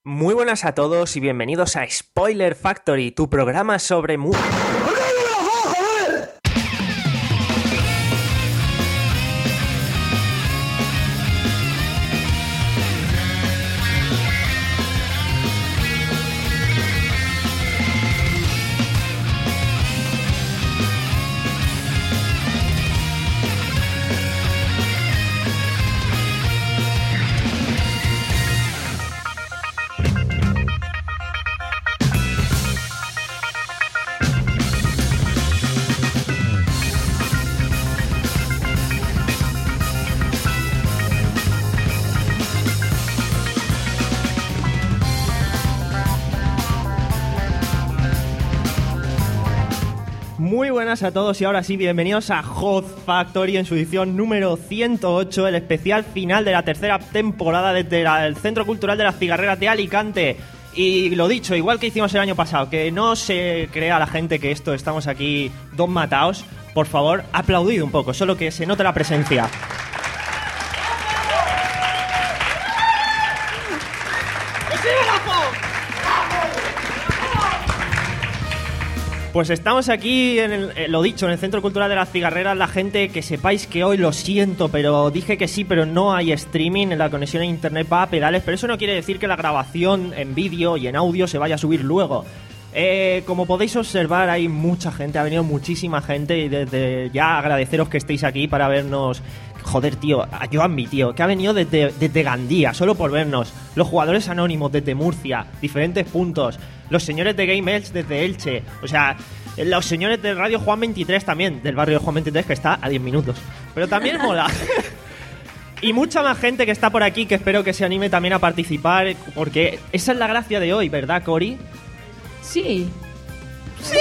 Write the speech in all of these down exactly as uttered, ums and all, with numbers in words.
Muy buenas a todos y bienvenidos a Spoiler Factory, tu programa sobre mu... Muy buenas a todos y ahora sí, bienvenidos a Hot Factory en su edición número ciento ocho, el especial final de la tercera temporada desde la, el Centro Cultural de las Cigarreras de Alicante. Y lo dicho, igual que hicimos el año pasado, que no se crea la gente que esto estamos aquí dos mataos, por favor, aplaudid un poco, solo que se note la presencia. Pues estamos aquí, en el, eh, lo dicho, en el Centro Cultural de las Cigarreras. La gente, que sepáis que hoy lo siento, pero dije que sí, pero no hay streaming, la conexión a internet va a pedales, pero eso no quiere decir que la grabación en vídeo y en audio se vaya a subir luego. Eh, como podéis observar, hay mucha gente, ha venido muchísima gente y desde ya agradeceros que estéis aquí para vernos. Joder, tío, a Joanmi, tío, que ha venido desde, desde Gandía, solo por vernos. Los jugadores anónimos desde Murcia, diferentes puntos. Los señores de Game Edge desde Elche. O sea, los señores de Radio Juan veintitrés también, del barrio de Juan veintitrés, que está a diez minutos. Pero también mola. Y mucha más gente que está por aquí, que espero que se anime también a participar, porque esa es la gracia de hoy, ¿verdad, Cori? Sí. ¡Sí!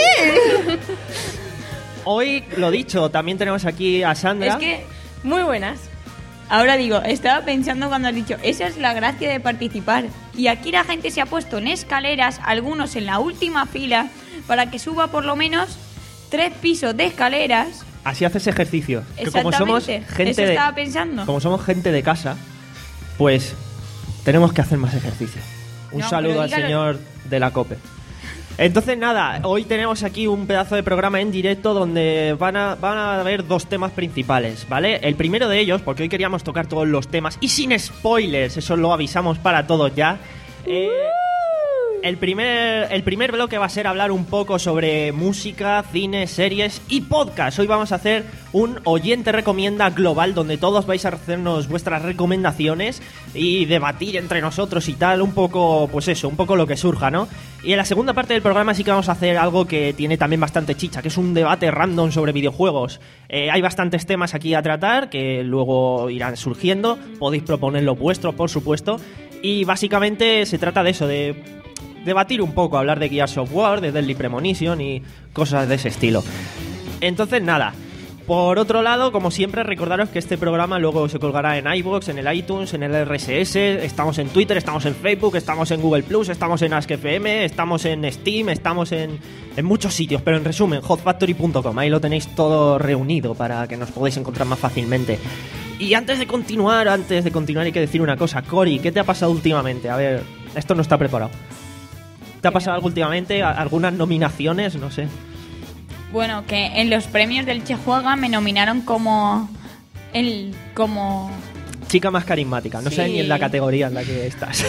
Hoy, lo dicho, también tenemos aquí a Sandra. Es que, muy buenas. Ahora digo, estaba pensando cuando has dicho, esa es la gracia de participar. Y aquí la gente se ha puesto en escaleras, algunos en la última fila, para que suba por lo menos tres pisos de escaleras. Así haces ejercicio. Que como Exactamente, somos gente eso de, estaba pensando. Como somos gente de casa, pues tenemos que hacer más ejercicio. Un No, saludo pero al dígalo. señor de la COPE. Entonces nada, hoy tenemos aquí un pedazo de programa en directo donde van a, van a haber dos temas principales, ¿vale? El primero de ellos, porque hoy queríamos tocar todos los temas y sin spoilers, eso lo avisamos para todos ya. Eh, el, primer, el primer bloque va a ser hablar un poco sobre música, cine, series y podcast. Hoy vamos a hacer un oyente recomienda global donde todos vais a hacernos vuestras recomendaciones y debatir entre nosotros y tal, un poco, pues eso, un poco lo que surja, ¿no? Y en la segunda parte del programa sí que vamos a hacer algo que tiene también bastante chicha, que es un debate random sobre videojuegos. Eh, hay bastantes temas aquí a tratar que luego irán surgiendo, podéis proponer lo vuestro, por supuesto, y básicamente se trata de eso, de debatir un poco, hablar de Gears of War, de Deadly Premonition y cosas de ese estilo. Entonces nada, por otro lado, como siempre, recordaros que este programa luego se colgará en iVoox, en el iTunes, en el R S S, estamos en Twitter, estamos en Facebook, estamos en Google Plus, estamos en Ask F M, estamos en Steam, estamos en, en muchos sitios, pero en resumen, hot factory punto com, ahí lo tenéis todo reunido para que nos podáis encontrar más fácilmente. Y antes de continuar, antes de continuar hay que decir una cosa. Cori, ¿qué te ha pasado últimamente? A ver, esto no está preparado. ¿Te ha pasado algo últimamente? ¿Algunas nominaciones? No sé. Bueno, que en los premios del Che Juega me nominaron como... El, como... Chica más carismática. No Sí. sé ni en la categoría en la que estás.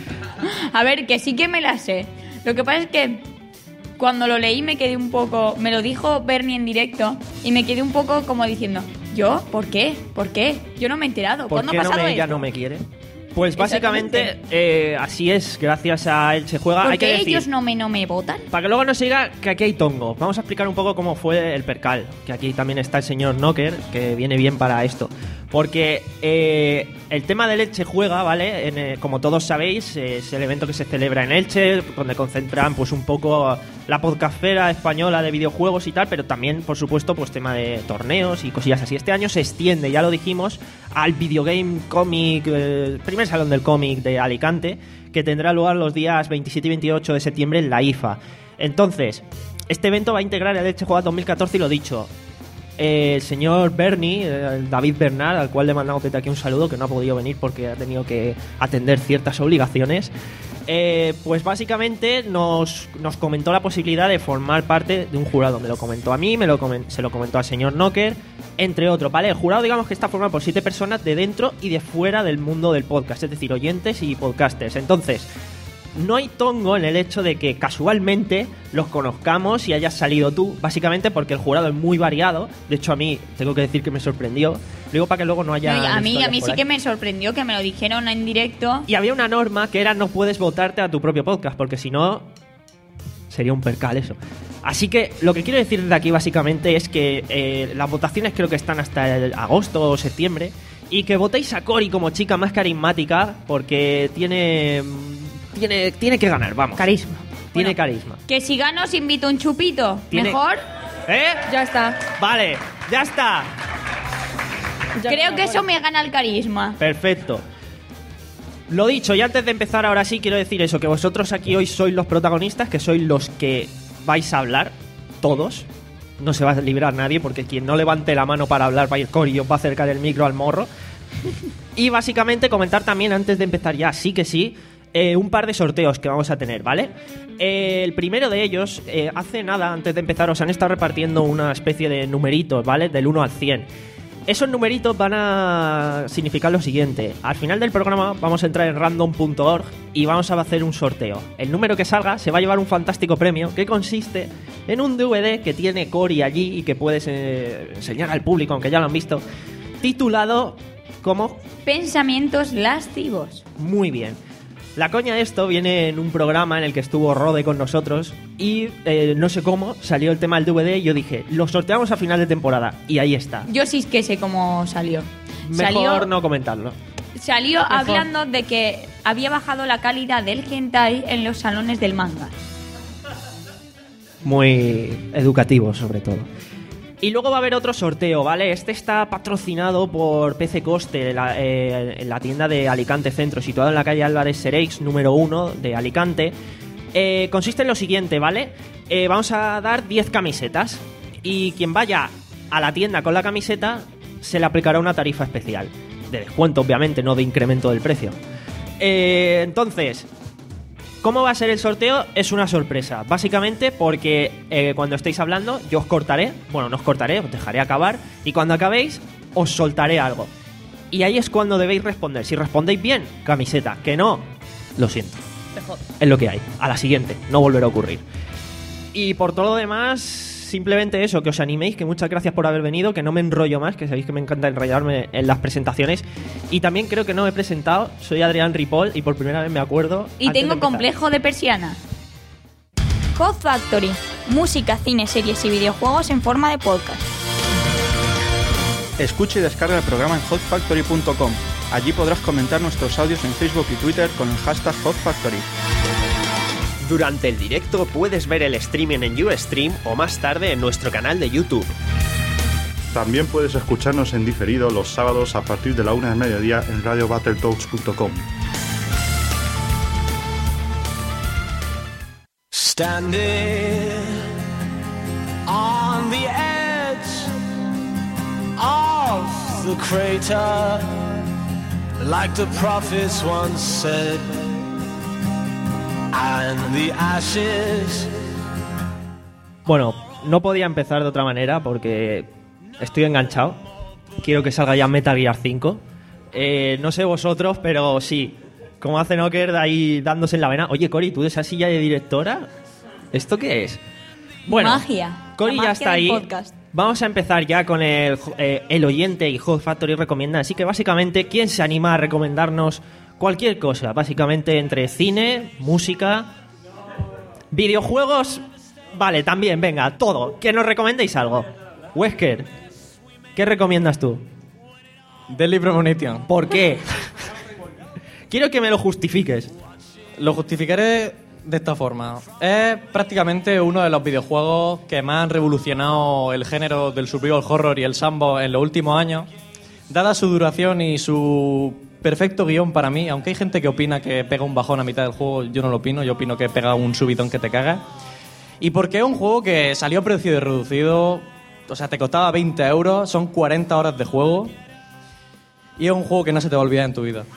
A ver, que sí que me la sé. Lo que pasa es que cuando lo leí me quedé un poco... Me lo dijo Bernie en directo y me quedé un poco como diciendo... ¿Yo? ¿Por qué? ¿Por qué? Yo no me he enterado. ¿Por ¿Cuándo qué ha no pasado me, ella esto? no me quiere? Pues básicamente Exactamente. eh, así es, gracias a él se juega. ¿Por Hay que qué decir, ellos no me, no me votan? para que luego no se diga que aquí hay tongo, vamos a explicar un poco cómo fue el percal, que aquí también está el señor Knocker, que viene bien para esto. Porque eh, el tema del Elche Juega, ¿vale? En, eh, como todos sabéis, eh, es el evento que se celebra en Elche, donde concentran pues un poco la podcastfera española de videojuegos y tal, pero también, por supuesto, pues tema de torneos y cosillas así. Este año se extiende, ya lo dijimos, al Videogame Comic, eh, primer salón del cómic de Alicante, que tendrá lugar los días veintisiete y veintiocho de septiembre en la I F A. Entonces, este evento va a integrar el Elche Juega dos mil catorce y lo dicho, eh, el señor Bernie, eh, David Bernard, al cual le mandamos desde aquí un saludo, que no ha podido venir porque ha tenido que atender ciertas obligaciones. Eh, pues básicamente nos, nos comentó la posibilidad de formar parte de un jurado. Me lo comentó a mí, me lo comen- se lo comentó al señor Knocker, entre otros, ¿vale? El jurado, digamos que está formado por siete personas de dentro y de fuera del mundo del podcast, es decir, oyentes y podcasters. Entonces, no hay tongo en el hecho de que casualmente los conozcamos y hayas salido tú, básicamente porque el jurado es muy variado. De hecho, a mí tengo que decir que me sorprendió. Lo digo para que luego no haya... No, y a mí, historias a mí por sí ahí. que me sorprendió que me lo dijeron en directo. Y había una norma que era no puedes votarte a tu propio podcast, porque si no sería un percal eso. Así que lo que quiero decir desde aquí básicamente es que eh, las votaciones creo que están hasta el agosto o septiembre, y que votéis a Cori como chica más carismática, porque tiene tiene tiene que ganar, vamos. Carisma. Tiene Bueno, carisma. Que si gano os invito un chupito. Tiene- Mejor. ¿Eh? Ya está. Vale, ya está. Ya Creo está, que eso bueno. me gana el carisma. Perfecto. Lo dicho, y antes de empezar ahora sí quiero decir eso, que vosotros aquí hoy sois los protagonistas, que sois los que vais a hablar, todos. No se va a librar nadie, porque quien no levante la mano para hablar va a ir Cori y os va a acercar el micro al morro. Y básicamente comentar también, antes de empezar ya, sí que sí, eh, un par de sorteos que vamos a tener, ¿vale? Eh, el primero de ellos, eh, hace nada, antes de empezar, os han estado repartiendo una especie de numeritos, ¿vale? Del uno al cien. Esos numeritos van a significar lo siguiente. Al final del programa vamos a entrar en random punto org y vamos a hacer un sorteo. El número que salga se va a llevar un fantástico premio que consiste en un D V D que tiene Cori allí y que puedes eh, enseñar al público, aunque ya lo han visto, titulado como... Pensamientos lascivos. Muy bien. La coña de esto viene en un programa en el que estuvo Rode con nosotros y eh, no sé cómo salió el tema del D V D y yo dije, lo sorteamos a final de temporada y ahí está. Yo sí que sé cómo salió. Mejor salió, no comentarlo. salió hablando de que había bajado la calidad del hentai en los salones del manga. Muy educativo sobre todo. Y luego va a haber otro sorteo, ¿vale? Este está patrocinado por P C Coste, la, eh, en la tienda de Alicante Centro, situada en la calle Álvarez Sereix, número uno de Alicante. Eh, consiste en lo siguiente, ¿vale? Eh, vamos a dar diez camisetas y quien vaya a la tienda con la camiseta se le aplicará una tarifa especial. De descuento, obviamente, no de incremento del precio. Eh, entonces... ¿Cómo va a ser el sorteo? Es una sorpresa. Básicamente porque eh, cuando estéis hablando yo os cortaré, bueno, no os cortaré, os dejaré acabar y cuando acabéis os soltaré algo. Y ahí es cuando debéis responder. Si respondéis bien, camiseta. Que no, lo siento. Es lo que hay. A la siguiente, no volverá a ocurrir. Y por todo lo demás, simplemente eso, que os animéis, que muchas gracias por haber venido, que no me enrollo más, que sabéis que me encanta enrollarme en las presentaciones. Y también creo que no me he presentado, soy Adrián Ripoll y por primera vez me acuerdo. Y antes de tengo empezar. complejo de persiana. Hot Factory. Música, cine, series y videojuegos en forma de podcast. Escucha y descarga el programa en hot factory punto com. Allí podrás comentar nuestros audios en Facebook y Twitter con el hashtag Hot Factory. Durante el directo puedes ver el streaming en Ustream o más tarde en nuestro canal de YouTube. También puedes escucharnos en diferido los sábados a partir de la una del mediodía en radio battletoads punto com. Standing on the edge of the crater, like the prophets once said, and the ashes. Bueno, no podía empezar de otra manera porque estoy enganchado. Quiero que salga ya Metal Gear cinco. Eh, no sé vosotros, pero sí. Como hace Knocker de ahí dándose en la vena. Oye, Cori, ¿tú de esa silla de directora? ¿Esto qué es? Bueno, Magia. Cori La ya magia está del ahí. podcast. Vamos a empezar ya con el, eh, el oyente y Hot Factory recomienda. Así que básicamente, ¿quién se anima a recomendarnos cualquier cosa? Básicamente entre cine, música, videojuegos. Vale, también, venga, todo. Que nos recomendéis algo. Wesker, ¿qué recomiendas tú? Deadly Premonition. ¿Por qué? Quiero que me lo justifiques. Lo justificaré de esta forma. Es prácticamente uno de los videojuegos que más han revolucionado el género del survival horror y el sandbox en los últimos años. Dada su duración y su perfecto guión para mí, aunque hay gente que opina que pega un bajón a mitad del juego, yo no lo opino, yo opino que pega un subidón que te cagas. Y porque es un juego que salió a precio reducido, o sea, te costaba veinte euros, son cuarenta horas de juego y es un juego que no se te va a olvidar en tu vida.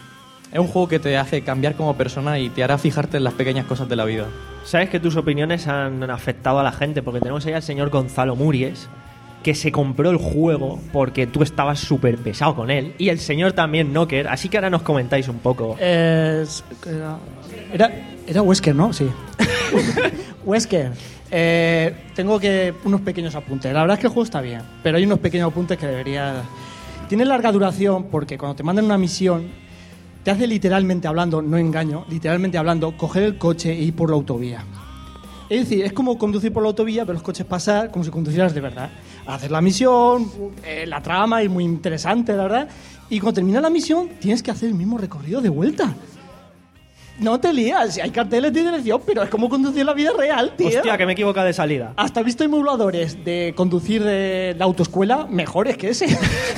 Es un juego que te hace cambiar como persona y te hará fijarte en las pequeñas cosas de la vida. Sabes que tus opiniones han afectado a la gente, porque tenemos ahí al señor Gonzalo Muries, que se compró el juego porque tú estabas súper pesado con él, y el señor también Knocker, así que ahora nos comentáis un poco. Es- era, era, era Wesker, ¿no? Sí. Wesker. Eh, tengo que unos pequeños apuntes. La verdad es que el juego está bien, pero hay unos pequeños apuntes que debería... Tiene larga duración porque cuando te mandan una misión, te hace literalmente hablando, no engaño, literalmente hablando, coger el coche e ir por la autovía. Es decir, es como conducir por la autovía, ver los coches pasar como si conducieras de verdad. Hacer la misión, eh, la trama es muy interesante, la verdad. Y cuando termina la misión, tienes que hacer el mismo recorrido de vuelta. No te lías, si hay carteles de dirección, pero es como conducir la vida real, tío. Hostia, que me he equivocado de salida. Hasta he visto emuladores de conducir de la autoescuela mejores que ese.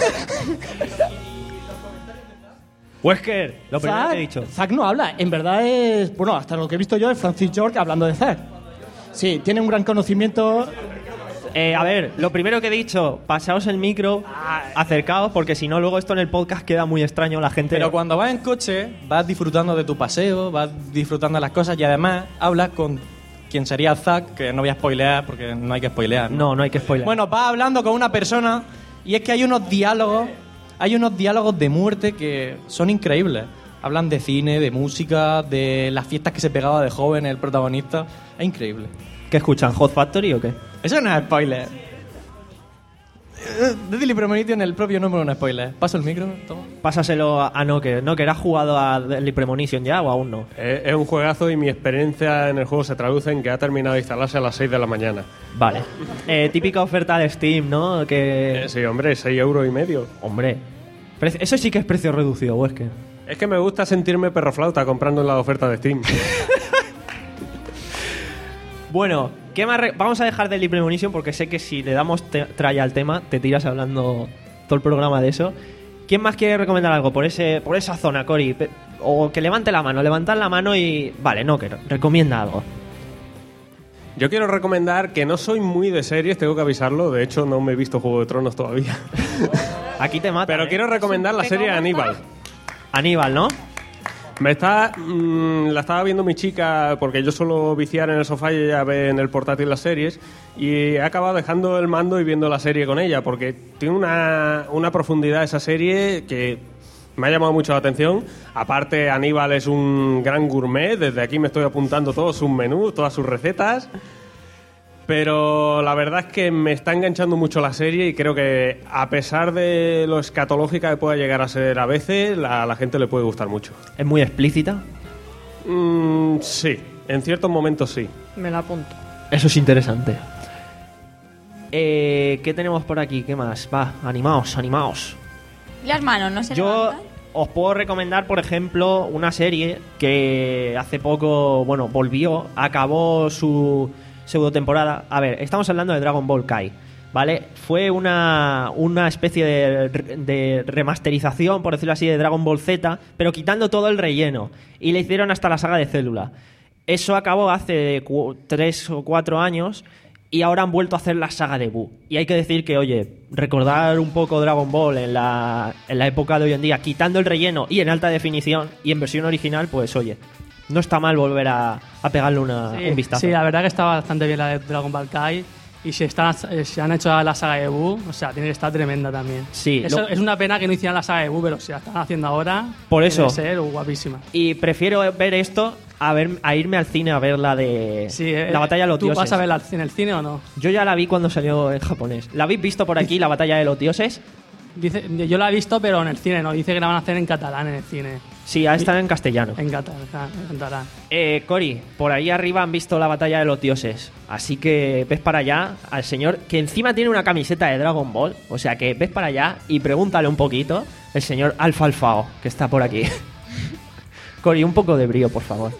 Wesker, lo primero Zack, que he dicho. Zack no habla, en verdad es... Bueno, hasta lo que he visto yo es Francis George hablando de Zack. Sí, tiene un gran conocimiento... Eh, a ver, lo primero que he dicho, pasaos el micro, acercaos, porque si no luego esto en el podcast queda muy extraño, la gente... Pero cuando vas en coche, vas disfrutando de tu paseo, vas disfrutando de las cosas y además hablas con quien sería Zack, que no voy a spoilear porque no hay que spoilear. No, no hay que spoiler. Bueno, vas hablando con una persona y es que hay unos diálogos, hay unos diálogos de muerte que son increíbles. Hablan de cine, de música, de las fiestas que se pegaba de joven el protagonista. Es increíble. ¿Qué escuchan? ¿Hot Factory o qué? Eso no es spoiler. Deadly Premonition, el propio nombre no es spoiler. Paso el micro, toma. Pásaselo a Knocker. ¿Knocker has jugado a Deadly Premonition ya o aún no? Es, es un juegazo y mi experiencia en el juego se traduce en que ha terminado de instalarse a las seis de la mañana. Vale. Eh, típica oferta de Steam, ¿no? Que... Eh, sí, hombre, seis euros y medio. Hombre. Pre- Eso sí que es precio reducido, Wesker. Es que me gusta sentirme perroflauta comprando en la oferta de Steam. Bueno, ¿qué más re- vamos a dejar Deadly Premonition porque sé que si le damos te- tralla al tema te tiras hablando todo el programa de eso. ¿Quién más quiere recomendar algo por ese por esa zona, Cory? Pe- O que levante la mano, levantad la mano y... Vale, no, que recomienda algo. Yo quiero recomendar que no soy muy de series, tengo que avisarlo. De hecho, no me he visto Juego de Tronos todavía. Aquí te mata. Pero ¿eh? quiero recomendar la serie Aníbal. Aníbal, ¿no? Me está, mmm, la estaba viendo mi chica porque yo suelo viciar en el sofá y ella ve en el portátil las series y he acabado dejando el mando y viendo la serie con ella porque tiene una, una profundidad esa serie que me ha llamado mucho la atención. Aparte, Aníbal es un gran gourmet, desde aquí me estoy apuntando todos sus menús, todas sus recetas. Pero la verdad es que me está enganchando mucho la serie y creo que a pesar de lo escatológica que pueda llegar a ser a veces, la- a la gente le puede gustar mucho. Es muy explícita. Mm, sí, en ciertos momentos sí. Me la apunto. Eso es interesante. Eh, ¿Qué tenemos por aquí? ¿Qué más? Va, animaos, animaos. Las manos, ¿no se Yo levantan? os puedo recomendar, por ejemplo, una serie que hace poco, bueno, volvió, acabó su pseudo temporada. A ver, estamos hablando de Dragon Ball Kai, ¿vale? Fue una, una especie de, de remasterización, por decirlo así, de Dragon Ball Z, pero quitando todo el relleno. Y le hicieron hasta la saga de Célula. Eso acabó hace cu- tres o cuatro años y ahora han vuelto a hacer la saga de Buu. Y hay que decir que, oye, recordar un poco Dragon Ball en la, en la época de hoy en día, quitando el relleno y en alta definición y en versión original, pues oye, no está mal volver a, a pegarle una, Sí, un vistazo. sí, la verdad que está bastante bien la de Dragon Ball Kai. Y si, están, eh, si han hecho la saga de Buu, o sea, tiene que estar tremenda también. Sí, Eso, lo- es una pena que no hicieran la saga de Buu, pero si la están haciendo ahora, Por tiene eso. que ser guapísima. Y prefiero ver esto a, ver, a irme al cine a ver la de Sí, eh, la batalla de los ¿tú dioses. vas a verla en el cine o no? Yo ya la vi cuando salió en japonés. ¿La habéis visto por aquí, la batalla de los dioses? Dice, yo la he visto, pero en el cine no. Dice que la van a hacer en catalán en el cine. Sí, a estar en castellano. En catalán. En catalán. Eh, Cory, por ahí arriba han visto la batalla de los dioses. Así que ves para allá al señor que encima tiene una camiseta de Dragon Ball. O sea que ves para allá y pregúntale un poquito. El señor Alfa Alfao, que está por aquí. Cory, un poco de brío, por favor.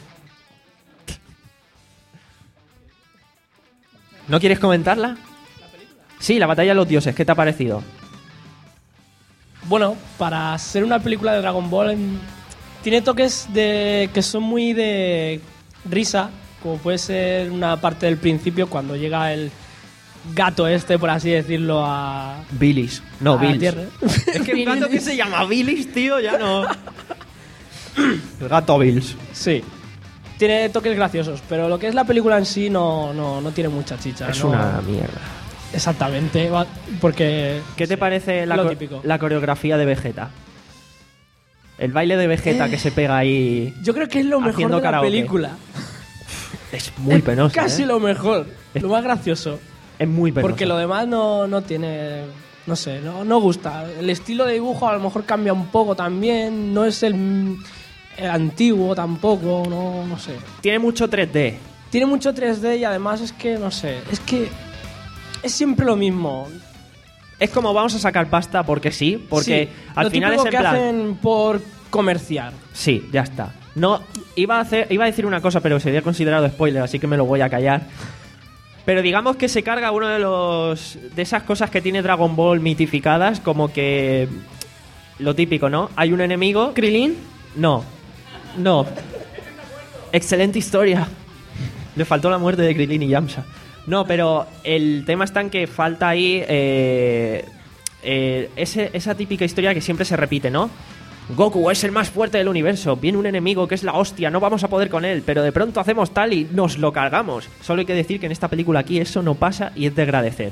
¿No quieres comentarla? Sí, la batalla de los dioses. ¿Qué te ha parecido? Bueno, para ser una película de Dragon Ball em, tiene toques de que son muy de risa, como puede ser una parte del principio cuando llega el gato este, por así decirlo, a Billis. No, a la Bills. Tierra. Es que un gato que se llama Billis, tío, ya no. El gato Bills. Sí. Tiene toques graciosos, pero lo que es la película en sí no, no, no tiene mucha chicha. Es no- una mierda. Exactamente, va- porque... ¿Qué te parece la, lo co- típico. la coreografía de Vegeta? El baile de Vegeta que se pega ahí. Yo creo que es lo mejor haciendo de la karaoke. película. Es muy penoso. Casi ¿eh? lo mejor, lo más gracioso. Es muy penoso. Porque lo demás no, no tiene... No sé, no, no gusta. El estilo de dibujo a lo mejor cambia un poco también. No es el, el antiguo tampoco, no, no sé. Tiene mucho tres D. Tiene mucho tres D y además es que, no sé, es que es siempre lo mismo. Es como vamos a sacar pasta porque sí, porque Sí, al lo final es típico en que plan... hacen por comerciar. Sí, ya está. No, iba a, hacer, iba a decir una cosa, pero sería considerado spoiler, así que me lo voy a callar. Pero digamos que se carga uno de los de esas cosas que tiene Dragon Ball mitificadas, como que lo típico, ¿no? Hay un enemigo. ¿Krilin? No, no. Excelente historia. Le faltó la muerte de Krilin y Yamcha. No, pero el tema está en que falta ahí eh, eh, ese, esa típica historia que siempre se repite, ¿no? Goku es el más fuerte del universo, viene un enemigo que es la hostia, no vamos a poder con él, pero de pronto hacemos tal y nos lo cargamos. Solo hay que decir que en esta película aquí eso no pasa y es de agradecer.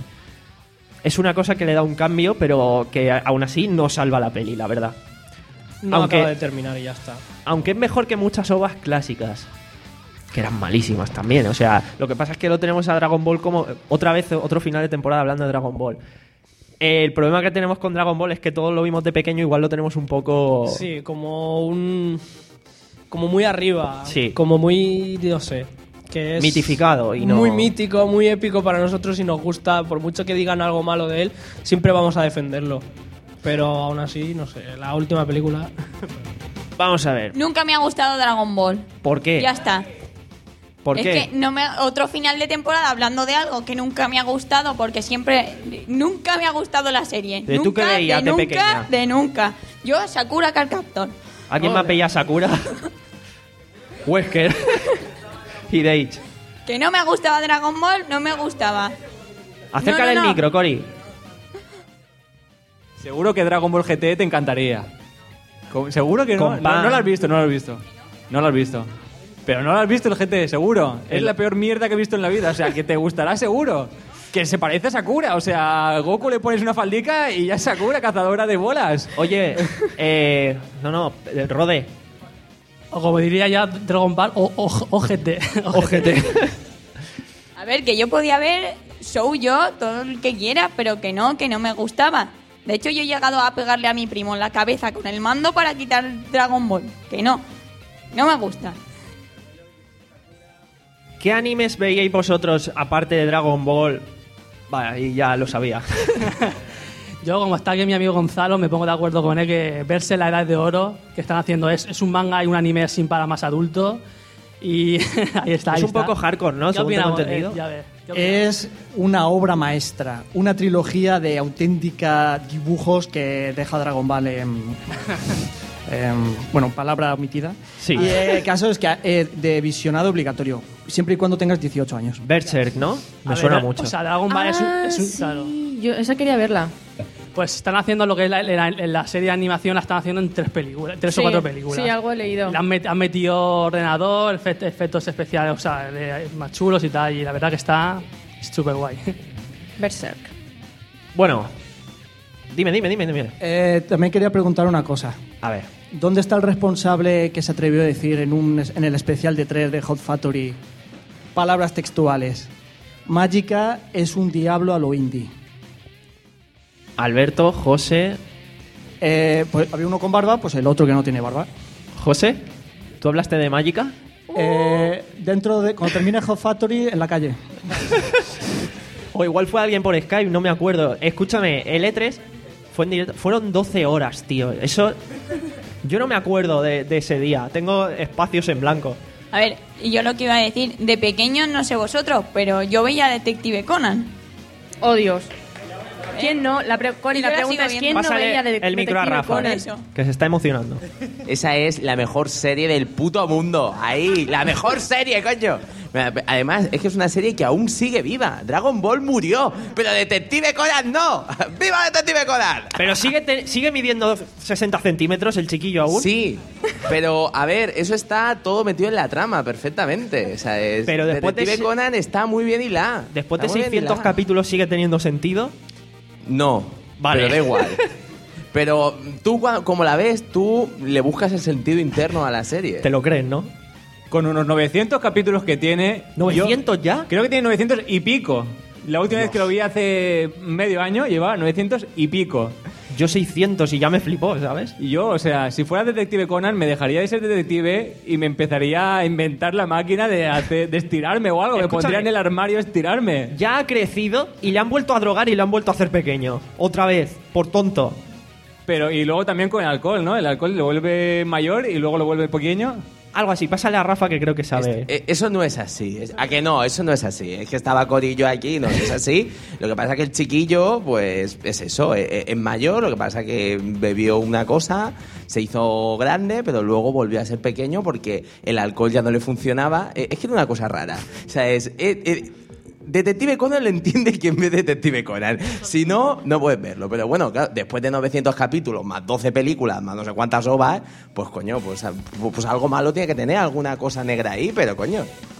Es una cosa que le da un cambio, pero que aún así no salva la peli, la verdad. No Aunque- acaba de terminar y ya está. Aunque es mejor que muchas ovas clásicas, que eran malísimas también. O sea, lo que pasa es que lo tenemos a Dragon Ball como... Otra vez, otro final de temporada hablando de Dragon Ball. El problema que tenemos con Dragon Ball es que todos lo vimos de pequeño, igual lo tenemos un poco... Sí, como un... Como muy arriba. Sí. Como muy, no sé. Que es Mitificado y no- Muy mítico, muy épico para nosotros y nos gusta. Por mucho que digan algo malo de él, siempre vamos a defenderlo. Pero aún así, no sé, la última película... Vamos a ver. Nunca me ha gustado Dragon Ball. ¿Por qué? Ya está. ¿Por es qué? que no me otro final de temporada hablando de algo que nunca me ha gustado porque siempre nunca me ha gustado la serie. ¿De nunca, tú qué veías de de nunca, pequeña? de nunca. Yo Sakura Card Captor. ¿A quién más veía Sakura? Wesker. y Deitch. Que no me gustaba Dragon Ball, no me gustaba. Acércale No, no, el no. micro, Cory. Seguro que Dragon Ball G T te encantaría. Co- Seguro que no. Con No, pan. no lo has visto, no lo has visto. No lo has visto. Pero no lo has visto el G T, seguro. Es El- la peor mierda que he visto en la vida. O sea, que te gustará seguro. Que se parece a Sakura. O sea, a Goku le pones una faldica y ya es Sakura, cazadora de bolas. Oye, eh... No, no, eh, Rode. O como diría ya Dragon Ball, o, o, O G T. O G T. A ver, que yo podía ver show yo, todo el que quiera, pero que no, que no me gustaba. De hecho, yo he llegado a pegarle a mi primo en la cabeza con el mando para quitar Dragon Ball. Que no, no me gusta. ¿Qué animes veíais vosotros aparte de Dragon Ball? Vaya, y ya lo sabía. Yo, como está aquí mi amigo Gonzalo, me pongo de acuerdo con él que verse la Edad de Oro que están haciendo es, es un manga y un anime sin para más adulto. Y ahí está. Es ahí un está. poco hardcore, ¿no? ¿Qué Según tengo opinamos? entendido. Eh, ya ves. ¿Qué opinamos? Es una obra maestra, una trilogía de auténtica dibujos que deja Dragon Ball en... en, bueno, palabra omitida. Sí. Y el caso es que eh, de visionado obligatorio, siempre y cuando tengas dieciocho años. Berserk, ¿no? Me A suena ver, mucho. O sea, Dragon Ball es un... Ah, es un- sí, claro. yo esa quería verla. Pues están haciendo lo que es la, la- la serie de animación, la están haciendo en tres películas, tres Sí, o cuatro películas. sí, algo he leído. Le han, met- han metido ordenador, efect- efectos especiales, o sea, de- más chulos y tal, y la verdad que está súper guay. Berserk. Bueno, dime, dime, dime, dime. Eh, también quería preguntar una cosa. A ver. ¿Dónde está el responsable que se atrevió a decir en, un, en el especial de tres de Hot Factory palabras textuales? Mágica es un diablo a lo indie. Alberto, José... Eh, pues había uno con barba, pues el otro que no tiene barba. José, ¿tú hablaste de Mágica? Eh, dentro de... Cuando termine Hot Factory, en la calle. O igual fue alguien por Skype, no me acuerdo. Escúchame, el E tres fue en directo. Fueron doce horas, tío. Eso... Yo no me acuerdo de, de ese día. Tengo espacios en blanco. A ver, y yo lo que iba a decir, de pequeño no sé vosotros, pero yo veía Detective Conan. Oh, Dios. ¿Quién no? La, pre- Connie, Y yo la la pregunta sigo es ¿quién no Pásale veía de el micro a Detective Rafa, Conan? Eso. que se está emocionando. Esa es la mejor serie del puto mundo. Ahí, la mejor serie, coño. Además, es que es una serie que aún sigue viva. Dragon Ball murió, pero Detective Conan no. ¡Viva Detective Conan! Pero sigue, te- sigue midiendo sesenta centímetros el chiquillo aún. Sí, pero a ver, eso está todo metido en la trama perfectamente. O sea, es, Pero después de Detective ese- Conan está muy bien hilada. Después de Está muy bien seiscientos hilada. capítulos sigue teniendo sentido. No, Vale. pero da igual. Pero tú, cua- como la ves, tú le buscas el sentido interno a la serie. Te lo crees, ¿no? Con unos novecientos capítulos que tiene... ¿novecientos yo ya? Creo que tiene novecientos y pico. La última vez que lo vi hace medio año llevaba novecientos y pico. Yo seiscientos y ya me flipó, ¿sabes? Y yo, o sea, si fuera Detective Conan, me dejaría de ser detective y me empezaría a inventar la máquina de, hacer- de estirarme o algo. Me Escúchame. pondría en el armario a estirarme. Ya ha crecido y le han vuelto a drogar y le han vuelto a hacer pequeño. Otra vez, por tonto. Pero, y luego también con el alcohol, ¿no? El alcohol lo vuelve mayor y luego lo vuelve pequeño. Algo así, pásale a Rafa que creo que sabe. Eh, Eso no es así. Es- ¿A que no? Eso no es así. Es que estaba Corillo aquí, no es así. Lo que pasa es que el chiquillo, pues, es eso. Es, es mayor, lo que pasa es que bebió una cosa, se hizo grande, pero luego volvió a ser pequeño porque el alcohol ya no le funcionaba. Eh, Es que era una cosa rara. O sea, es... eh, eh, Detective Conan lo entiende quien ve Detective Conan. Si no, no puedes verlo. Pero bueno, claro, después de novecientos capítulos, más doce películas, más no sé cuántas ovas, pues coño, pues, pues algo malo tiene que tener, alguna cosa negra ahí, pero coño.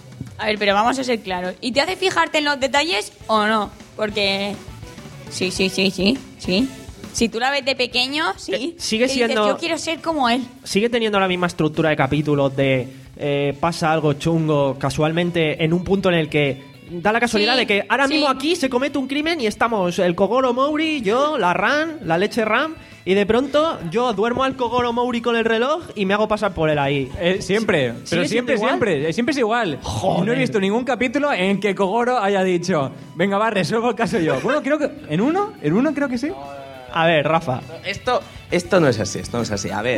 A ver, pero vamos a ser claros. ¿Y te hace fijarte en los detalles o no? Porque... Sí, sí, sí, sí, sí. Si tú la ves de pequeño, sí. Eh, sigue Te dices, siendo- yo quiero ser como él. Sigue teniendo la misma estructura de capítulos de eh, pasa algo chungo casualmente en un punto en el que da la casualidad Sí, de que ahora sí. mismo aquí se comete un crimen y estamos el Kogoro Mouri, yo, la Ran, la leche Ram y de pronto yo duermo al Kogoro Mouri con el reloj y me hago pasar por él ahí. Eh, siempre, pero ¿Sigue siendo siempre, igual? siempre. eh, Siempre es igual. Joder. No he visto ningún capítulo en que Kogoro haya dicho, venga, va, resuelvo el caso yo. Bueno, creo que... ¿En uno? ¿En uno creo que sí? A ver, Rafa. Esto, esto no es así, esto no es así. A ver,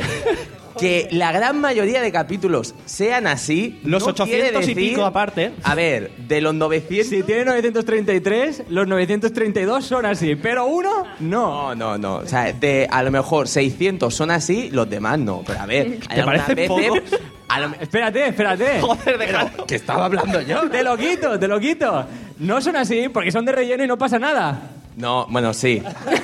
que la gran mayoría de capítulos sean así. Los no quiere ochocientos y decir- pico aparte. A ver, de los novecientos. Si tiene novecientos treinta y tres, los novecientos treinta y dos son así, pero uno, no. No, no, no. O sea, de a lo mejor seiscientos son así, los demás no. Pero a ver, hay ¿Te algunas parece veces. poco? a lo- Espérate, espérate. Joder, déjalo. que estaba hablando yo. Te lo quito, te lo quito. No son así porque son de relleno y no pasa nada. No, bueno, sí.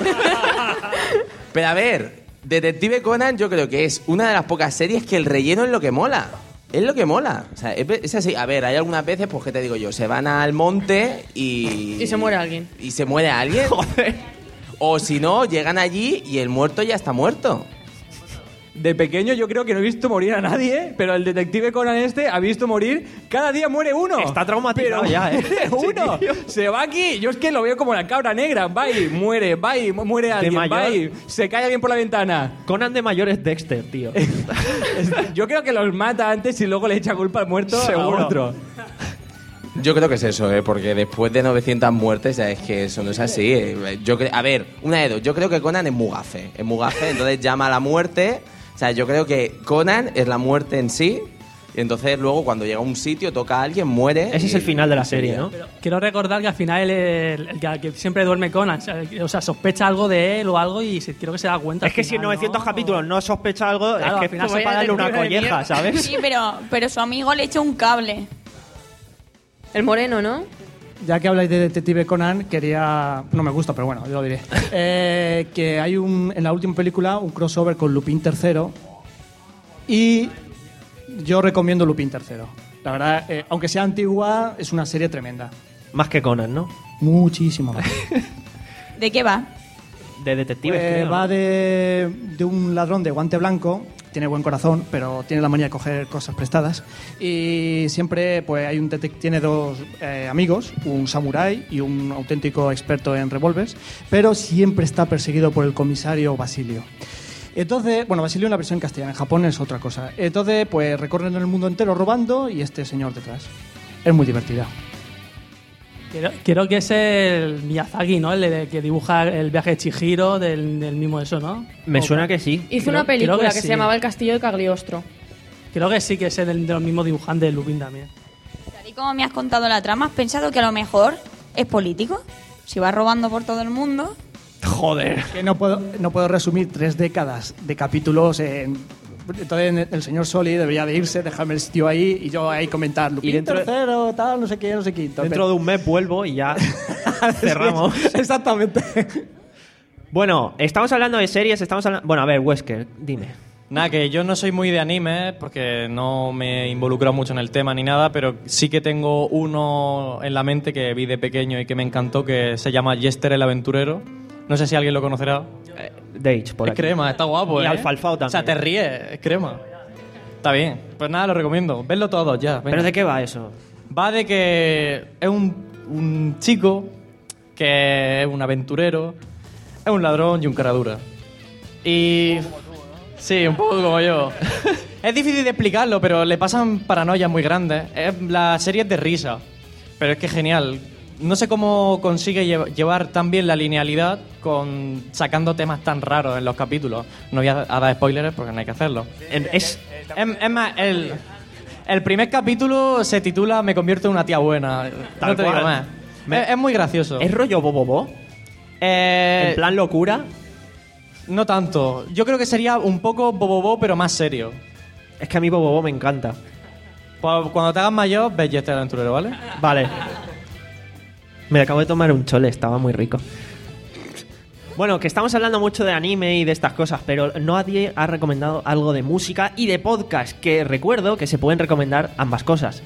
Pero a ver, Detective Conan yo creo que es una de las pocas series que el relleno es lo que mola. Es lo que mola. O sea, es, es así. A ver, hay algunas veces, pues, ¿qué te digo yo? Se van al monte y... Y se muere alguien. Y se muere alguien. Joder. O si no, llegan allí y el muerto ya está muerto. De pequeño yo creo que no he visto morir a nadie, pero el detective Conan este ha visto morir. Cada día muere uno. Está traumatizado Pero ya, ¿eh? uno. Se va aquí. Yo es que lo veo como la cabra negra. Va y muere, va y mu- muere alguien, mayor- va y se cae alguien por la ventana. Conan de mayor es Dexter, tío. Yo creo que los mata antes y luego le echa culpa al muerto Seguro. a otro. Yo creo que es eso, ¿eh? Porque después de novecientas muertes, ya es que eso no es así. ¿eh? Yo cre- a ver, una de dos. Yo creo que Conan es muy gafe. Es muy gafe, entonces llama a la muerte. O sea, yo creo que Conan es la muerte en sí. Y entonces luego cuando llega a un sitio, toca a alguien, muere. Ese es y- el final de la y serie, sería. ¿no? Quiero recordar que al final el, el que, que siempre duerme Conan, o sea, sospecha algo de él o algo y se- creo que se da cuenta. Es que al si en final, novecientos ¿no? capítulos no sospecha algo, Claro, es que al final es se para darle una detective de colleja, mierda. ¿sabes? Sí, pero, pero su amigo le echa un cable. El moreno, ¿no? Ya que habláis de Detective Conan, quería... No me gusta, pero bueno, yo lo diré. Eh, que hay un, en la última película un crossover con Lupin tercero y yo recomiendo Lupin tercero. La verdad, eh, aunque sea antigua, es una serie tremenda. Más que Conan, ¿no? Muchísimo más. ¿De qué va? De detectives, Eh, creo, ¿no? va de, de un ladrón de guante blanco, tiene buen corazón, pero tiene la manía de coger cosas prestadas. Y siempre pues hay un detec- tiene dos eh, amigos, un samurái y un auténtico experto en revólveres, pero siempre está perseguido por el comisario Basilio. Entonces, bueno, Basilio en la versión castellana, en Japón es otra cosa. Entonces, pues recorren el mundo entero robando y este señor detrás. Es muy divertida. Creo, creo que es el Miyazaki, ¿no? El de- que dibuja el viaje de Chihiro, del, del mismo eso, ¿no? Me O- suena que sí. Hizo Creo- una película creo que, que se sí. llamaba El castillo de Cagliostro. Creo que sí que es el de los mismos dibujantes de Lupin también. Tal y como me has contado la trama, ¿has pensado que a lo mejor es político? Si va robando por todo el mundo. Joder. Que no puedo, no puedo resumir tres décadas de capítulos en... Entonces el señor Soli debería de irse, dejarme el sitio ahí y yo ahí comentar. Y dentro- tercero, tal, no sé qué, no sé quinto. Dentro de un mes vuelvo y ya cerramos. Exactamente. Bueno, estamos hablando de series, estamos hablando... Bueno, a ver, Wesker, dime. Nada, que yo no soy muy de anime porque no me he involucrado mucho en el tema ni nada, pero sí que tengo uno en la mente que vi de pequeño y que me encantó, que se llama Jester el Aventurero. No sé si alguien lo conocerá. Dage, por Es aquí. crema, está guapo, Y ¿eh? alfalfao también. O sea, te ríes, es crema. Está bien. Pues nada, lo recomiendo. Vedlo todos ya. venga. ¿Pero de qué va eso? Va de que es un, un chico que es un aventurero, es un ladrón y un caradura. Y... Sí, un poco como yo. Es difícil de explicarlo, pero le pasan paranoias muy grandes. Es, la serie es de risa, pero es que es genial. No sé cómo consigue lle- llevar tan bien la linealidad con sacando temas tan raros en los capítulos. No voy a, a dar spoilers porque no hay que hacerlo. Es, es, es más, el, el primer capítulo se titula Me convierto en una tía buena. Tal no te cual. digo más. Es, es muy gracioso. ¿Es rollo bobobo? Eh, ¿En plan locura? No tanto. Yo creo que sería un poco bobobo, pero más serio. Es que a mí bobobo me encanta. Pues cuando te hagas mayor, ves Jester el Aventurero, ¿vale? Vale. Me acabo de tomar un chole, estaba muy rico. Bueno, que estamos hablando mucho de anime y de estas cosas, pero nadie ha recomendado algo de música y de podcast, que recuerdo que se pueden recomendar ambas cosas.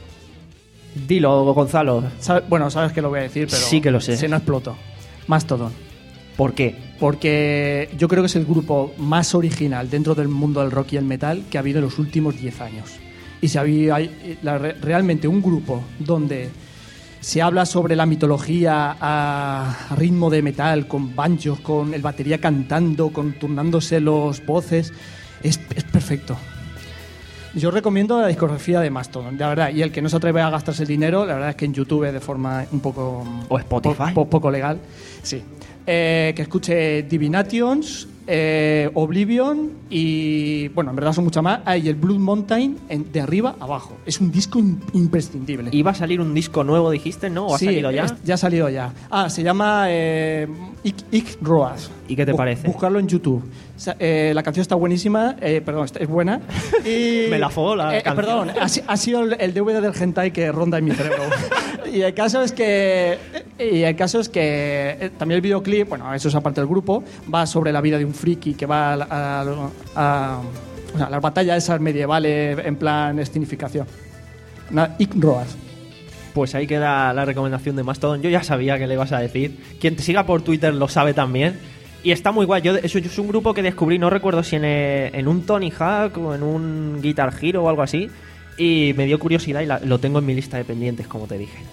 Dilo, Gonzalo. Sabe- Bueno, sabes que lo voy a decir, pero... Sí que lo sé. Se no exploto. Mastodon. ¿Por qué? Porque yo creo que es el grupo más original dentro del mundo del rock y el metal que ha habido en los últimos diez años. Y si había hay, la- realmente un grupo donde se habla sobre la mitología a ritmo de metal, con banjos, con el batería cantando, con turnándose los voces, es, es perfecto. Yo recomiendo la discografía de Mastodon, la verdad. Y el que no se atreve a gastarse el dinero, la verdad es que en YouTube de forma un poco... O Spotify. po- poco legal, sí. Eh, que escuche Divinations, eh, Oblivion y... Bueno, en verdad son muchas más. Ah, y el Blood Mountain en- de arriba a abajo. Es un disco im- imprescindible. ¿Iba a salir un disco nuevo, dijiste, no? ¿O ha Sí, salido ya? es- ya ha salido ya. Ah, se llama eh, Ik, Ik Roas. ¿Y qué te Bu- parece? Buscarlo en YouTube. O sea, eh, la canción está buenísima, eh, perdón, está- es buena. Y, Me la fo la eh, canción. Perdón, ha, si- ha sido el, el D V D del hentai que ronda en mi cerebro. Y el caso es que, y el caso es que eh, también el videoclip, bueno, eso es aparte del grupo, va sobre la vida de un friki que va a, a, a- o sea, las batallas esas medievales en plan escenificación. Una Ik Roas. Pues ahí queda la recomendación de Mastodon. Yo ya sabía que le ibas a decir. Quien te siga por Twitter lo sabe también. Y está muy guay. Yo, eso es un grupo que descubrí, no recuerdo si en, eh, en un Tony Hawk o en un Guitar Hero o algo así. Y me dio curiosidad y la- lo tengo en mi lista de pendientes, como te dije.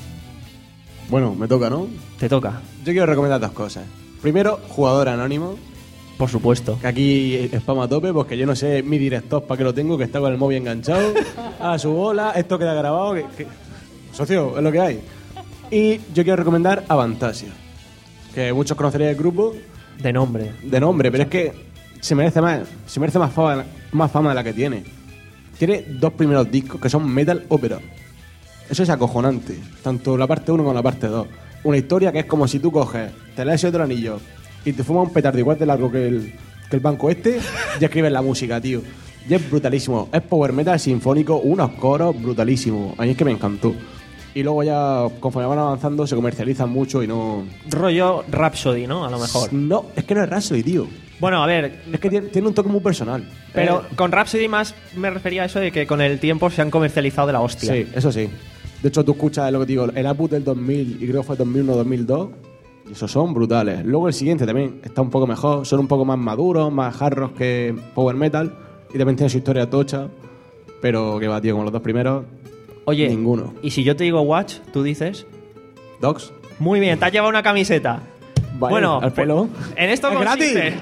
Bueno, me toca, ¿no? Te toca. Yo quiero recomendar dos cosas. Primero, jugador anónimo. Por supuesto. Que aquí spam a tope, porque yo no sé mi director para qué lo tengo, que está con el móvil enganchado. A su bola, esto queda grabado. Que, que- Socio, es lo que hay. Y yo quiero recomendar a Fantasia. Que muchos conoceréis el grupo. De nombre. De nombre, pero es que se merece más. Se merece más fama, más fama de la que tiene. Tiene dos primeros discos que son metal ópera. Eso es acojonante. Tanto la parte uno como la parte dos. Una historia que es como si tú coges, te lees otro anillo y te fumas un petardo igual de largo que el, que el banco este y escribes la música, tío. Y es brutalísimo. Es power metal sinfónico, unos coros brutalísimos. A mí es que me encantó. Y luego ya, conforme van avanzando, se comercializan mucho y no... Rollo Rhapsody, ¿no? A lo mejor. No, es que no es Rhapsody, tío. Bueno, a ver. Es que tiene, tiene un toque muy personal. Pero Eh, con Rhapsody más me refería a eso de que con el tiempo se han comercializado de la hostia. Sí, eso sí. De hecho, tú escuchas lo que te digo, el Apus del dos mil y creo que fue dos mil uno dos mil dos, y esos son brutales. Luego el siguiente también está un poco mejor, son un poco más maduros, más hard que power metal, y también tiene su historia tocha, pero que va, tío, como los dos primeros, Oye, ninguno. y si yo te digo Watch, tú dices... Dogs. Muy bien, te has llevado una camiseta. Vale, bueno, al pelo. pues, en esto ¡Es consiste... gratis!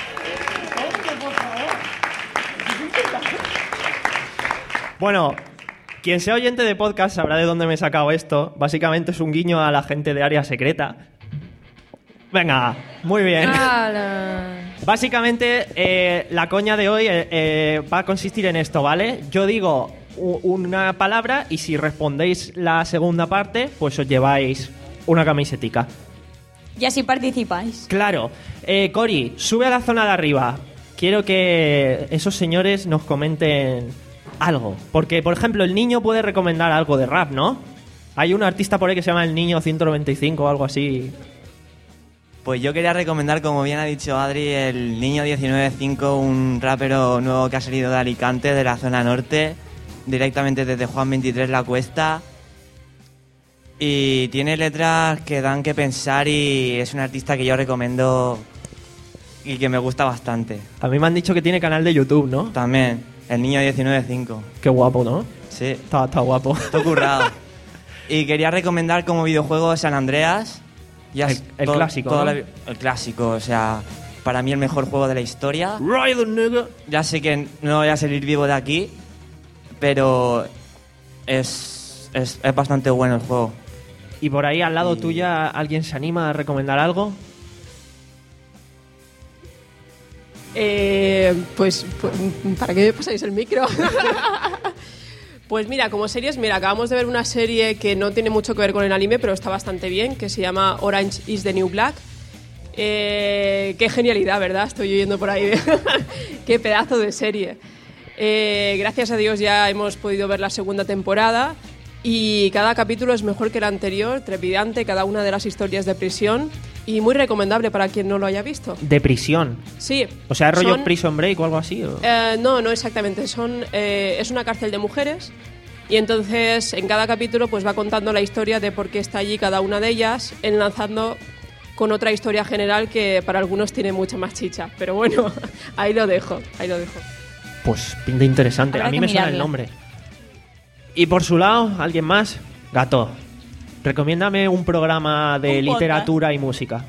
Bueno, quien sea oyente de podcast sabrá de dónde me he sacado esto. Básicamente es un guiño a la gente de Área Secreta. Venga, muy bien. ¡Hala! Básicamente, eh, la coña de hoy eh, eh, va a consistir en esto, ¿vale? Yo digo u- una palabra y si respondéis la segunda parte, pues os lleváis una camisetica. Y así participáis. Claro. Eh, Cori, sube a la zona de arriba. Quiero que esos señores nos comenten algo. Porque, por ejemplo, el niño puede recomendar algo de rap, ¿no? Hay un artista por ahí que se llama el Niño ciento noventa y cinco o algo así. Pues yo quería recomendar, como bien ha dicho Adri, el Niño diecinueve cinco, un rapero nuevo que ha salido de Alicante, de la zona norte, directamente desde Juan veintitrés La Cuesta. Y tiene letras que dan que pensar y es un artista que yo recomiendo y que me gusta bastante. A mí me han dicho que tiene canal de YouTube, ¿no? También, el Niño diecinueve cinco. Qué guapo, ¿no? Sí. Está, está guapo. Está currado. Y quería recomendar como videojuego San Andreas. Ya el, el todo, clásico, todo ¿no? la, el clásico, o sea, para mí el mejor juego de la historia. Right, nigga. Ya sé que no voy a salir vivo de aquí, pero es, es, es bastante bueno el juego. ¿Y por ahí al lado y... tuya alguien se anima a recomendar algo? Eh, pues, pues, ¿para qué me pasáis el micro? Pues mira, como series, mira, acabamos de ver una serie que no tiene mucho que ver con el anime, pero está bastante bien, que se llama Orange is the New Black. Eh, qué genialidad, ¿verdad? Estoy oyendo por ahí. Qué pedazo de serie. Eh, gracias a Dios ya hemos podido ver la segunda temporada y cada capítulo es mejor que el anterior, trepidante, cada una de las historias de prisión y muy recomendable para quien no lo haya visto. ¿De prisión? Sí. O sea, ¿rollo son, Prison Break o algo así? ¿o? Eh, no, no exactamente. Son, eh, es una cárcel de mujeres y entonces en cada capítulo pues va contando la historia de por qué está allí cada una de ellas, enlazando con otra historia general que para algunos tiene mucha más chicha. Pero bueno, ahí lo dejo, ahí lo dejo. Pues pinta interesante. Habrá a mí que me suena mirarla. el nombre. Y por su lado, ¿alguien más? Gato, recomiéndame un programa de Un literatura y música.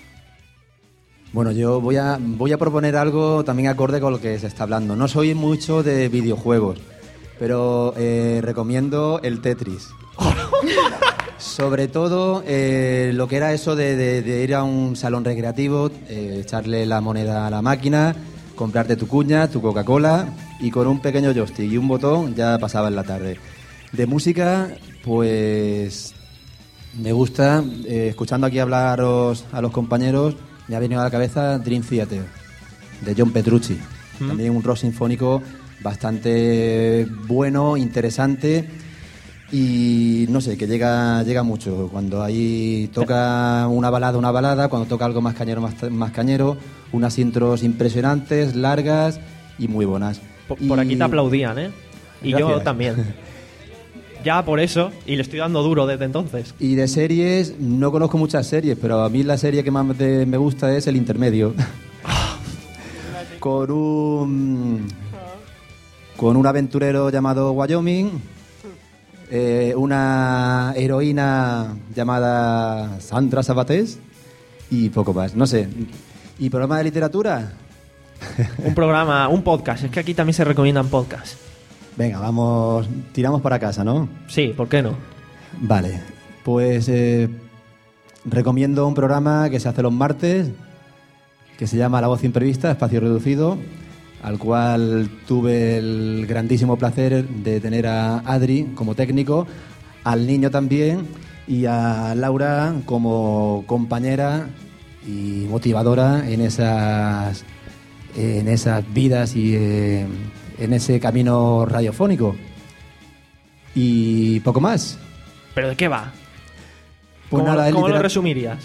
Bueno, yo voy a, voy a proponer algo también acorde con lo que se está hablando. No soy mucho de videojuegos, pero eh, recomiendo el Tetris. Sobre todo eh, lo que era eso de, de, de ir a un salón recreativo, eh, echarle la moneda a la máquina, comprarte tu cuña, tu Coca-Cola y con un pequeño joystick y un botón ya pasaba en la tarde. De música, pues me gusta, eh, escuchando aquí hablaros a los compañeros, me ha venido a la cabeza Dream Theater, de John Petrucci. ¿Mm? También un rock sinfónico bastante bueno, interesante y no sé, que llega llega mucho. Cuando ahí toca una balada, una balada, cuando toca algo más cañero, más, más cañero, unas intros impresionantes, largas y muy buenas. Por, por aquí te aplaudían, ¿eh? Y Gracias. yo también. Ya por eso, y le estoy dando duro desde entonces. Y de series, no conozco muchas series, pero a mí la serie que más de, me gusta es El Intermedio. Con un con un aventurero llamado Wyoming, eh, una heroína llamada Sandra Sabatés y poco más, no sé. ¿Y programa de literatura? Un programa, un podcast, es que aquí también se recomiendan podcasts. Venga, vamos, tiramos para casa, ¿no? Sí, ¿por qué no? Vale, pues eh, recomiendo un programa que se hace los martes, que se llama La Voz Imprevista, Espacio Reducido, al cual tuve el grandísimo placer de tener a Adri como técnico, al niño también y a Laura como compañera y motivadora en esas, en esas vidas y eh, en ese camino radiofónico. Y poco más. ¿Pero de qué va? Pues ¿Cómo, nada, ¿cómo litera- lo resumirías?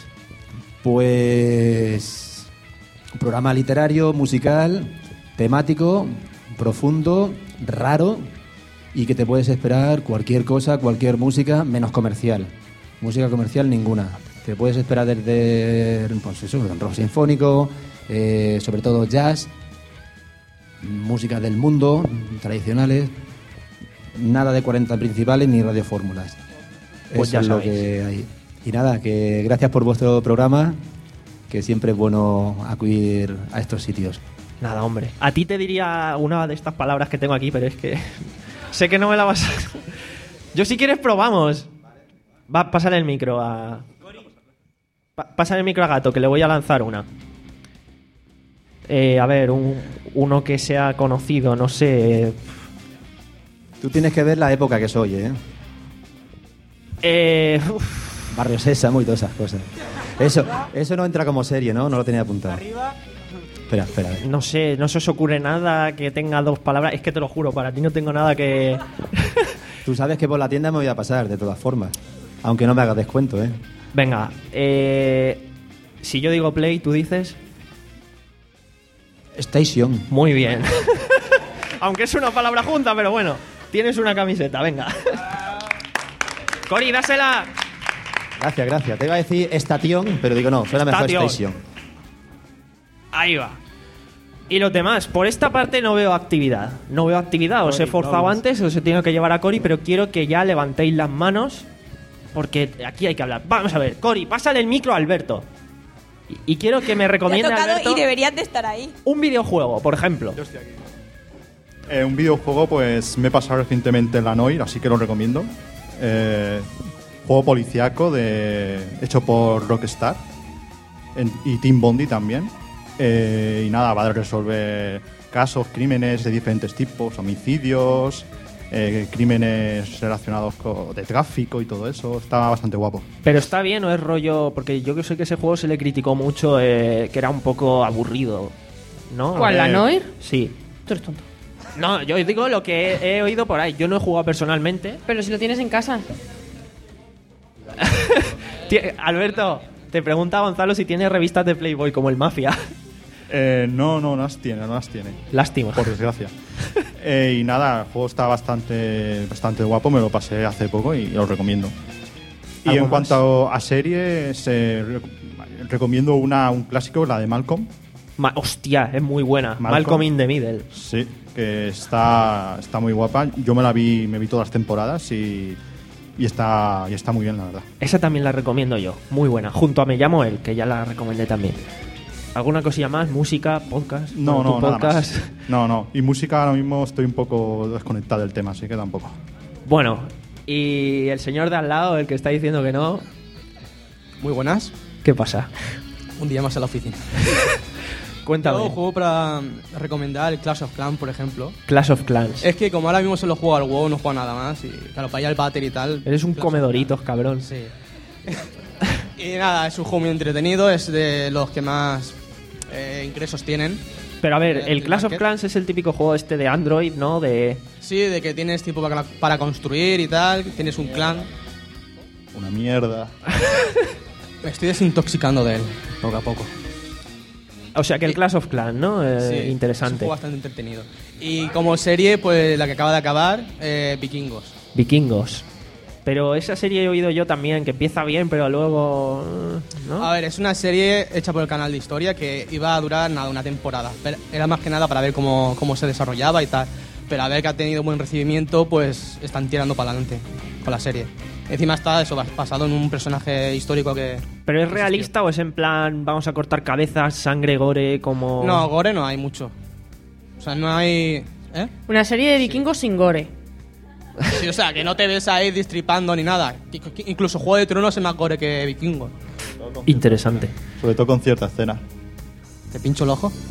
Pues un programa literario, musical, temático, profundo, raro y que te puedes esperar cualquier cosa, cualquier música, menos comercial. Música comercial ninguna. Te puedes esperar desde pues eso, rock sinfónico, eh, sobre todo jazz, música del mundo, tradicionales, nada de cuarenta principales ni radiofórmulas. Pues Eso ya es lo sabéis. que hay. Y nada, que gracias por vuestro programa, que siempre es bueno acudir a estos sitios. Nada, hombre. A ti te diría una de estas palabras que tengo aquí, pero es que sé que no me la vas a... Yo si quieres probamos. Va, pásale el micro a... Pa- pásale el micro a Gato, que le voy a lanzar una. Eh, a ver, un, uno que sea conocido, no sé... Tú tienes que ver la época que soy, ¿eh? Eh, Barrio Sésamo y todas esas cosas. Eso, eso no entra como serie, ¿no? No lo tenía apuntado. Espera, espera. a ver. No sé, no se os ocurre nada que tenga dos palabras. Es que te lo juro, para ti no tengo nada que... Tú sabes que por la tienda me voy a pasar, de todas formas. Aunque no me hagas descuento, ¿eh? Venga, eh... si yo digo play, tú dices... Station. Muy bien. Aunque es una palabra junta, pero bueno. Tienes una camiseta, venga. Cori, dásela. Gracias, gracias. Te iba a decir estación, pero digo no, suena mejor Station. station. Ahí va. Y los demás, por esta parte no veo actividad. No veo actividad. Os he forzado antes, os he tenido que llevar a Cori, pero quiero que ya levantéis las manos, porque aquí hay que hablar. Vamos a ver, Cori, pásale el micro a Alberto. Y, y quiero que me Te ha recomiende, tocado Alberto, y deberías de estar ahí. un videojuego, por ejemplo. Eh, un videojuego, pues me he pasado recientemente la Noir, así que lo recomiendo. Eh, juego policiaco de, hecho por Rockstar en, y Team Bondi también. Eh, y nada, va a resolver casos, crímenes de diferentes tipos, homicidios, eh, crímenes relacionados con de tráfico y todo eso. Está bastante guapo. Pero está bien o es rollo, porque yo que sé que ese juego se le criticó mucho, eh, que era un poco aburrido, ¿no? ¿Cuál, la Eh, Noir? Sí. Tú eres tonto. No, yo digo lo que he, he oído por ahí. Yo no he jugado personalmente. Pero si lo tienes en casa. Tie- Alberto, te pregunta Gonzalo si tiene revistas de Playboy como el Mafia. Eh, no, no, no las tiene, no las tiene. Lástima. Por desgracia. Eh, y nada, el juego está bastante, bastante guapo, me lo pasé hace poco y lo recomiendo. Y ¿Algo en cuanto a series, eh, re- recomiendo una, un clásico, la de Malcolm. Ma- hostia, es muy buena. Malcolm in the Middle. Sí, que está, está muy guapa. Yo me la vi, me vi todas las temporadas y, y, está, y está muy bien, la verdad. Esa también la recomiendo yo. Muy buena. Junto a Me llamo él, que ya la recomendé también. ¿Alguna cosilla más? ¿Música? ¿Podcast? No, Bueno, no, tu nada podcast. más. No, no. Y música ahora mismo estoy un poco desconectado del tema, así que tampoco. Bueno, y el señor de al lado, el que está diciendo que no... Muy buenas. ¿Qué pasa? Un día más en la oficina. Cuéntame. Yo juego para recomendar el Clash of Clans, por ejemplo. Clash of Clans. Es que como ahora mismo solo juego al WoW, no juego a nada más. Y claro, para allá el Battle y tal. Eres un Clash of comedoritos, cabrón. Sí. Y nada, es un juego muy entretenido, es de los que más eh, ingresos tienen. Pero a ver, Eh, el Clash of market. Clans es el típico juego este de Android, ¿no? De... Sí, de que tienes tiempo para, para construir y tal, tienes un clan. Una mierda. Me estoy desintoxicando de él, poco a poco. O sea que el Clash of Clans, ¿no? Eh, Sí, Es un interesante. juego bastante entretenido. Y como serie, pues la que acaba de acabar, eh, Vikingos. Vikingos. Pero esa serie he oído yo también, que empieza bien, pero luego... ¿no? A ver, es una serie hecha por el canal de Historia que iba a durar nada, una temporada. Pero era más que nada para ver cómo, cómo se desarrollaba y tal. Pero a ver que ha tenido buen recibimiento, pues están tirando para adelante con la serie. Encima está eso, basado en un personaje histórico que... ¿Pero es realista o es en plan, vamos a cortar cabezas, sangre, gore, como...? No, gore no hay mucho. O sea, no hay... ¿Eh? Una serie de vikingos sin gore. Sí, o sea, que no te ves ahí destripando ni nada. Que- que Incluso Juego de Tronos es más gore que Vikingos. Interesante. Sobre todo con cierta escena. ¿Te pincho el ojo?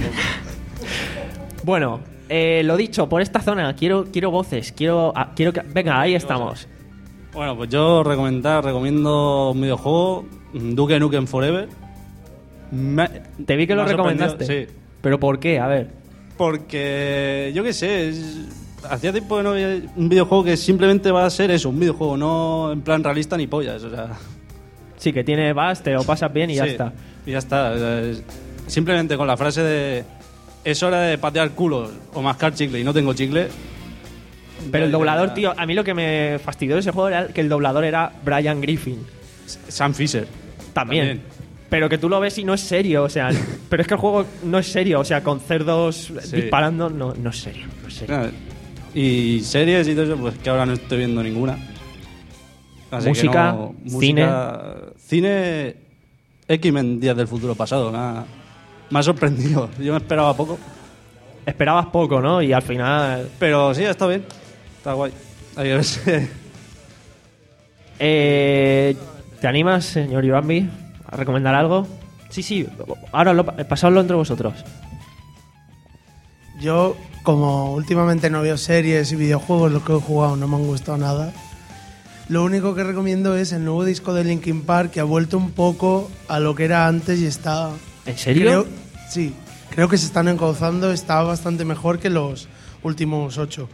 Bueno, eh, lo dicho, por esta zona, quiero quiero voces, quiero... ah, quiero que... Venga, ahí estamos. Bueno, pues yo recomendar, recomiendo un videojuego, Duke Nukem Forever. Me- Te vi que me lo ha sorprendido, recomendaste. Sí. ¿Pero por qué? A ver. Porque, yo qué sé, es- hacía tiempo que no había un videojuego que simplemente va a ser eso, un videojuego, no en plan realista ni pollas, o sea... Sí, que tiene vas, te lo pasas bien y ya Sí, está. Y ya está. O sea, es- simplemente con la frase de es hora de patear culos o mascar chicle y no tengo chicle. Pero el ya- doblador, ya- tío, a mí lo que me fastidió de ese juego era que el doblador era Brian Griffin. Sam Fisher. También. También. Pero que tú lo ves y no es serio, o sea... pero es que el juego no es serio, o sea, con cerdos Sí. disparando no, no es serio, no es serio. Nada, Y series y todo eso, pues que ahora no estoy viendo ninguna. Así que Música, no- cine. música, cine, X-Men Días del Futuro Pasado, nada. Me ha sorprendido, yo me esperaba poco. Esperabas poco, ¿no? Y al final... Pero sí, está bien, está guay. Hay que verse. Eh, ¿Te animas, señor Ivanbi, a recomendar algo? Sí, sí, ahora lo, pasadlo entre vosotros. Lo único que recomiendo es el nuevo disco de Linkin Park, que ha vuelto un poco a lo que era antes y está... ¿En serio? Creo, sí, creo que se están encauzando, está bastante mejor que los últimos ocho.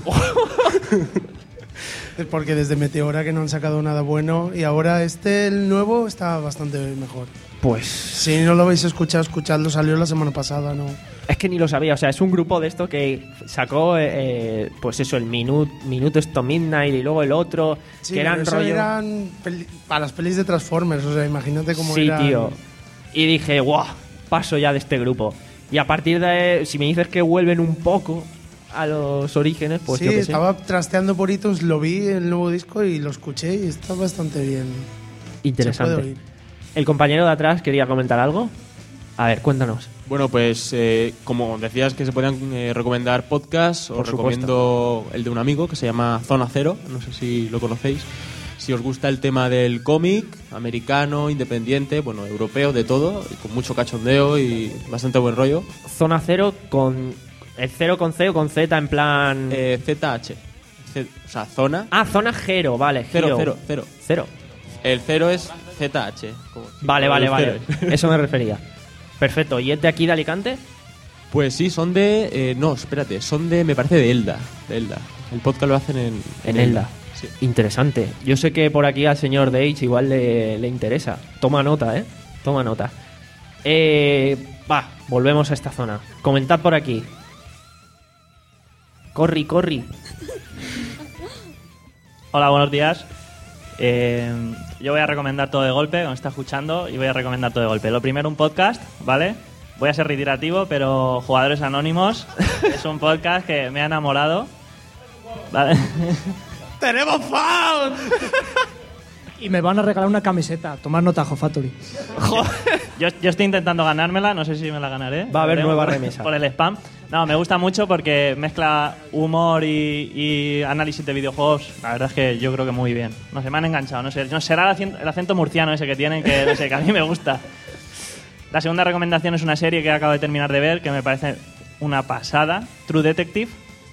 Porque desde Meteora que no han sacado nada bueno y ahora este, el nuevo, está bastante mejor. Pues... Si no lo habéis escuchado, escuchadlo, salió la semana pasada, ¿no? Es que ni lo sabía, o sea, es un grupo de esto que sacó, eh, pues eso, el Minute, Minuto Esto Midnight y luego el otro, Sí, que eran pero eso rollo... eran peli- para las pelis de Transformers, o sea, imagínate cómo Sí, eran... tío. Y dije, guau, paso ya de este grupo. Y a partir de... Si me dices que vuelven un poco a los orígenes, pues sí, yo qué sé. estaba trasteando por iTunes, lo vi el nuevo disco y lo escuché y está bastante bien. Interesante. Se puede oír. El compañero de atrás quería comentar algo. A ver, cuéntanos. Bueno, pues eh, como decías que se podían eh, recomendar podcasts, Por os recomiendo el de un amigo que se llama Zona Cero, no sé si lo conocéis. Si os gusta el tema del cómic, americano, independiente, bueno, europeo, de todo, y con mucho cachondeo y bastante buen rollo. Zona Cero con... ¿El cero con C o con Z en plan...? Eh, Z H. C- o sea, zona... Ah, Zona Gero, vale. Cero, Gero. cero, cero. Cero. El cero es Z H. como- Vale, como vale, el vale. cero. Eso me refería. Perfecto. ¿Y es de aquí, de Alicante? Pues sí, son de... eh, no, espérate, son de... Me parece de Elda. De Elda. El podcast lo hacen en... En Elda. Sí. Interesante. Yo sé que por aquí al señor Deitch igual le, le interesa. Toma nota, ¿eh? Toma nota. Eh, va, volvemos a esta zona. Comentad por aquí. Corri, corri. Hola, buenos días. Eh, yo voy a recomendar todo de golpe, como está escuchando, y voy a recomendar todo de golpe. Lo primero, un podcast, ¿vale? Voy a ser reiterativo, pero Jugadores Anónimos es un podcast que me ha enamorado. ¿Vale? ¡Tenemos fan! Y me van a regalar una camiseta. Tomar nota, Hofactory. Yo, yo estoy intentando ganármela, no sé si me la ganaré. Va a haber Veremos nueva por- remesa. Por el spam. No, me gusta mucho porque mezcla humor y, y análisis de videojuegos. La verdad es que yo creo que muy bien. No sé, me han enganchado. No sé, no será el acento, el acento murciano ese que tienen, que no sé, que a mí me gusta. La segunda recomendación es una serie que acabo de terminar de ver que me parece una pasada. True Detective.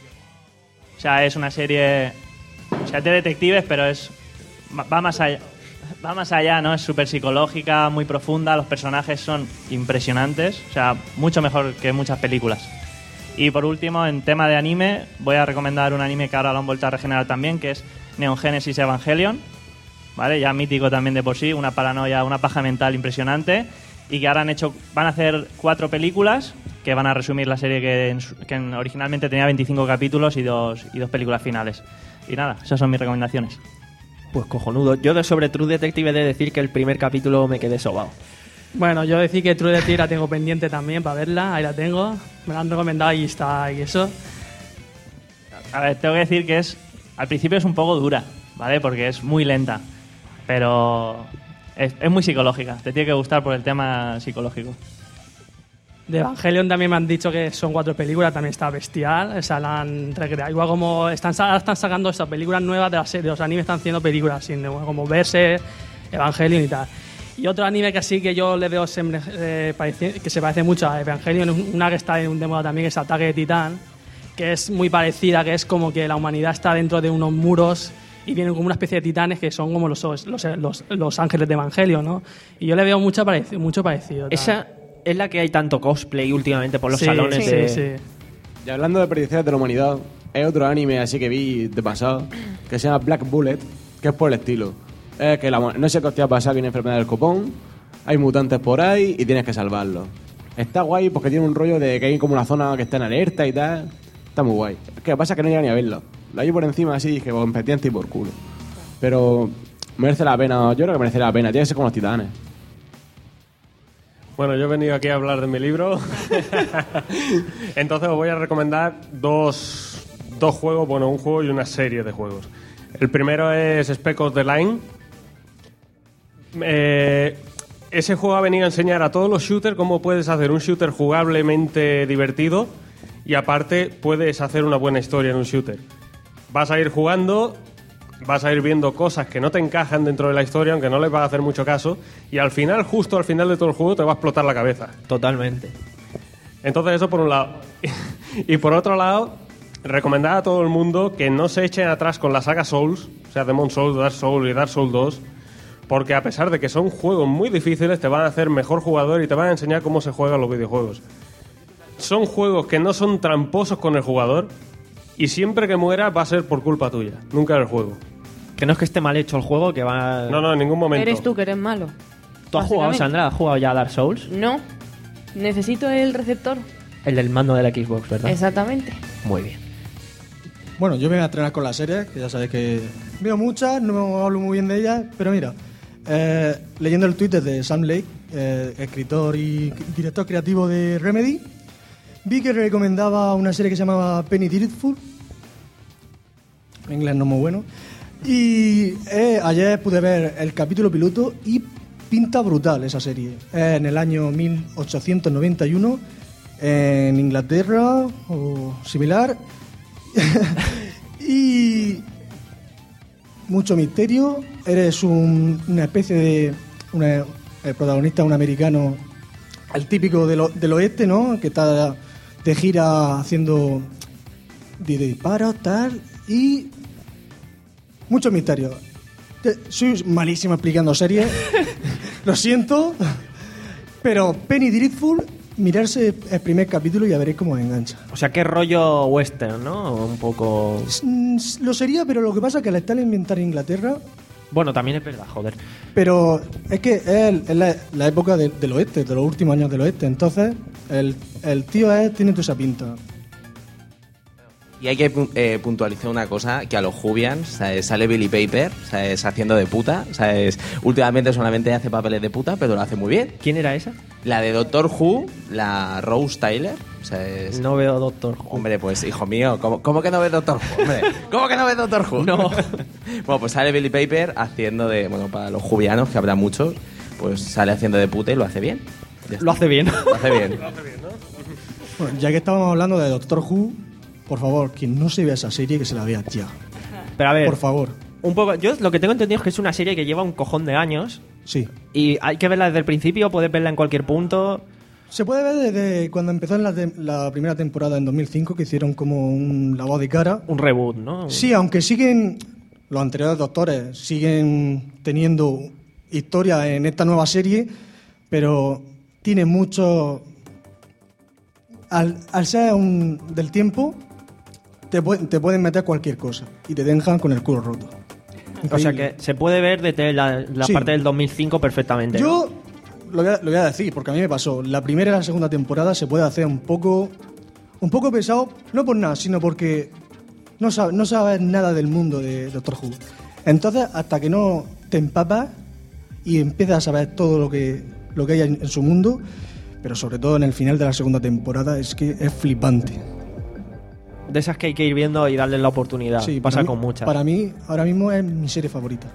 O sea, es una serie... O sea, es de detectives, pero es... Va más allá. Va más allá, ¿no? Es súper psicológica, muy profunda, los personajes son impresionantes, o sea, mucho mejor que muchas películas. Y por último, en tema de anime, voy a recomendar un anime que ahora lo han vuelto a regenerar también, que es Neon Genesis Evangelion, ¿vale? Ya mítico también de por sí, una paranoia, una paja mental impresionante, y que ahora han hecho, van a hacer cuatro películas que van a resumir la serie que, en su- que en- originalmente tenía veinticinco capítulos y dos, y dos películas finales. Y nada, esas son mis recomendaciones. Pues cojonudo. Yo de sobre True Detective he de decir que el primer capítulo me quedé sobao. Bueno, yo decir que True Detective la tengo pendiente también para verla, ahí la tengo. Me la han recomendado y está y eso. A ver, tengo que decir que es. Al principio es un poco dura, ¿vale? Porque es muy lenta. Pero. Es, es muy psicológica. Te tiene que gustar por el tema psicológico. De Evangelion también me han dicho que son cuatro películas, también está bestial, o sea, la han recreado. Igual como están, sa- ahora están sacando estas películas nuevas de, la serie, de los animes, están haciendo películas así, ¿no? Como Verse, Evangelion y tal. Y otro anime que así que yo le veo semble- eh, parece- que se parece mucho a Evangelion, una que está en un demo también, que es Ataque de Titán, que es muy parecida, que es como que la humanidad está dentro de unos muros y vienen como una especie de titanes que son como los, los, los, los ángeles de Evangelion, ¿no? Y yo le veo mucho, pareci- mucho parecido. tal. Esa es la que hay tanto cosplay últimamente por los Sí, salones sí, de... sí. Y hablando de predicciones de la humanidad, hay otro anime así que vi de pasado, que se llama Black Bullet, que es por el estilo. Es que la, no sé qué os te ha pasado, que hay una enfermedad del copón, hay mutantes por ahí y tienes que salvarlos. Está guay porque tiene un rollo de que hay como una zona que está en alerta y tal. Está muy guay. Es que pasa que no llega ni a verlo. La vi por encima así y dije, competente y por culo. Pero merece la pena, yo creo que merece la pena, tiene que ser como los titanes. Bueno, yo he venido aquí a hablar de mi libro. Entonces os voy a recomendar dos, dos juegos, bueno, un juego y una serie de juegos. El primero es Spec Ops The Line. Eh, ese juego ha venido a enseñar a todos los shooters cómo puedes hacer un shooter jugablemente divertido y aparte puedes hacer una buena historia en un shooter. Vas a ir jugando, vas a ir viendo cosas que no te encajan dentro de la historia, aunque no les vas a hacer mucho caso, y al final, justo al final de todo el juego, te va a explotar la cabeza. Totalmente. Entonces eso por un lado. Y por otro lado, recomendar a todo el mundo que no se echen atrás con la saga Souls, o sea, Demon Souls, Dark Souls y Dark Souls dos, porque a pesar de que son juegos muy difíciles, te van a hacer mejor jugador y te van a enseñar cómo se juegan los videojuegos. Son juegos que no son tramposos con el jugador y siempre que mueras va a ser por culpa tuya, nunca del juego. Que no es que esté mal hecho el juego, que va... No, no, en ningún momento. Eres tú que eres malo. ¿Tú has jugado, básicamente. Sandra? ¿Has jugado ya a Dark Souls? No. Necesito el receptor. El del mando de la Xbox, ¿verdad? Exactamente. Muy bien. Bueno, yo me voy a estrenar con la serie, que ya sabéis que veo muchas, no hablo muy bien de ellas, pero mira, eh, leyendo el Twitter de Sam Lake, eh, escritor y director creativo de Remedy, vi que recomendaba una serie que se llamaba Penny Dreadful, en inglés no muy bueno, y eh, ayer pude ver el capítulo piloto y pinta brutal esa serie. Es en el año mil ochocientos noventa y uno, en Inglaterra o similar, y mucho misterio. Eres un- una especie de una- el protagonista es un americano, el típico del, o- del oeste, ¿no? Que está de gira haciendo de disparos, tal, y mucho misterio. Te- Soy malísimo explicando series, lo siento, pero Penny Dreadful, mirarse el primer capítulo y ya veréis cómo me engancha. O sea, qué rollo western, ¿no? Un poco... Mm, Lo sería, pero lo que pasa es que al estar ambientada en Inglaterra, Bueno, también es verdad, joder. pero es que es, el- es la, la época de- del oeste, de los últimos años del oeste, entonces el, el tío es, tiene toda esa pinta. Y hay que pu- eh, puntualizar una cosa, que a los Jubians, ¿sabes? Sale Billy Paper, ¿sabes? Haciendo de puta, ¿sabes? Últimamente solamente hace papeles de puta, pero lo hace muy bien. ¿Quién era esa? La de Doctor Who, la Rose Tyler, ¿sabes? No veo Doctor Who. Hombre, pues hijo mío, ¿cómo, cómo que no ves Doctor Who? Hombre, ¿cómo que no ves Doctor Who? No. Bueno, pues sale Billy Paper haciendo de, bueno, para los jubianos, que habrá muchos, pues sale haciendo de puta y lo hace bien. Ya Lo está. hace bien. Lo hace bien. Bueno, ya que estábamos hablando de Doctor Who, por favor, quien no se vea esa serie, que se la vea ya. Pero a ver... Por favor. Un poco, yo lo que tengo entendido es que es una serie que lleva un cojón de años. Sí. Y hay que verla desde el principio, puedes verla en cualquier punto. Se puede ver desde cuando empezó en la, te- la primera temporada en dos mil cinco, que hicieron como un lavado de cara. Un reboot, ¿no? Sí, aunque siguen, los anteriores doctores siguen teniendo historia en esta nueva serie, pero tiene mucho... Al, al ser un, del tiempo, te, pu- te pueden meter cualquier cosa y te dejan con el culo roto. O sea Increíble. que se puede ver desde la, la Sí. parte del dos mil cinco perfectamente. ¿no? Yo lo voy, a, lo voy a decir, porque a mí me pasó. La primera y la segunda temporada se puede hacer un poco un poco pesado, no por nada, sino porque no sabes, no sabes nada del mundo de Doctor Who. Entonces, hasta que no te empapas y empiezas a saber todo lo que, lo que hay en, en su mundo, pero sobre todo en el final de la segunda temporada, es que es flipante. De esas que hay que ir viendo y darle la oportunidad. Sí, Pasa para mí- con muchas. Para mí, ahora mismo es mi serie favorita.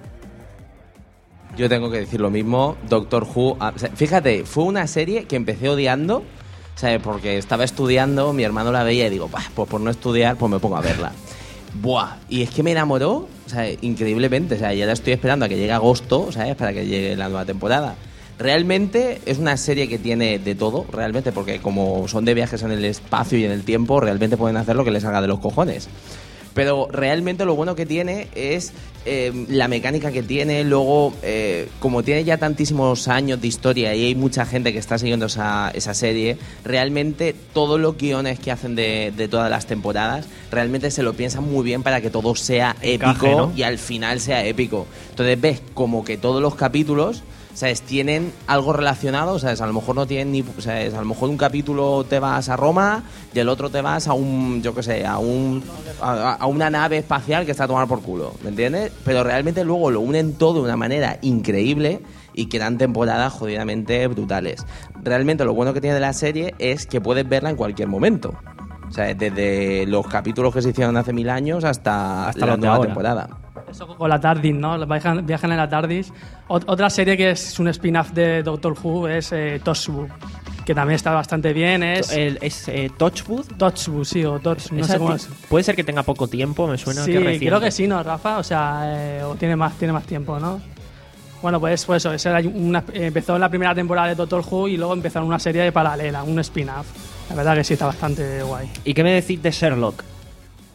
Yo tengo que decir lo mismo, Doctor Who, ah, o sea, fíjate, fue una serie que empecé odiando, ¿sabes? Porque estaba estudiando, mi hermano la veía y digo, bah, pues por no estudiar, pues me pongo a verla. Buah, y es que me enamoró, o sea, increíblemente, o sea, ya la estoy esperando a que llegue agosto, ¿sabes? Para que llegue la nueva temporada. Realmente es una serie que tiene de todo, realmente, porque como son de viajes en el espacio y en el tiempo, realmente pueden hacer lo que les salga de los cojones. Pero realmente lo bueno que tiene es eh, la mecánica que tiene. Luego, eh, como tiene ya tantísimos años de historia y hay mucha gente que está siguiendo esa, esa serie, realmente todos los guiones que hacen de, de todas las temporadas, realmente se lo piensan muy bien para que todo sea Encaje, épico, ¿no? y al final sea épico. Entonces ves como que todos los capítulos, ¿sabes? Tienen algo relacionado, ¿sabes? A lo mejor no tienen ni... ¿sabes? A lo mejor un capítulo te vas a Roma y el otro te vas a un, yo qué sé, a un a, a una nave espacial que está a tomar por culo, ¿me entiendes? Pero realmente luego lo unen todo de una manera increíble y quedan temporadas jodidamente brutales. Realmente lo bueno que tiene de la serie es que puedes verla en cualquier momento. O sea, desde los capítulos que se hicieron hace mil años hasta, Hasta la los de nueva ahora. temporada. Eso con la TARDIS, ¿no? Viajan, viajan en la TARDIS. Ot- otra serie que es un spin-off de Doctor Who es eh, Torchwood, que también está bastante bien. Es, El- ¿Es eh, Torchwood? Torchwood, sí, o Torch, no Esa sé cómo ti- es. Puede ser que tenga poco tiempo, me suena Sí, que reciente. creo que sí, ¿no, Rafa? O sea, eh, o tiene más, tiene más tiempo, ¿no? Bueno, pues, pues eso, esa era una- eh, empezó en la primera temporada de Doctor Who y luego empezaron una serie de paralela, un spin-off. La verdad que sí, está bastante guay. ¿Y qué me decís de Sherlock?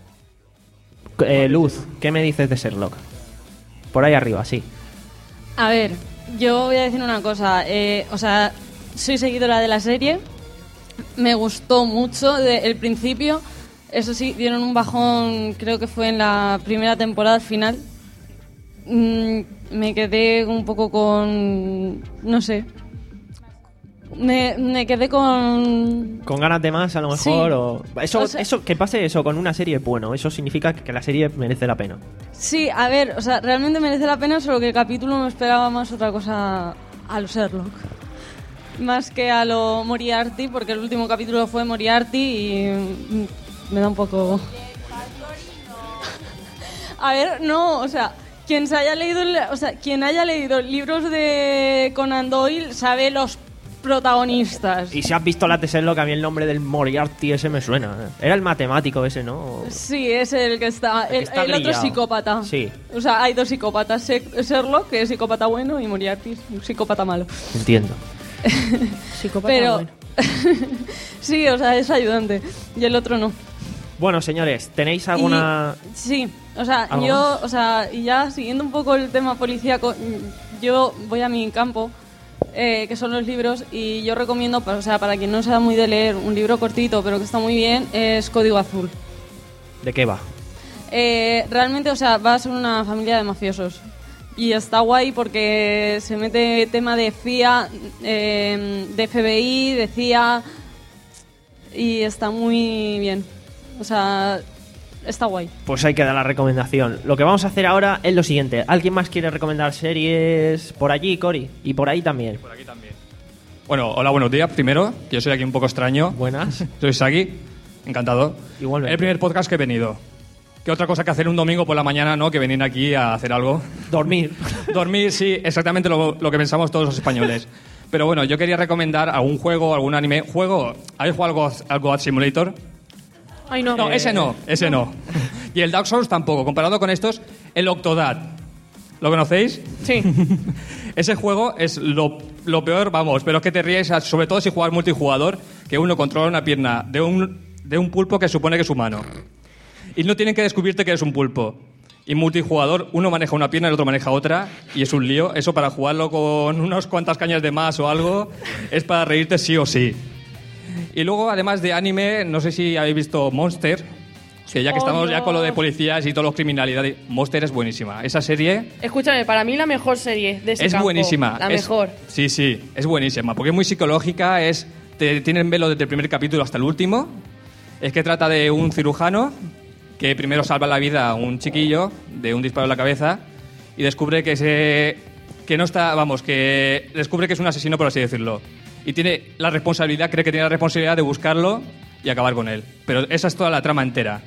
Eh, Luz, ¿qué me dices de Sherlock? Por ahí arriba, sí. A ver, yo voy a decir una cosa. Eh, o sea, soy seguidora de la serie. Me gustó mucho desde el principio. Eso sí, dieron un bajón, creo que fue en la primera temporada al final. Mm, me quedé un poco con... no sé. Me, me quedé con... ¿Con ganas de más, a lo Sí. mejor? O... Eso, O sea- eso, que pase eso con una serie, bueno, eso significa que la serie merece la pena. Sí, a ver, o sea, realmente merece la pena, solo que el capítulo me esperaba más otra cosa a lo Sherlock. Más que a lo Moriarty, porque el último capítulo fue Moriarty y mm, me da un poco... A ver, no, o sea, quien se haya leído, el- o sea, quien haya leído libros de Conan Doyle sabe los protagonistas. Y si has visto la de Sherlock, a mí el nombre del Moriarty ese me suena. Era el matemático ese, ¿no? Sí, es el que está, el, que está el otro grillado. psicópata. Sí, O sea, hay dos psicópatas, Se- Sherlock, que es psicópata bueno, y Moriarty, un psicópata malo. entiendo. Psicópata Pero, sí, o sea, es ayudante, y el otro no. Bueno, señores, ¿tenéis alguna...? Y- sí, o sea, ¿Algo yo, más? o sea, y ya siguiendo un poco el tema policíaco, yo voy a mi campo, eh, que son los libros, y yo recomiendo, pues, o sea, para quien no sea muy de leer, un libro cortito, pero que está muy bien, es Código Azul. ¿De qué va? Eh, realmente, o sea, va a ser una familia de mafiosos. Y está guay porque se mete tema de F I A, eh, de F B I, de C I A, y está muy bien. O sea, está guay. Pues hay que dar la recomendación. Lo que vamos a hacer ahora es lo siguiente. ¿Alguien más quiere recomendar series por allí, Cory? Y por ahí también. Por aquí también. Bueno, hola, buenos días. Primero, que yo soy aquí un poco extraño. Buenas. Soy Sagi. Encantado. Igualmente. El primer podcast que he venido. ¿Qué otra cosa que hacer un domingo por la mañana, no? Que venir aquí a hacer algo. Dormir. Dormir, sí, exactamente lo, lo que pensamos todos los españoles. Pero bueno, yo quería recomendar algún juego, algún anime. ¿Juego? ¿Habéis jugado al Goat- al God Simulator? Ay, no. No, ese no, ese no. Y el Dark Souls tampoco. Comparado con estos, el Octodad. ¿Lo conocéis? Sí. Ese juego es lo, lo peor, vamos, pero es que te ríes, sobre todo si juegas multijugador, que uno controla una pierna de un, de un pulpo que supone que es humano. Y no tienen que descubrirte que eres un pulpo. Y multijugador, uno maneja una pierna, el otro maneja otra, y es un lío. Eso para jugarlo con unas cuantas cañas de más o algo, es para reírte sí o sí. Y luego, además de anime, no sé si habéis visto Monster, que ya que Oh, estamos ya con lo de Dios. policías y todos los criminalidades, Monster es buenísima. Esa serie Escúchame, para mí la mejor serie de ese es campo. buenísima. La Es- mejor. Sí, sí, es buenísima, porque es muy psicológica, es te tienen velo desde el primer capítulo hasta el último. Es que trata de un cirujano que primero salva la vida a un chiquillo de un disparo en la cabeza y descubre que se que no está, vamos, que descubre que es un asesino, por así decirlo. Y tiene la responsabilidad, cree que tiene la responsabilidad de buscarlo y acabar con él. Pero esa es toda la trama entera.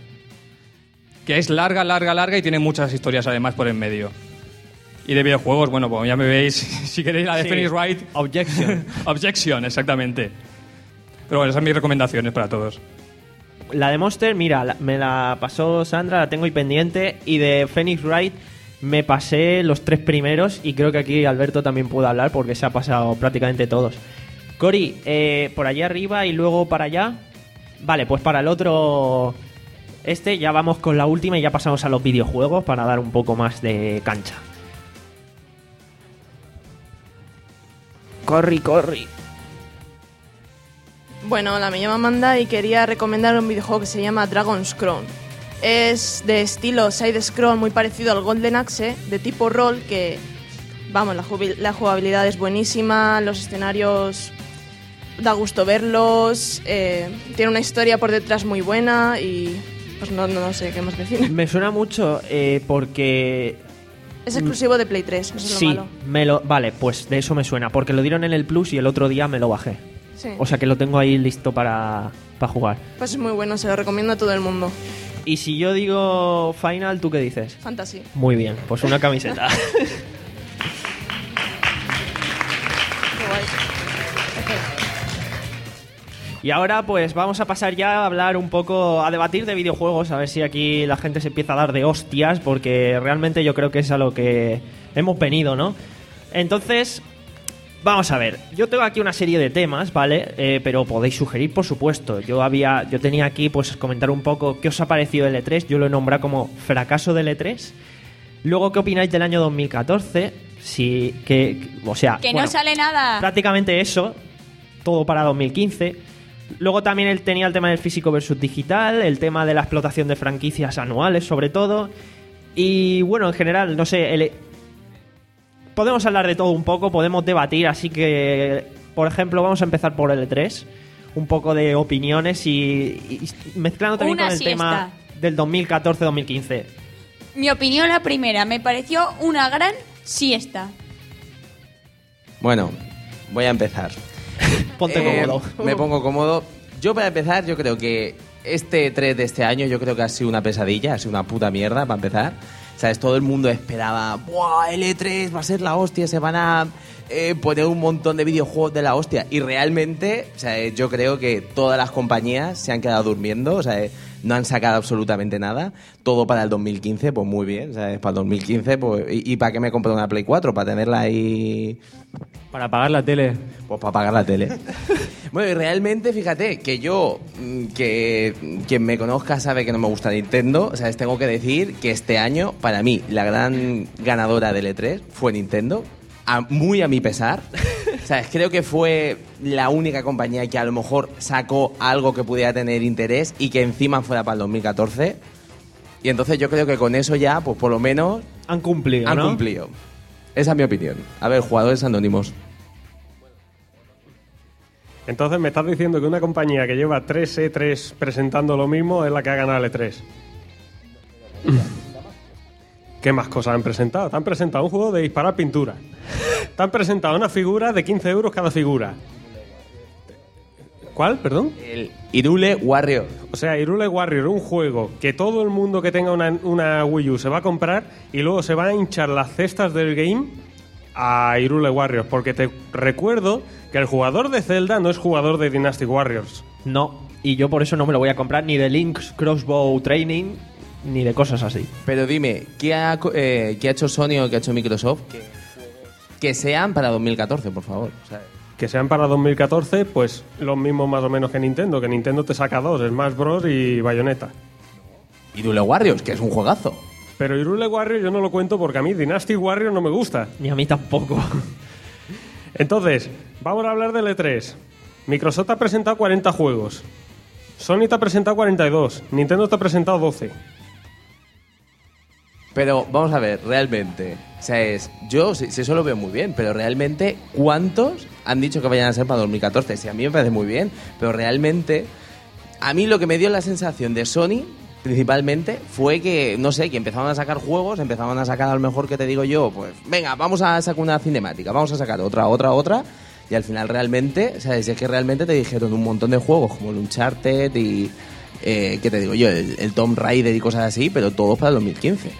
Que es larga, larga, larga y tiene muchas historias además por en medio. Y de videojuegos, bueno, pues ya me veis, si queréis la de Sí. Phoenix Wright. Objection. Objection, exactamente. Pero bueno, esas son mis recomendaciones para todos. La de Monster, mira, la- me la pasó Sandra, la tengo ahí pendiente. Y de Phoenix Wright me pasé los tres primeros. Y creo que aquí Alberto también puede hablar porque se ha pasado prácticamente todos. Cory, eh, por allá arriba y luego para allá. Vale, pues para el otro... Este ya vamos con la última y ya pasamos a los videojuegos para dar un poco más de cancha. Corri, corri. Bueno, hola, me llamo Amanda y quería recomendar un videojuego que se llama Dragon's Crown. Es de estilo side-scroll muy parecido al Golden Axe, de tipo rol, que, vamos, la, jubi- la jugabilidad es buenísima, los escenarios da gusto verlos, eh, tiene una historia por detrás muy buena y pues no, no sé qué más decir. Me suena mucho eh, porque... Es exclusivo de Play tres, eso es Sí, lo malo. me lo, vale, pues de eso me suena, porque lo dieron en el Plus y el otro día me lo bajé. Sí. O sea que lo tengo ahí listo para, para jugar. Pues es muy bueno, se lo recomiendo a todo el mundo. Y si yo digo Final, ¿tú qué dices? Fantasy. Muy bien, pues una camiseta. Qué guay. Y ahora pues vamos a pasar ya a hablar un poco, a debatir de videojuegos, a ver si aquí la gente se empieza a dar de hostias, porque realmente yo creo que es a lo que hemos venido, ¿no? Entonces, Vamos a ver, yo tengo aquí una serie de temas, ¿vale? Eh, pero podéis sugerir, por supuesto. Yo había, yo tenía aquí, pues, comentar un poco qué os ha parecido el E tres. Yo lo he nombrado como fracaso del E tres. Luego, ¿qué opináis del año dos mil catorce? Si, que, o sea, Que bueno, no sale nada. prácticamente eso, todo para dos mil quince. Luego también él tenía el tema del físico versus digital, el tema de la explotación de franquicias anuales, sobre todo. Y bueno, en general, no sé, el, podemos hablar de todo un poco, podemos debatir, así que, por ejemplo, vamos a empezar por el E tres. Un poco de opiniones y, y mezclando también Una con el siesta. tema del dos mil catorce dos mil quince. Mi opinión, la primera, me pareció una gran siesta. Bueno, voy a empezar. Ponte Eh, cómodo. Me pongo cómodo. Yo, para empezar, yo creo que este E tres de este año, yo creo que ha sido una pesadilla, ha sido una puta mierda, para empezar. ¿Sabes? Todo el mundo esperaba, ¡buah! El E tres va a ser la hostia, se van a eh, poner un montón de videojuegos de la hostia. Y realmente, o sea, yo creo que todas las compañías se han quedado durmiendo, o sea, no han sacado absolutamente nada. Todo para el dos mil quince, pues muy bien, ¿sabes? Para el dos mil quince, pues, ¿y, y para qué me compro una Play cuatro? ¿Para tenerla ahí...? Para pagar la tele. Pues para pagar la tele. Bueno, y realmente, fíjate, que yo, mm, que quien me conozca sabe que no me gusta Nintendo, o sea, tengo que decir que este año, para mí, la gran ganadora del E tres fue Nintendo, a- muy a mi pesar. O sea, creo que fue la única compañía que a lo mejor sacó algo que pudiera tener interés y que encima fuera para el dos mil catorce. Y entonces yo creo que con eso ya, pues por lo menos... Han cumplido, Han ¿no? cumplido. Esa es mi opinión. A ver, jugadores anónimos. Entonces me estás diciendo que una compañía que lleva tres E tres presentando lo mismo es la que ha ganado el E tres. ¿Qué más cosas han presentado? Te han presentado un juego de disparar pintura. Te han presentado una figura de quince euros cada figura. ¿Cuál? Perdón. El Hyrule Warrior. O sea, Hyrule Warrior, un juego que todo el mundo que tenga una, una Wii U se va a comprar y luego se van a hinchar las cestas del game a Hyrule Warriors. Porque te recuerdo que el jugador de Zelda no es jugador de Dynasty Warriors. No, y yo por eso no me lo voy a comprar ni de Link's Crossbow Training ni de cosas así. Pero dime, ¿qué ha, co- eh, ¿qué ha hecho Sony o qué ha hecho Microsoft? Que, que sean para dos mil catorce, por favor. O sea, Que sean para dos mil catorce, pues los mismos más o menos que Nintendo. Que Nintendo te saca dos, Smash Bros. Y Bayonetta. Hyrule Warriors, que es un juegazo. Pero Hyrule Warrior yo no lo cuento porque a mí Dynasty Warrior no me gusta. Ni a mí tampoco. Entonces, vamos a hablar del E tres. Microsoft te ha presentado cuarenta juegos. Sony te ha presentado cuarenta y dos. Nintendo te ha presentado doce. Pero vamos a ver, realmente. O sea, es, yo sí, sí, eso lo veo muy bien, pero realmente, ¿cuántos han dicho que vayan a ser para dos mil catorce? Sí, a mí me parece muy bien, pero realmente, a mí lo que me dio la sensación de Sony, principalmente, fue que, no sé, que empezaban a sacar juegos, empezaban a sacar a lo mejor, que te digo yo, pues, venga, vamos a sacar una cinemática, vamos a sacar otra, otra, otra, y al final realmente, o sea, es que realmente te dijeron un montón de juegos, como el Uncharted y, eh, ¿qué te digo yo? El, el Tomb Raider y cosas así, pero todos para el dos mil quince.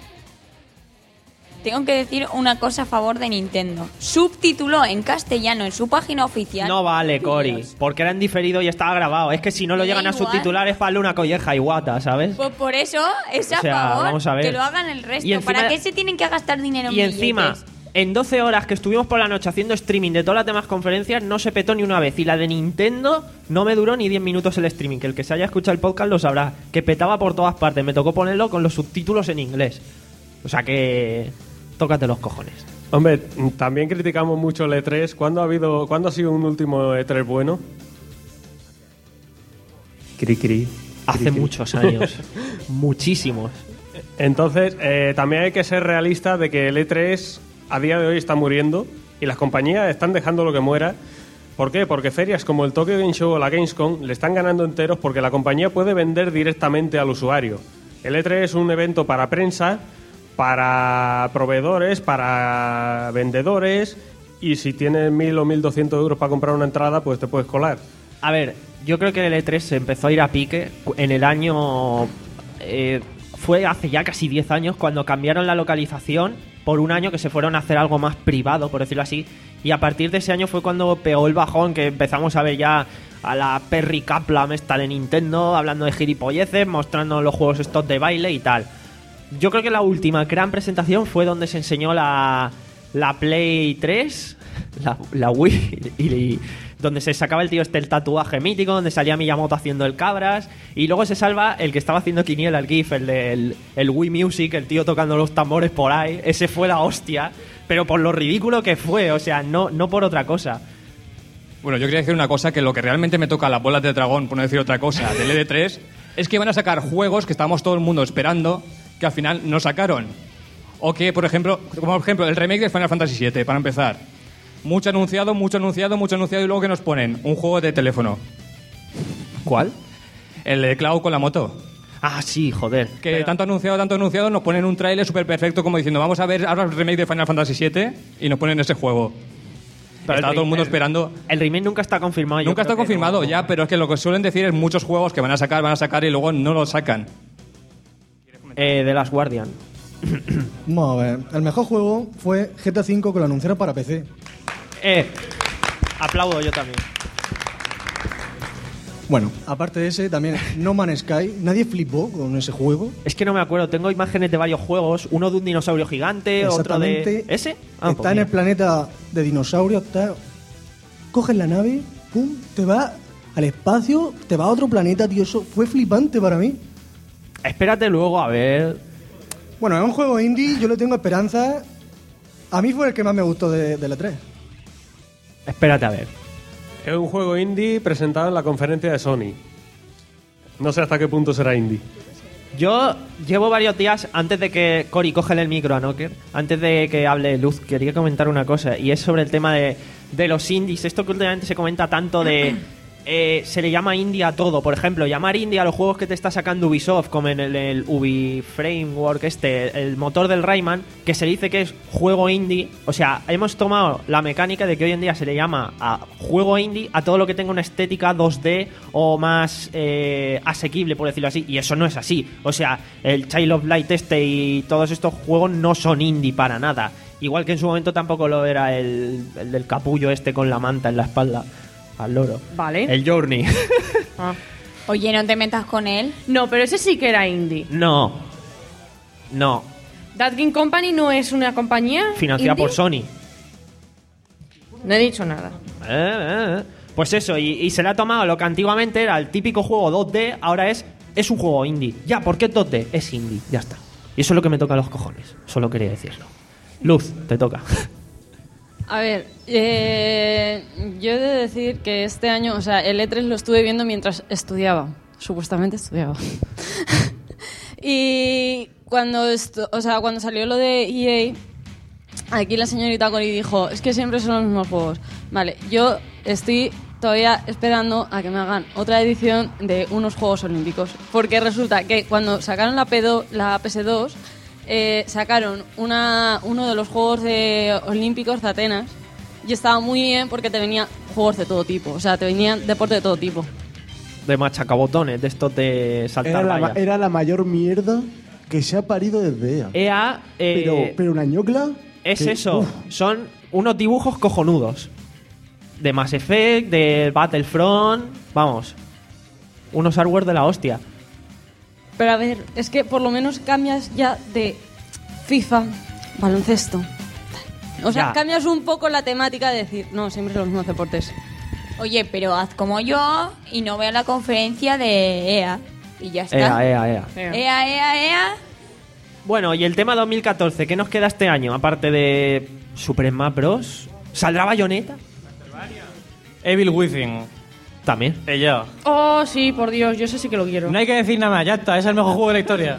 Tengo que decir una cosa a favor de Nintendo. Subtituló en castellano en su página oficial. No vale, Cory, porque era en diferido y estaba grabado. Es que si no lo Me llegan da a igual. subtitular es para una colleja y guata, ¿sabes? Pues por eso es a O sea, favor vamos a ver. que lo hagan el resto. Y encima- ¿Para qué se tienen que gastar dinero en Y encima, billetes? en doce horas que estuvimos por la noche haciendo streaming de todas las demás conferencias, no se petó ni una vez. Y la de Nintendo no me duró ni diez minutos el streaming. Que el que se haya escuchado el podcast lo sabrá. Que petaba por todas partes. Me tocó ponerlo con los subtítulos en inglés. O sea que... tócate los cojones. Hombre, también criticamos mucho el E tres. ¿Cuándo ha habido, ¿cuándo ha sido un último E tres bueno? Cri cri. Hace Cri, cri. muchos años. Muchísimos. Entonces, eh, también hay que ser realistas de que el E tres a día de hoy está muriendo y las compañías están dejando lo que muera. ¿Por qué? Porque ferias como el Tokyo Game Show o la Gamescom le están ganando enteros porque la compañía puede vender directamente al usuario. El E tres es un evento para prensa, para proveedores, para vendedores, y si tienes mil o mil doscientos euros para comprar una entrada, pues te puedes colar. A ver, yo creo que el E tres se empezó a ir a pique en el año... eh, fue hace ya casi diez años cuando cambiaron la localización por un año, que se fueron a hacer algo más privado, por decirlo así. Y a partir de ese año fue cuando pegó el bajón, que empezamos a ver ya a la Perry Kaplan esta de Nintendo, hablando de gilipolleces, mostrando los juegos estos de baile y tal. Yo creo que la última gran presentación fue donde se enseñó la, la Play tres, la, la Wii y, y donde se sacaba el tío este el tatuaje mítico, donde salía Miyamoto haciendo el cabras, y luego se salva el que estaba haciendo Quiniela, el GIF, el del el Wii Music, el tío tocando los tambores por ahí. Ese fue la hostia, pero por lo ridículo que fue, o sea, no, no por otra cosa. Bueno, yo quería decir una cosa, que lo que realmente me toca las bolas de dragón, por no decir otra cosa, del E D tres, es que van a sacar juegos que estábamos todo el mundo esperando, que al final no sacaron. O que, por ejemplo, como por ejemplo, el remake de Final Fantasy siete, para empezar. Mucho anunciado, mucho anunciado, mucho anunciado, y luego que nos ponen un juego de teléfono. ¿Cuál? El de Cloud con la moto. Ah, sí, joder. Que Pero... tanto anunciado, tanto anunciado, nos ponen un tráiler súper perfecto como diciendo, vamos a ver ahora el remake de Final Fantasy siete, y nos ponen ese juego. Pero Estaba el, todo el mundo el, esperando. El remake nunca está confirmado. Nunca está confirmado, no. ya, pero es que lo que suelen decir es muchos juegos que van a sacar, van a sacar y luego no lo sacan. Eh, The Last Guardian. Vamos a ver. El mejor juego fue G T A cinco, que lo anunciaron para P C. Eh, aplaudo yo también. Bueno, aparte de ese, también No Man's Sky. Nadie flipó con ese juego. Es que no me acuerdo. Tengo imágenes de varios juegos. Uno de un dinosaurio gigante, otro de... ¿Ese? Ah, está pues en mira. el planeta de dinosaurios. Está... Coges la nave, pum, te va al espacio, te va a otro planeta, tío. Eso fue flipante para mí. Espérate luego a ver... Bueno, es un juego indie, yo le tengo esperanza. A mí fue el que más me gustó de, de la tres. Espérate a ver. Es un juego indie presentado en la conferencia de Sony. No sé hasta qué punto será indie. Yo llevo varios días, antes de que Cory cógele el micro a Knocker, antes de que hable Luz, quería comentar una cosa, y es sobre el tema de, de los indies. Esto que últimamente se comenta tanto de... Eh, se le llama indie a todo. Por ejemplo, llamar indie a los juegos que te está sacando Ubisoft, como en el, el Ubi Framework este, el motor del Rayman, que se dice que es juego indie. O sea, hemos tomado la mecánica de que hoy en día se le llama a juego indie a todo lo que tenga una estética dos D o más eh, asequible, por decirlo así, y eso no es así. O sea, el Child of Light este y todos estos juegos no son indie para nada. Igual que en su momento tampoco lo era el, el del capullo este con la manta en la espalda al loro. Vale. El Journey. Ah. Oye, no te metas con él. No, pero ese sí que era indie. No. No. That Game Company no es una compañía Financiada indie? por Sony. No he dicho nada. Eh, eh, eh. Pues eso, y, y se le ha tomado lo que antiguamente era el típico juego dos D, ahora es, es un juego indie. Ya, ¿por qué dos D? Es indie, ya está. Y eso es lo que me toca a los cojones. Solo quería decirlo. Luz, te toca. A ver, eh, yo he de decir que este año, o sea, el E tres lo estuve viendo mientras estudiaba. Supuestamente estudiaba. Y cuando, esto, o sea, cuando salió lo de E A, aquí la señorita Cori dijo, es que siempre son los mismos juegos. Vale, yo estoy todavía esperando a que me hagan otra edición de unos Juegos Olímpicos. Porque resulta que cuando sacaron la, P dos, la P S dos... Eh, sacaron una, uno de los Juegos de Olímpicos de Atenas y estaba muy bien porque te venían juegos de todo tipo, o sea, te venían deporte de todo tipo. De machacabotones, de estos de saltar Era la, vallas. era la mayor mierda que se ha parido desde E A. E A... Eh, pero, pero una ñocla... Es que, eso, uf. son unos dibujos cojonudos. De Mass Effect, de Battlefront, vamos, unos hardware de la hostia. Pero a ver, es que por lo menos cambias ya de FIFA, baloncesto. O sea, Ya. cambias un poco la temática de decir, no, siempre los mismos deportes. Oye, pero haz como yo y no vea la conferencia de E A. Y ya está. E A, E A, E A. E A, E A, E A. Bueno, y el tema dos mil catorce, ¿qué nos queda este año? Aparte de Super Smash Bros. ¿Saldrá Bayonetta? Evil Within. También. Ella. Oh, sí, por Dios, yo ese sí que lo quiero. No hay que decir nada más, ya está, es el mejor juego de la historia.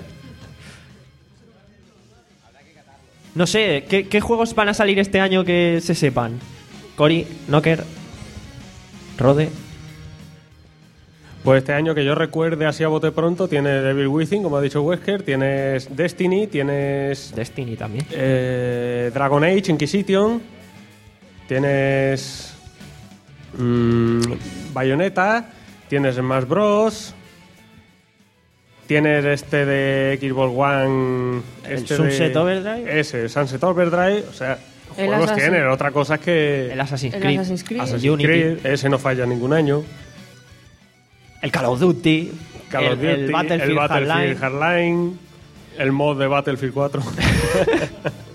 No sé, ¿qué, qué juegos van a salir este año que se sepan? Cory, Knocker, Rode. Pues este año que yo recuerde así a bote pronto, tienes Devil Within, como ha dicho Wesker, tienes Destiny, tienes... Destiny también. Eh, Dragon Age, Inquisition, tienes... Mmm, Bayonetta, tienes Smash Bros, tienes este de Xbox One... Este Sunset de, Overdrive? Ese, Sunset Overdrive, o sea... El Juegos Assassin- tienen, otra cosa es que... El Assassin's El Creed. Assassin's Creed. Assassin's Unity. Creed, ese no falla ningún año. El Call of Duty. Call el, of Duty, el Battlefield, el Battlefield Hardline. Hardline, el mod de Battlefield cuatro.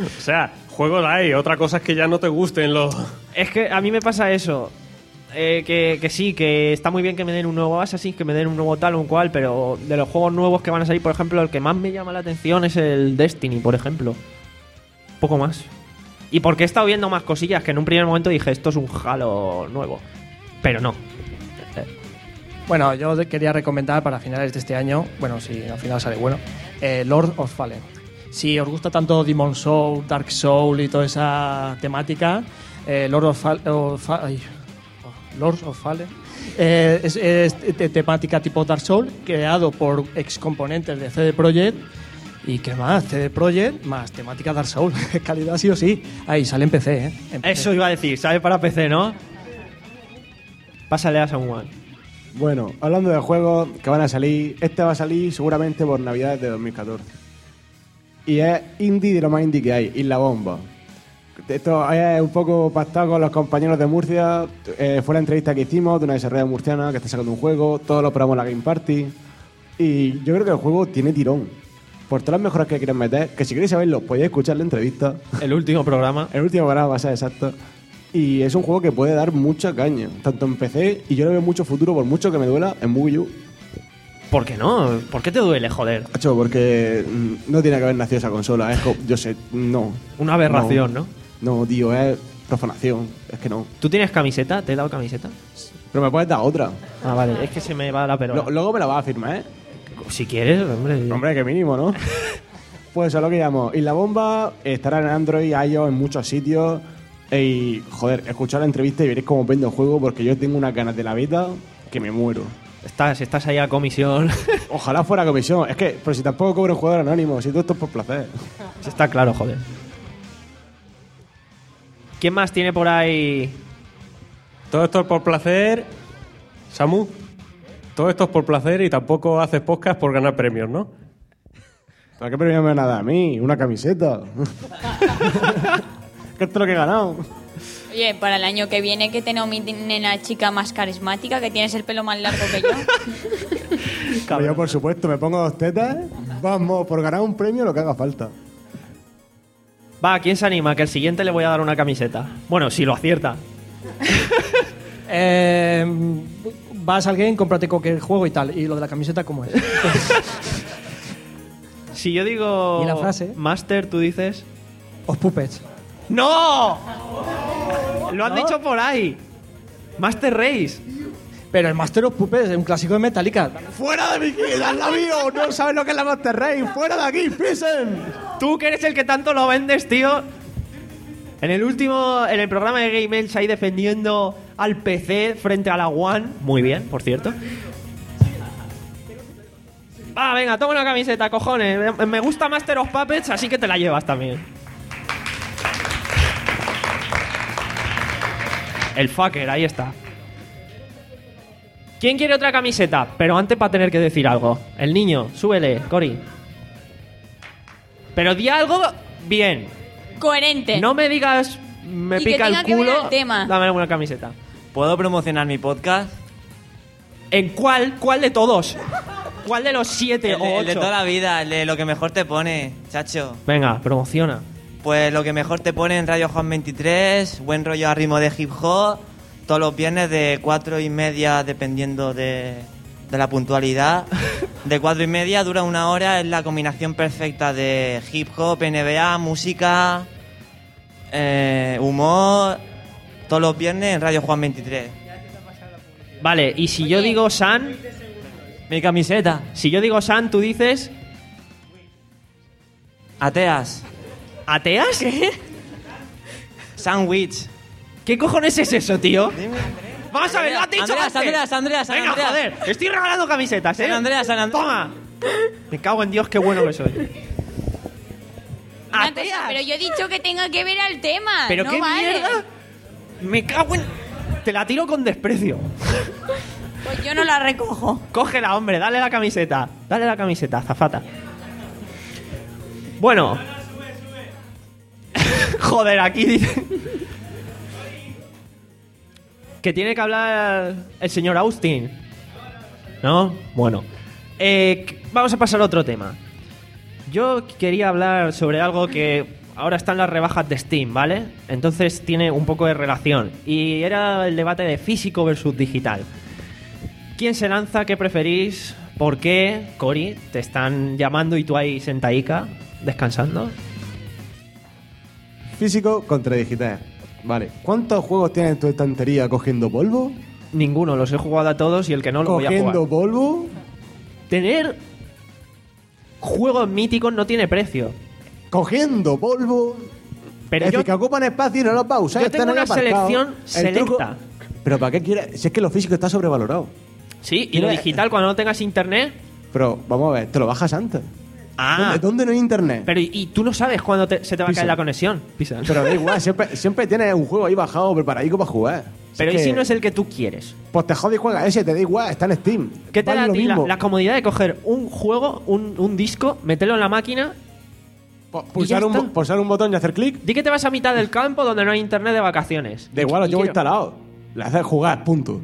O sea, juegos hay, otra cosa es que ya no te gusten los... Es que a mí me pasa eso. Eh, que, que sí, que está muy bien que me den un nuevo Assassin's, que me den un nuevo tal o un cual, pero de los juegos nuevos que van a salir, por ejemplo, el que más me llama la atención es el Destiny, por ejemplo. Poco más. Y porque he estado viendo más cosillas que en un primer momento dije, esto es un Halo nuevo. Pero no. Bueno, yo quería recomendar para finales de este año, bueno, si al final sale bueno, eh, Lord of Fallen. Si os gusta tanto Demon Soul, Dark Soul y toda esa temática, eh, Lord of Fallen... Lords of Fallen eh, es, es te- temática tipo Dark Souls, creado por ex componentes de C D Projekt. Y qué más, C D Projekt más temática Dark Souls. Calidad sí o sí. Ahí sale en P C, ¿eh? En P C. Eso iba a decir, sale para P C, ¿no? Pásale a Samuel. Bueno, hablando de juegos que van a salir, este va a salir seguramente por Navidades de dos mil catorce. Y es indie de lo más indie que hay, Isla Bomba. Esto es un poco pactado con los compañeros de Murcia. Eh, fue la entrevista que hicimos de una desarrolladora murciana que está sacando un juego. Todos lo probamos en la Game Party. Y yo creo que el juego tiene tirón. Por todas las mejoras que quieren meter, que si queréis saberlo, podéis escuchar la entrevista. El último programa. El último programa va a ser exacto. Y es un juego que puede dar mucha caña, tanto en P C, y yo le veo mucho futuro, por mucho que me duela, en Wii U. ¿Por qué no? ¿Por qué te duele, joder? Hacho, porque mm, no tiene que haber nacido esa consola. Es co- yo sé, no. Una aberración, ¿no? No, tío, es profanación. Es que no. ¿Tú tienes camiseta? ¿Te he dado camiseta? Pero me puedes dar otra. Ah, vale. Es que se me va la perola. Lo- luego me la vas a firmar, ¿eh? Si quieres, hombre. Hombre, que mínimo, ¿no? Pues eso es lo que llamo. Y la bomba estará en Android, iOS, en muchos sitios. Y, joder, escuchad la entrevista y veréis cómo vende el juego, porque yo tengo unas ganas de la beta que me muero. Estás, estás ahí a comisión. Ojalá fuera comisión. Es que, pero si tampoco cobro un jugador anónimo, si todo esto es por placer. Está claro, joder. ¿Quién más tiene por ahí? Todo esto es por placer, Samu. Todo esto es por placer y tampoco haces podcast por ganar premios, ¿no? ¿Para qué premio me van a dar a mí? Una camiseta. ¿Qué es lo que he ganado? Oye, para el año que viene que te nominen la chica más carismática, que tienes el pelo más largo que yo. Pues yo, por supuesto, me pongo dos tetas. Vamos, por ganar un premio lo que haga falta. Va, ¿quién se anima? Que el siguiente le voy a dar una camiseta. Bueno, si lo acierta. Eh, vas al game, cómprate cualquier juego y tal. Y lo de la camiseta, ¿cómo es? Si yo digo... ¿Y la frase? Master, tú dices... Os puppets. ¡No! Lo han ¿No? dicho por ahí. Master Race. Pero el Master of Puppets es un clásico de Metallica. ¡Fuera de mi vida, al mío! No sabes lo que es la Master Race. ¡Fuera de aquí, pisen! Tú que eres el que tanto lo vendes, tío. En el último, en el programa de Game Elch ahí defendiendo al P C frente a la One. Muy bien, por cierto. Va, venga, toma una camiseta, cojones. Me- Me gusta Master of Puppets, así que te la llevas también. El fucker, ahí está. ¿Quién quiere otra camiseta? Pero antes para tener que decir algo. El niño, súbele, Cori. Pero di algo bien. Coherente. No me digas, me Y que pica el tenga que ver culo. al tema. Dame una camiseta. ¿Puedo promocionar mi podcast? ¿En cuál? ¿Cuál de todos? ¿Cuál de los siete El o de, el de ocho? toda la vida, el de lo que mejor te pone, chacho. Venga, promociona. Pues lo que mejor te pone en Radio Juan veintitrés, buen rollo a ritmo de hip hop, todos los viernes de cuatro y media, dependiendo de, de la puntualidad. De cuatro y media dura una hora, es la combinación perfecta de hip hop, N B A, música, eh, humor, todos los viernes en Radio Juan veintitrés. Vale, y si yo digo San... Mi camiseta. Si yo digo San, tú dices... Ateas. ¿Ateas? ¿Qué? Sandwich. ¿Qué cojones es eso, tío? Vamos a ver, lo has dicho Andreas, antes. Andreas, Andreas, Venga, Andreas. joder, estoy regalando camisetas, ¿eh? San Andreas, San Andreas. Toma. Me cago en Dios, qué bueno que soy. Una cosa, pero yo he dicho que tenga que ver al tema. ¿Pero no qué vale. mierda? Me cago en... Te la tiro con desprecio. Pues yo no la recojo. Cógela, hombre, dale la camiseta. Dale la camiseta, azafata. Bueno. Joder, aquí dice... que tiene que hablar el señor Austin. ¿No? Bueno. Eh, vamos a pasar a otro tema. Yo quería hablar sobre algo que ahora están las rebajas de Steam, ¿vale? Entonces tiene un poco de relación. Y era el debate de físico versus digital. ¿Quién se lanza? ¿Qué preferís? ¿Por qué? Cori, te están llamando y tú ahí sentadica, descansando. Físico contra digital. Vale. ¿Cuántos juegos tienes en tu estantería cogiendo polvo? Ninguno, los he jugado a todos y el que no lo voy a jugar. ¿Cogiendo polvo? Tener juegos míticos no tiene precio. Cogiendo polvo. Pero es yo, decir, que ocupan espacio y no los va a usar. yo tengo están ahí una aparcados. selección El selecta. truco- Pero ¿para qué quieres? Si es que lo físico está sobrevalorado. Sí, y lo digital cuando no tengas internet. Pero vamos a ver, te lo bajas antes. Ah. ¿Dónde, dónde no hay internet? Pero y, y tú no sabes cuándo te- se te va a Pisa. caer la conexión. Pisa. Pero da igual, siempre, siempre tienes un juego ahí bajado, preparadico para jugar. Pero es ¿y si que- no es el que tú quieres? Pues te jodes y juega ese, te da igual, está en Steam. ¿Qué te Vale da a lo ti la, mismo. la comodidad de coger un juego, un, un disco, meterlo en la máquina? Pulsar un, bo- pulsar un botón y hacer clic. Di que te vas a mitad del campo donde no hay internet de vacaciones. Da igual, lo Y llevo quiero- instalado. Le haces jugar, punto.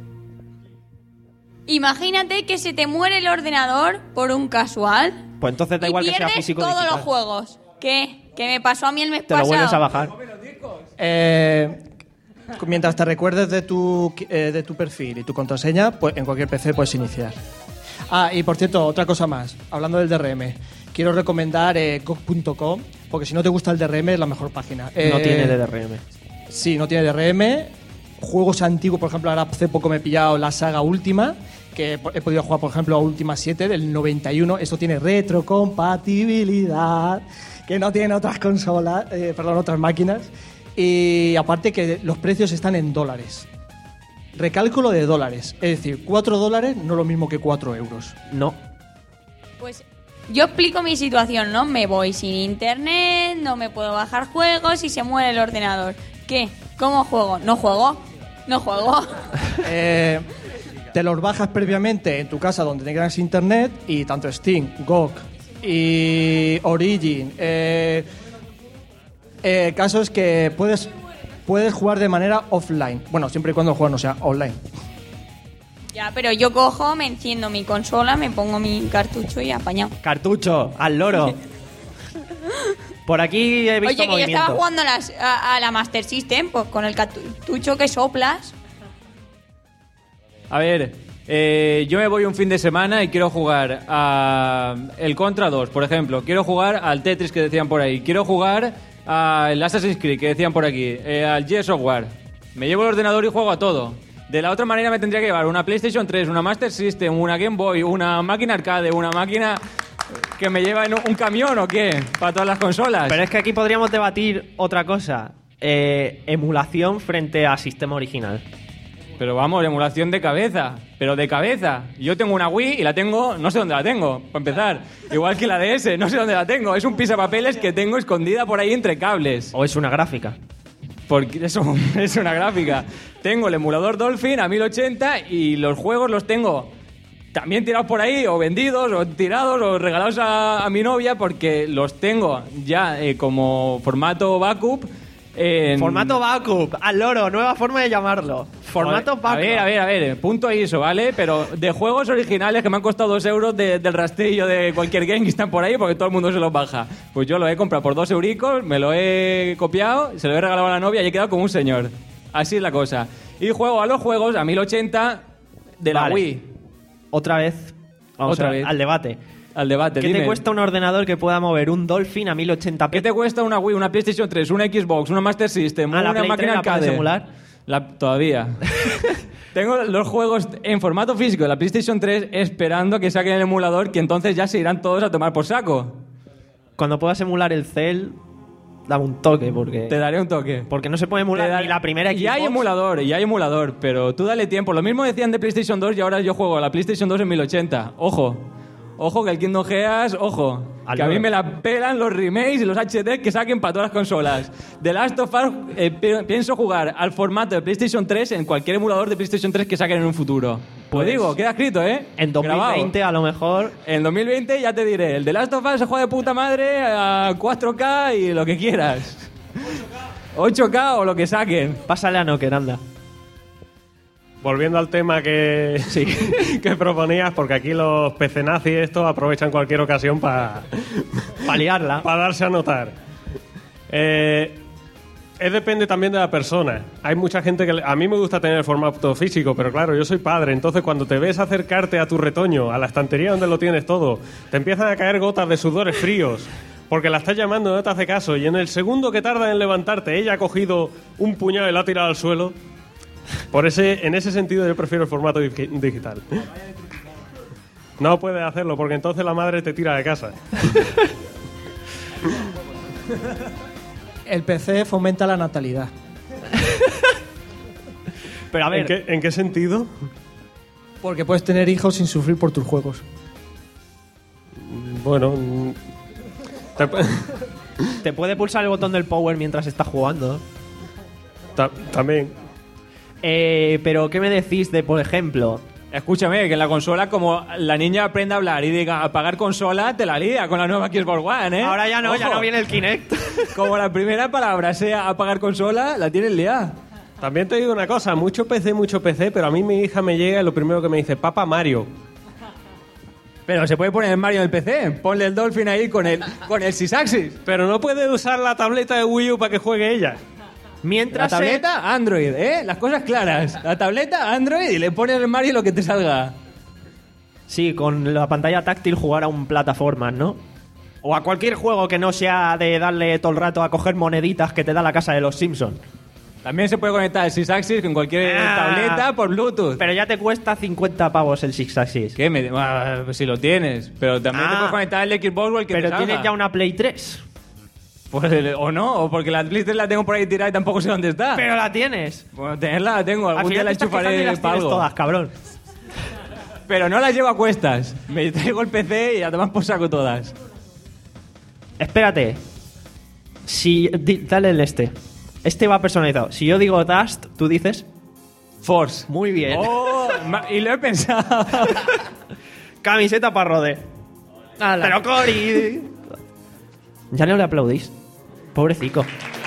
Imagínate que se te muere el ordenador por un casual Pues entonces da y igual que sea pierdes físico o todos digital. los juegos. ¿Qué? ¿Qué me pasó a mí el mes Te lo pasado? vuelves a bajar. Eh, mientras te recuerdes de tu, eh, de tu perfil y tu contraseña, pues en cualquier P C puedes iniciar. Ah, y por cierto, otra cosa más. Hablando del D R M, quiero recomendar eh, G O G punto com, porque si no te gusta el D R M es la mejor página. No Eh, tiene D R M. Sí, no tiene D R M. Juegos antiguos, por ejemplo, ahora hace poco me he pillado la saga Última, que he he podido jugar, por ejemplo, a Última siete del noventa y uno. Esto tiene retrocompatibilidad, que no tienen otras consolas, eh, perdón, otras máquinas. Y aparte que los precios están en dólares. Recálculo de dólares. Es decir, cuatro dólares no es lo mismo que cuatro euros. No. Pues yo explico mi situación, ¿no? Me voy sin internet, no me puedo bajar juegos y se muere el ordenador. ¿Qué? ¿Cómo juego? ¿No juego? ¿No juego? Eh, te los bajas previamente en tu casa donde tengas internet y tanto Steam, G O G y Origin. Eh, eh, el caso es que puedes, puedes jugar de manera offline. Bueno, siempre y cuando el juego no sea online. Ya, pero yo cojo, me enciendo mi consola, me pongo mi cartucho y apañado. Cartucho, al loro. Por aquí he visto Oye, que yo movimiento. estaba jugando a, las- a- a la Master System, pues con el cartucho que soplas. A ver, eh, yo me voy un fin de semana y quiero jugar a el Contra dos, por ejemplo. Quiero jugar al Tetris que decían por ahí. Quiero jugar al Assassin's Creed que decían por aquí. eh, al Gears of War. Me llevo el ordenador y juego a todo. De la otra manera me tendría que llevar una PlayStation tres, una Master System, una Game Boy, una máquina arcade, una máquina que me lleva en un camión o qué, para todas las consolas. Pero es que aquí podríamos debatir otra cosa. Eh, emulación frente a sistema original. Pero vamos, emulación de cabeza. Pero de cabeza. Yo tengo una Wii y la tengo, no sé dónde la tengo, para empezar. Igual que la D S, no sé dónde la tengo. Es un pisapapeles que tengo escondida por ahí entre cables. O es una gráfica. Porque eso es una gráfica. Tengo el emulador Dolphin a mil ochenta y los juegos los tengo también tirados por ahí, o vendidos, o tirados, o regalados a, a mi novia, porque los tengo ya eh, como formato backup. En... Formato backup, al loro, nueva forma de llamarlo. Formato Joder, backup. A ver, a ver, a ver, punto ISO, ¿vale? Pero de juegos originales que me han costado dos euros de- del rastrillo de cualquier game que están por ahí porque todo el mundo se los baja. Pues yo lo he comprado por dos euricos, me lo he copiado, se lo he regalado a la novia y he quedado como un señor. Así es la cosa. Y juego a los juegos a mil ochenta de la Vale. Wii. Otra vez, vamos Otra a- vez. al debate. Al debate, ¿Qué dime. te cuesta un ordenador que pueda mover un Dolphin a mil ochenta p? ¿Qué te cuesta una Wii, una PlayStation tres, una Xbox, una Master System, ¿A la una Play máquina tres la puedes arcade? emular? La- todavía. Tengo los juegos en formato físico de la PlayStation tres esperando a que saquen el emulador, que entonces ya se irán todos a tomar por saco. Cuando puedas emular el Cell, dame un toque, porque... Te daré un toque. Porque no se puede emular Te da- ni la primera Xbox. Y hay emulador, y hay emulador, pero tú dale tiempo. Lo mismo decían de PlayStation dos y ahora yo juego a la PlayStation dos en mil ochenta. Ojo. Ojo que el Kingdom Hearts, ojo. Al que a mí loro. me la pelan los remakes y los H D que saquen para todas las consolas. The Last of Us, eh, pi- pienso jugar al formato de PlayStation tres en cualquier emulador de PlayStation tres que saquen en un futuro. Pues, Pues digo, queda escrito, ¿eh? En dos mil veinte Grabado. a lo mejor... En dos mil veinte ya te diré, el The Last of Us se juega de puta madre a cuatro K y lo que quieras. ocho K o lo que saquen. Pásale a Nokia, anda. Volviendo al tema que, sí, que proponías, porque aquí los P C nazis estos aprovechan cualquier ocasión para Pa liarla. para darse a notar. Eh, es depende también de la persona. Hay mucha gente que... le- A mí me gusta tener el formato físico, pero claro, yo soy padre, entonces cuando te ves acercarte a tu retoño, a la estantería donde lo tienes todo, te empiezan a caer gotas de sudores fríos, porque la estás llamando y no te hace caso, y en el segundo que tarda en levantarte, ella ha cogido un puñado y lo ha tirado al suelo. Por ese, en ese sentido yo prefiero el formato digi- digital. No puedes hacerlo, porque entonces la madre te tira de casa. El P C fomenta la natalidad. Pero a ver, ¿En qué, en qué sentido? Porque puedes tener hijos sin sufrir por tus juegos. Bueno... mm, te- te puede pulsar el botón del power mientras estás jugando. ta- también. Eh, pero, ¿qué me decís de, por ejemplo... Escúchame, que en la consola, como la niña aprende a hablar y diga apagar consola, te la lía con la nueva Xbox One, ¿eh? Ahora ya no, ya Ojo. no viene el Kinect. Como la primera palabra sea apagar consola, la tienes liada. También te digo una cosa, mucho P C, mucho P C, pero a mí mi hija me llega y lo primero que me dice, papá Mario. Pero se puede poner el Mario en el P C. Ponle el Dolphin ahí con el, con el Sysaxis. Pero no puede usar la tableta de Wii U para que juegue ella. La Mientras se- tableta, Android, ¿eh? Las cosas claras. La tableta, Android, y le pones el Mario lo que te salga. Sí, con la pantalla táctil jugar a un plataformas, ¿no? O a cualquier juego que no sea de darle todo el rato a coger moneditas que te da la casa de los Simpsons. También se puede conectar el Sysaxis con cualquier Ah. tableta por Bluetooth. Pero ya te cuesta cincuenta pavos el Six Axis. ¿Qué? Me, ah, pues si lo tienes. Pero también Ah. te puedes conectar el Xbox o el que Pero te salga. tienes ya una Play tres. Pues, el- o no, o porque la PlayStation la tengo por ahí tirada y tampoco sé dónde está. Pero la tienes. Bueno, tenerla la tengo, Al algún día final la te estás quejando y enchufaré las para tienes algo. todas, cabrón. Pero no las llevo a cuestas. Me traigo el P C y además por saco todas. Espérate. Si di- dale el este. Este va personalizado. Si yo digo Dust, tú dices Force. Muy bien. Oh, ma- y lo he pensado. Camiseta para Rode. Pero Cory. Ya no le aplaudís. Pobrecico.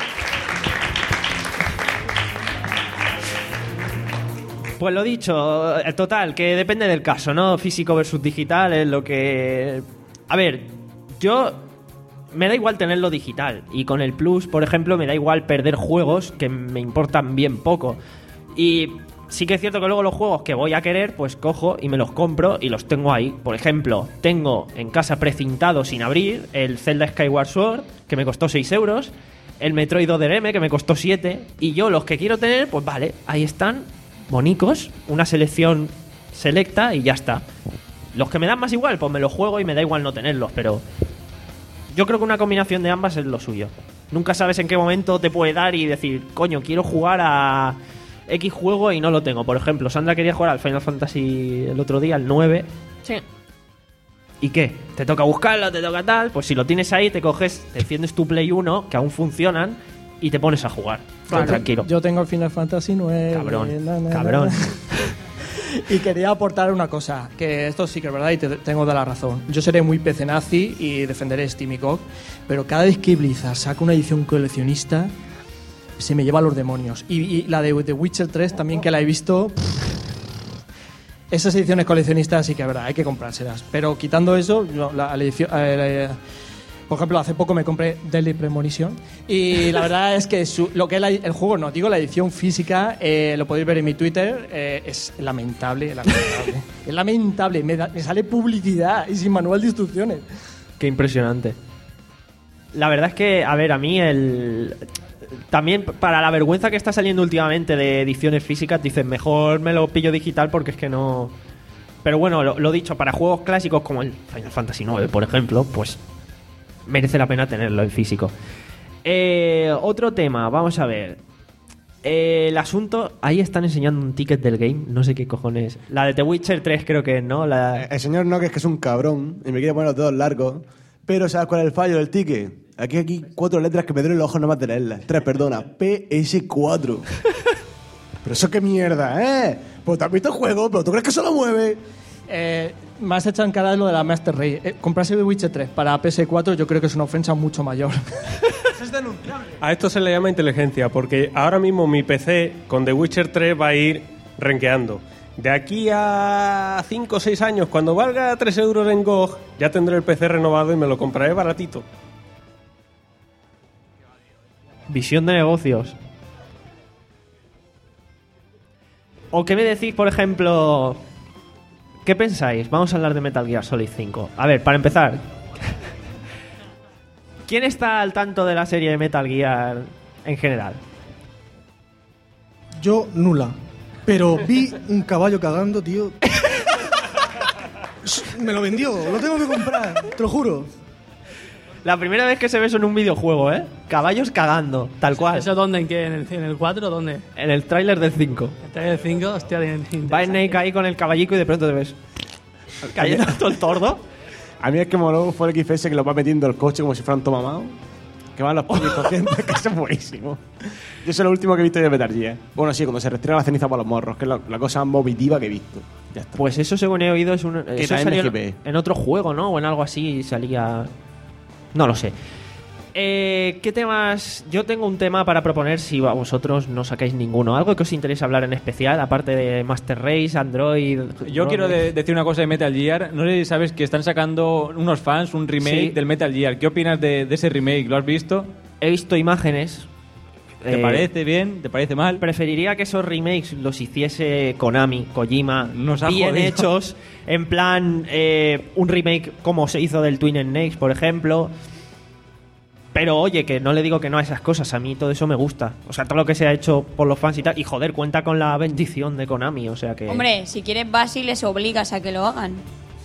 Pues lo dicho, el total, que depende del caso, ¿no? Físico versus digital es lo que... A ver, yo... Me da igual tenerlo digital. Y con el Plus, por ejemplo, me da igual perder juegos que me importan bien poco. Y sí que es cierto que luego los juegos que voy a querer, pues cojo y me los compro y los tengo ahí. Por ejemplo, tengo en casa precintado sin abrir el Zelda Skyward Sword, que me costó seis euros, el Metroid Other M, que me costó siete, y yo los que quiero tener, pues vale, ahí están, bonicos, una selección selecta y ya está. Los que me dan más igual, pues me los juego y me da igual no tenerlos, pero yo creo que una combinación de ambas es lo suyo. Nunca sabes en qué momento te puede dar y decir, coño, quiero jugar a X juego y no lo tengo. Por ejemplo, Sandra quería jugar al Final Fantasy el otro día, el nueve. Sí. ¿Y qué? ¿Te toca buscarlo? ¿Te toca tal? Pues si lo tienes ahí, te coges, te enciendes tu Play uno, que aún funcionan, y te pones a jugar. Claro. Tranquilo. Yo tengo el Final Fantasy nueve. Cabrón, na, na, na. cabrón. Y quería aportar una cosa, que esto sí que es verdad y te tengo de la razón. Yo seré muy P C nazi y defenderé Steam y C O G, pero cada vez que Blizzard saca una edición coleccionista, se me lleva a los demonios. Y, y la de The Witcher tres también, que la he visto... Esas ediciones coleccionistas sí que es verdad, hay que comprárselas. Pero quitando eso, no, la, la edición... eh, la- por ejemplo, hace poco me compré Deadly Premonition y la verdad es que su- lo que es la- el juego, no, digo la edición física, eh, lo podéis ver en mi Twitter, eh, es lamentable, lamentable. Es lamentable, me, da- me sale publicidad y sin manual de instrucciones. Qué impresionante. La verdad es que, a ver, a mí el... También para la vergüenza que está saliendo últimamente de ediciones físicas, dicen, mejor me lo pillo digital porque es que no... Pero bueno, lo, lo dicho, para juegos clásicos como el Final Fantasy nueve, por ejemplo, pues merece la pena tenerlo en físico. Eh, otro tema, vamos a ver. Eh, el asunto, ahí están enseñando un ticket del game, no sé qué cojones. La de The Witcher tres creo que es, ¿no? La... El señor no, que es que es un cabrón y me quiere poner los dedos largos. Pero ¿sabes cuál es el fallo del ticket? Aquí aquí cuatro letras que me duelen los ojos nomás de leerlas. Tres, perdona. P S cuatro. Pero eso qué mierda, ¿eh? Pues te has visto el juego, pero ¿tú crees que eso lo mueve? Eh, me has echado en cara lo de la Master Race. Eh, comprarse The Witcher tres para P S cuatro yo creo que es una ofensa mucho mayor. A esto se le llama inteligencia, porque ahora mismo mi P C con The Witcher tres va a ir renqueando. De aquí a cinco o seis años, cuando valga tres euros en G O G, ya tendré el P C renovado y me lo compraré baratito. Visión de negocios. ¿O qué me decís, por ejemplo? ¿Qué pensáis? Vamos a hablar de Metal Gear Solid cinco. A ver, para empezar, ¿quién está al tanto de la serie de Metal Gear en general? Yo, nula. Pero vi un caballo cagando, tío. Me lo vendió, lo tengo que comprar, te lo juro. La primera vez que se ve eso en un videojuego, ¿eh? Caballos cagando, tal cual. ¿Eso dónde? ¿En qué? ¿En el, en el cuatro? ¿Dónde? En el tráiler del cinco. ¿El trailer del cinco? Hostia, de, va Snake ahí con el caballico y de pronto te ves cayendo todo el tordo. A mí el que moló fue el X F S que lo va metiendo el coche como si fuera un tomamao. Que van los puños corrientes, que eso es buenísimo. Yo eso es lo último que he visto de Metal Gear. Bueno, sí, cuando se restrea la ceniza para los morros, que es la, la cosa más vomitiva que he visto. Ya está. Pues eso, según he oído, es un, Que eso era salió M G P. en, en otro juego, ¿no? O en algo así salía... No lo sé. Eh, ¿Qué temas? Yo tengo un tema para proponer si vosotros no sacáis ninguno. ¿Algo que os interese hablar en especial? Aparte de Master Race, Android... Yo ¿no? quiero de- decir una cosa de Metal Gear. No sé si sabes que están sacando unos fans un remake Sí. del Metal Gear. ¿Qué opinas de, de ese remake? ¿Lo has visto? He visto imágenes. ¿Te Eh, parece bien? ¿Te parece mal? Preferiría que esos remakes los hiciese Konami, Kojima, Nos ha bien jodido. hechos, en plan eh, un remake como se hizo del Twin Snakes, por ejemplo. Pero oye, que no le digo que no a esas cosas, a mí todo eso me gusta. O sea, todo lo que se ha hecho por los fans y tal. Y joder, cuenta con la bendición de Konami, o sea que... Hombre, si quieres vas y les obligas a que lo hagan.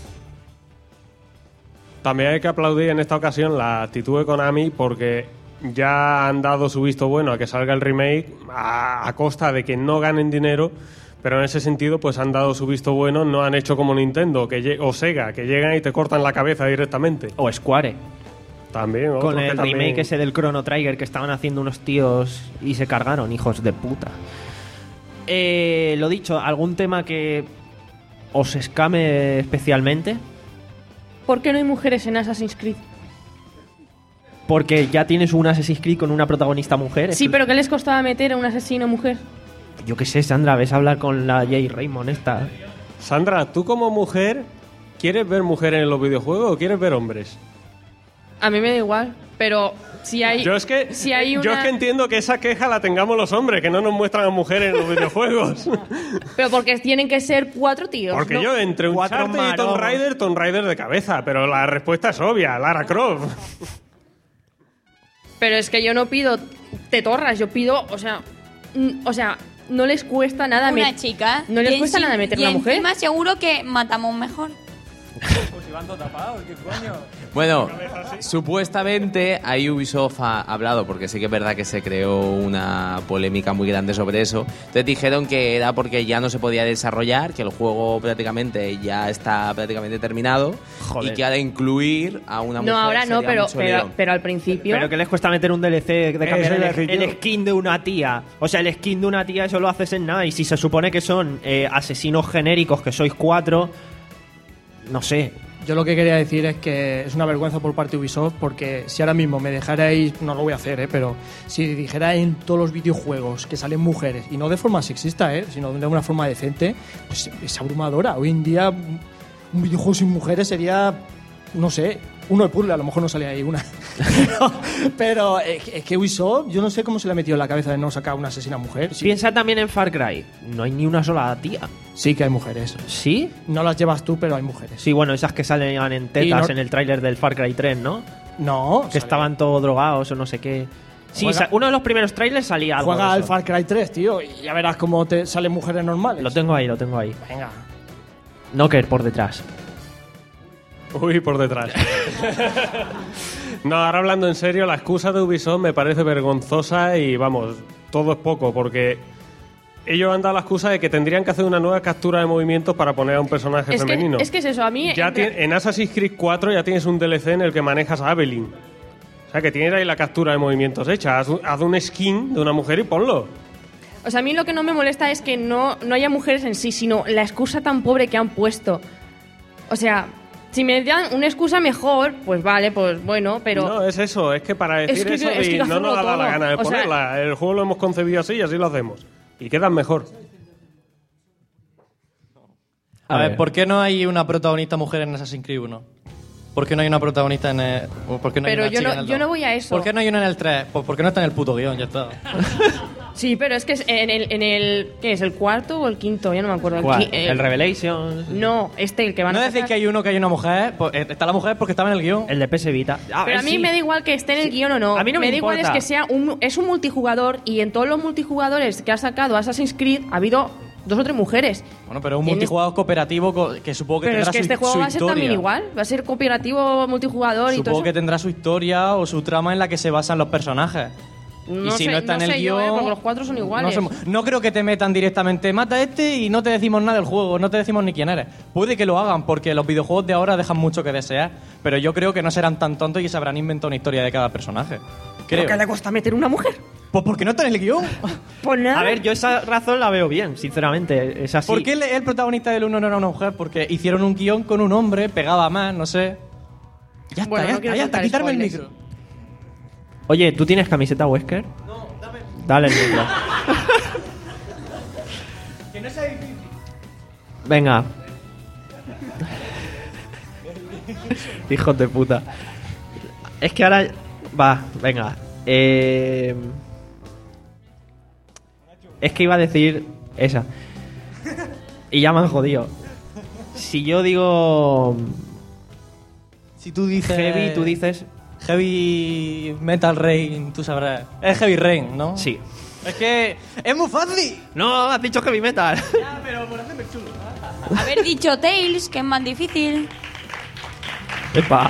También hay que aplaudir en esta ocasión la actitud de Konami porque ya han dado su visto bueno a que salga el remake a, a costa de que no ganen dinero, pero en ese sentido pues han dado su visto bueno, no han hecho como Nintendo que lle- o Sega, que llegan y te cortan la cabeza directamente. O Square. También, otros Con que el también- remake ese del Chrono Trigger que estaban haciendo unos tíos y se cargaron, hijos de puta. Eh, lo dicho, ¿algún tema que os escame especialmente? ¿Por qué no hay mujeres en Assassin's Creed? Porque ya tienes un Assassin's Creed con una protagonista mujer. Sí, pero ¿qué les costaba meter a un asesino mujer? Yo qué sé, Sandra, ves a hablar con la Jay Raymond esta. Sandra, ¿tú como mujer quieres ver mujeres en los videojuegos o quieres ver hombres? A mí me da igual, pero si hay... Yo es que, si hay yo una- es que entiendo que esa queja la tengamos los hombres, que no nos muestran a mujeres en los videojuegos. Pero porque tienen que ser cuatro tíos. Porque ¿no? yo entre un Cuatro Uncharted y Tomb maromos. Raider, Tomb Raider de cabeza, pero la respuesta es obvia, Lara Croft. Pero es que yo no pido tetorras, yo pido, o sea... mm, O sea, no les cuesta nada... Una met- chica. No les y cuesta enci- nada meter y una mujer. encima seguro que matamos mejor. Pues si van todos tapados, ¿qué coño? Bueno, supuestamente ahí Ubisoft ha hablado, porque sí que es verdad que se creó una polémica muy grande sobre eso. Entonces dijeron que era porque ya no se podía desarrollar, que el juego prácticamente ya está prácticamente terminado Joder. y que ahora incluir a una mujer No, ahora no, sería pero, mucho pero, lío. pero al principio... Pero que les cuesta meter un D L C de cambiar Eso el, iba a decir el yo. skin de una tía. O sea, el skin de una tía eso lo haces en nada. Y si se supone que son eh, asesinos genéricos, que sois cuatro, no sé. Yo lo que quería decir es que es una vergüenza por parte de Ubisoft porque si ahora mismo me dejarais, no lo voy a hacer, ¿eh? Pero si dijerais en todos los videojuegos que salen mujeres, y no de forma sexista, ¿eh? Sino de una forma decente, pues es abrumadora. Hoy en día un videojuego sin mujeres sería, no sé, uno de puzzle, a lo mejor no salía ahí una. pero pero es, que- es que Ubisoft, yo no sé cómo se le ha metido en la cabeza de no sacar una asesina mujer. Sí, Piensa también en Far Cry. No hay ni una sola tía. sí que hay mujeres. ¿Sí? No las llevas tú, pero hay mujeres. Sí, bueno, esas que salen en Y tetas no- en el tráiler del Far Cry tres, ¿no? No, Que estaban todos drogados o no sé qué. Sí, Juega- sa- uno de los primeros trailers salía algo Juega de al eso. Far Cry tres, tío, y ya verás cómo te salen mujeres normales. Lo tengo ahí, lo tengo ahí. Venga. Knocker por detrás. Uy, por detrás. No, ahora hablando en serio, la excusa de Ubisoft me parece vergonzosa y vamos, todo es poco, porque ellos han dado la excusa de que tendrían que hacer una nueva captura de movimientos para poner a un personaje es, que, femenino. es que es eso, a mí... Ya en- ti- en Assassin's Creed cuatro ya tienes un D L C en el que manejas a Evelyn. O sea, que tienes ahí la captura de movimientos hecha. Haz, un- haz un skin de una mujer y ponlo. O sea, a mí lo que no me molesta es que no, no haya mujeres en sí, sino la excusa tan pobre que han puesto. O sea, si me dan una excusa mejor, pues vale, pues bueno, pero... No, es eso. Es que para Es decir que- eso es que de, no hacerlo nos ha dado la todo. gana de O sea- ponerla. El juego lo hemos concebido así y así lo hacemos. Y quedan mejor. A, ver, ¿por qué no hay una protagonista mujer en Assassin's Creed uno? ¿Por qué no hay una protagonista en el... o ¿por qué no hay Pero una yo chica no, en el yo dos? no voy a eso. ¿Por qué no hay una en el tres? Pues porque no está en el puto guión, ya está. Sí, pero es que es en el, en el... ¿Qué es? ¿El cuarto o el quinto? Ya no me acuerdo. ¿Cuál? qui- eh, ¿El Revelations? No, este, el que van ¿No a decís sacar. que hay uno que hay una mujer? Pues, eh, está la mujer porque estaba en el guión. El de P S Vita. Ah, Pero a mí sí. me da igual que esté en el guión o no. A mí no me da igual es importa. que sea un, es un multijugador y en todos los multijugadores que ha sacado Assassin's Creed ha habido dos o tres mujeres. Bueno, pero es un Tienes- multijugador cooperativo co- que supongo que Pero tendrá es que su, este juego su va a ser historia. también igual. Va a ser cooperativo, multijugador y todo Supongo eso. que tendrá su historia o su trama en la que se basan los personajes. No y si sé- no está no en el sé yo, guión... eh, porque los cuatro son no, iguales. somos- no creo que te metan directamente, mata a este y no te decimos nada del juego, no te decimos ni quién eres. Puede que lo hagan, porque los videojuegos de ahora dejan mucho que desear, pero yo creo que no serán tan tontos y se habrán inventado una historia de cada personaje. Creo. ¿Por qué le cuesta meter una mujer? Pues porque no está en el guión. Pues nada. A ver, yo esa razón la veo bien, sinceramente. Es así. ¿Por qué el, el protagonista del uno no era una mujer? Porque hicieron un guión con un hombre, pegaba más, no sé. Ya está, Bueno, ya no quiero está, ya está, contar quitarme el spoilers. micro. Oye, ¿tú tienes camiseta Wesker? No, dame. Dale el micro. Que no sea difícil. Venga. Hijos de puta. Es que ahora... Va, venga. Eh... Es que iba a decir esa. Y ya me han jodido. Si yo digo... Si tú dices... Heavy, tú dices... Heavy Metal Rain, tú sabrás. Es Heavy Rain, ¿no? Sí. Es que es muy fácil. No, has dicho heavy metal. Ya, pero por hacerme chulo. Haber dicho Tails, que es más difícil. Epa.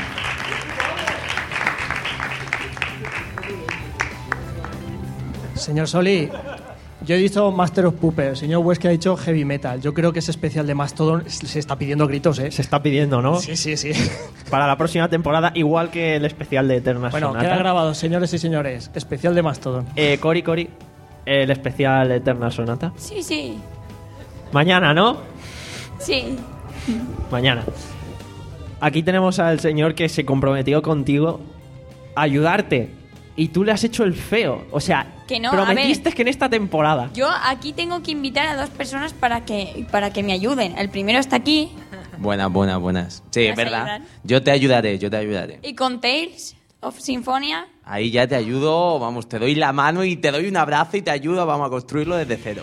Señor Soli, yo he dicho Master of Puppets. El señor Wesker ha dicho Heavy Metal. Yo creo que ese especial de Mastodon se está pidiendo gritos, ¿eh? Se está pidiendo, ¿no? Sí, sí, sí. Para la próxima temporada, igual que el especial de Eterna Bueno, Sonata. queda grabado, señores y señores. Especial de Mastodon. Eh, Cori, Cori, el especial Eterna Sonata. Sí, sí. Mañana, ¿no? Sí. Mañana. Aquí tenemos al señor que se comprometió contigo a ayudarte. Y tú le has hecho el feo. O sea, Que no, a prometiste ver. que en esta temporada... Yo aquí tengo que invitar a dos personas para que, para que me ayuden. El primero está aquí Buenas, buenas, buenas. Sí, ¿Me es vas a verdad. ayudar? Yo te ayudaré, yo te ayudaré. y con Tales of Symphonia. Ahí ya te ayudo, vamos, te doy la mano y te doy un abrazo y te ayudo, vamos a construirlo desde cero.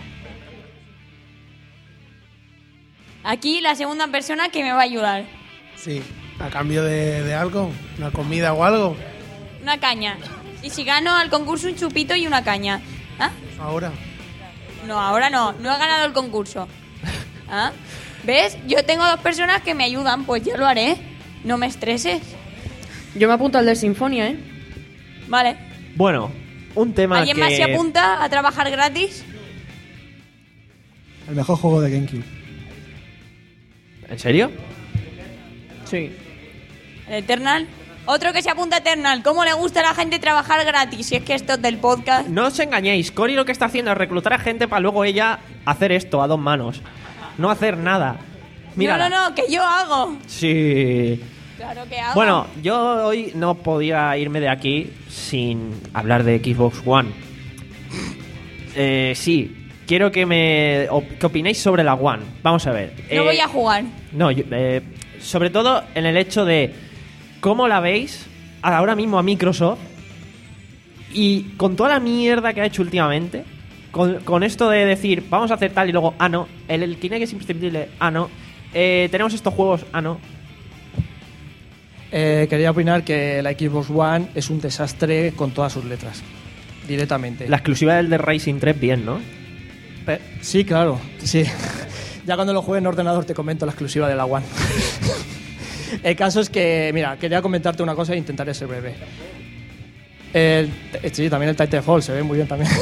Aquí la segunda persona que me va a ayudar. Sí, a cambio de, de algo, una comida o algo. Una caña. Y si gano al concurso un chupito y una caña. ¿Ah? Ahora. No, ahora no. No he ganado el concurso. ¿Ah? ¿Ves? Yo tengo dos personas que me ayudan, pues yo lo haré. No me estreses. Yo me apunto al de Sinfonia, ¿eh? Vale. Bueno, un tema ¿Alguien que... más se apunta a trabajar gratis? El mejor juego de GameCube. ¿En serio? Sí. ¿El Eternal? Otro que se apunta a Eternal. ¿Cómo le gusta a la gente trabajar gratis? Si es que esto es del podcast. No os engañéis, Cori lo que está haciendo es reclutar a gente para luego ella hacer esto a dos manos. No hacer nada. Mira. No, no, no, que yo hago. Sí. Claro que hago. Bueno, yo hoy no podía irme de aquí sin hablar de Xbox One. Eh, sí, quiero que me op- que opinéis sobre la One. Vamos a ver. No Eh, voy a jugar. No, yo- eh, sobre todo en el hecho de cómo la veis ahora mismo a Microsoft y con toda la mierda que ha hecho últimamente, con, con esto de decir vamos a hacer tal y luego, ah no, el, el Kinect es imprescindible, ah no, eh, tenemos estos juegos, ah no. Eh, quería opinar que la Xbox One es un desastre con todas sus letras. Directamente. La exclusiva del de Racing tres, bien, ¿no? Pe- sí, claro. Sí. Ya cuando lo juegue en ordenador te comento la exclusiva de la One. El caso es que, mira, quería comentarte una cosa e intentaré ser breve. El, eh, sí, también el Titanfall se ve muy bien también.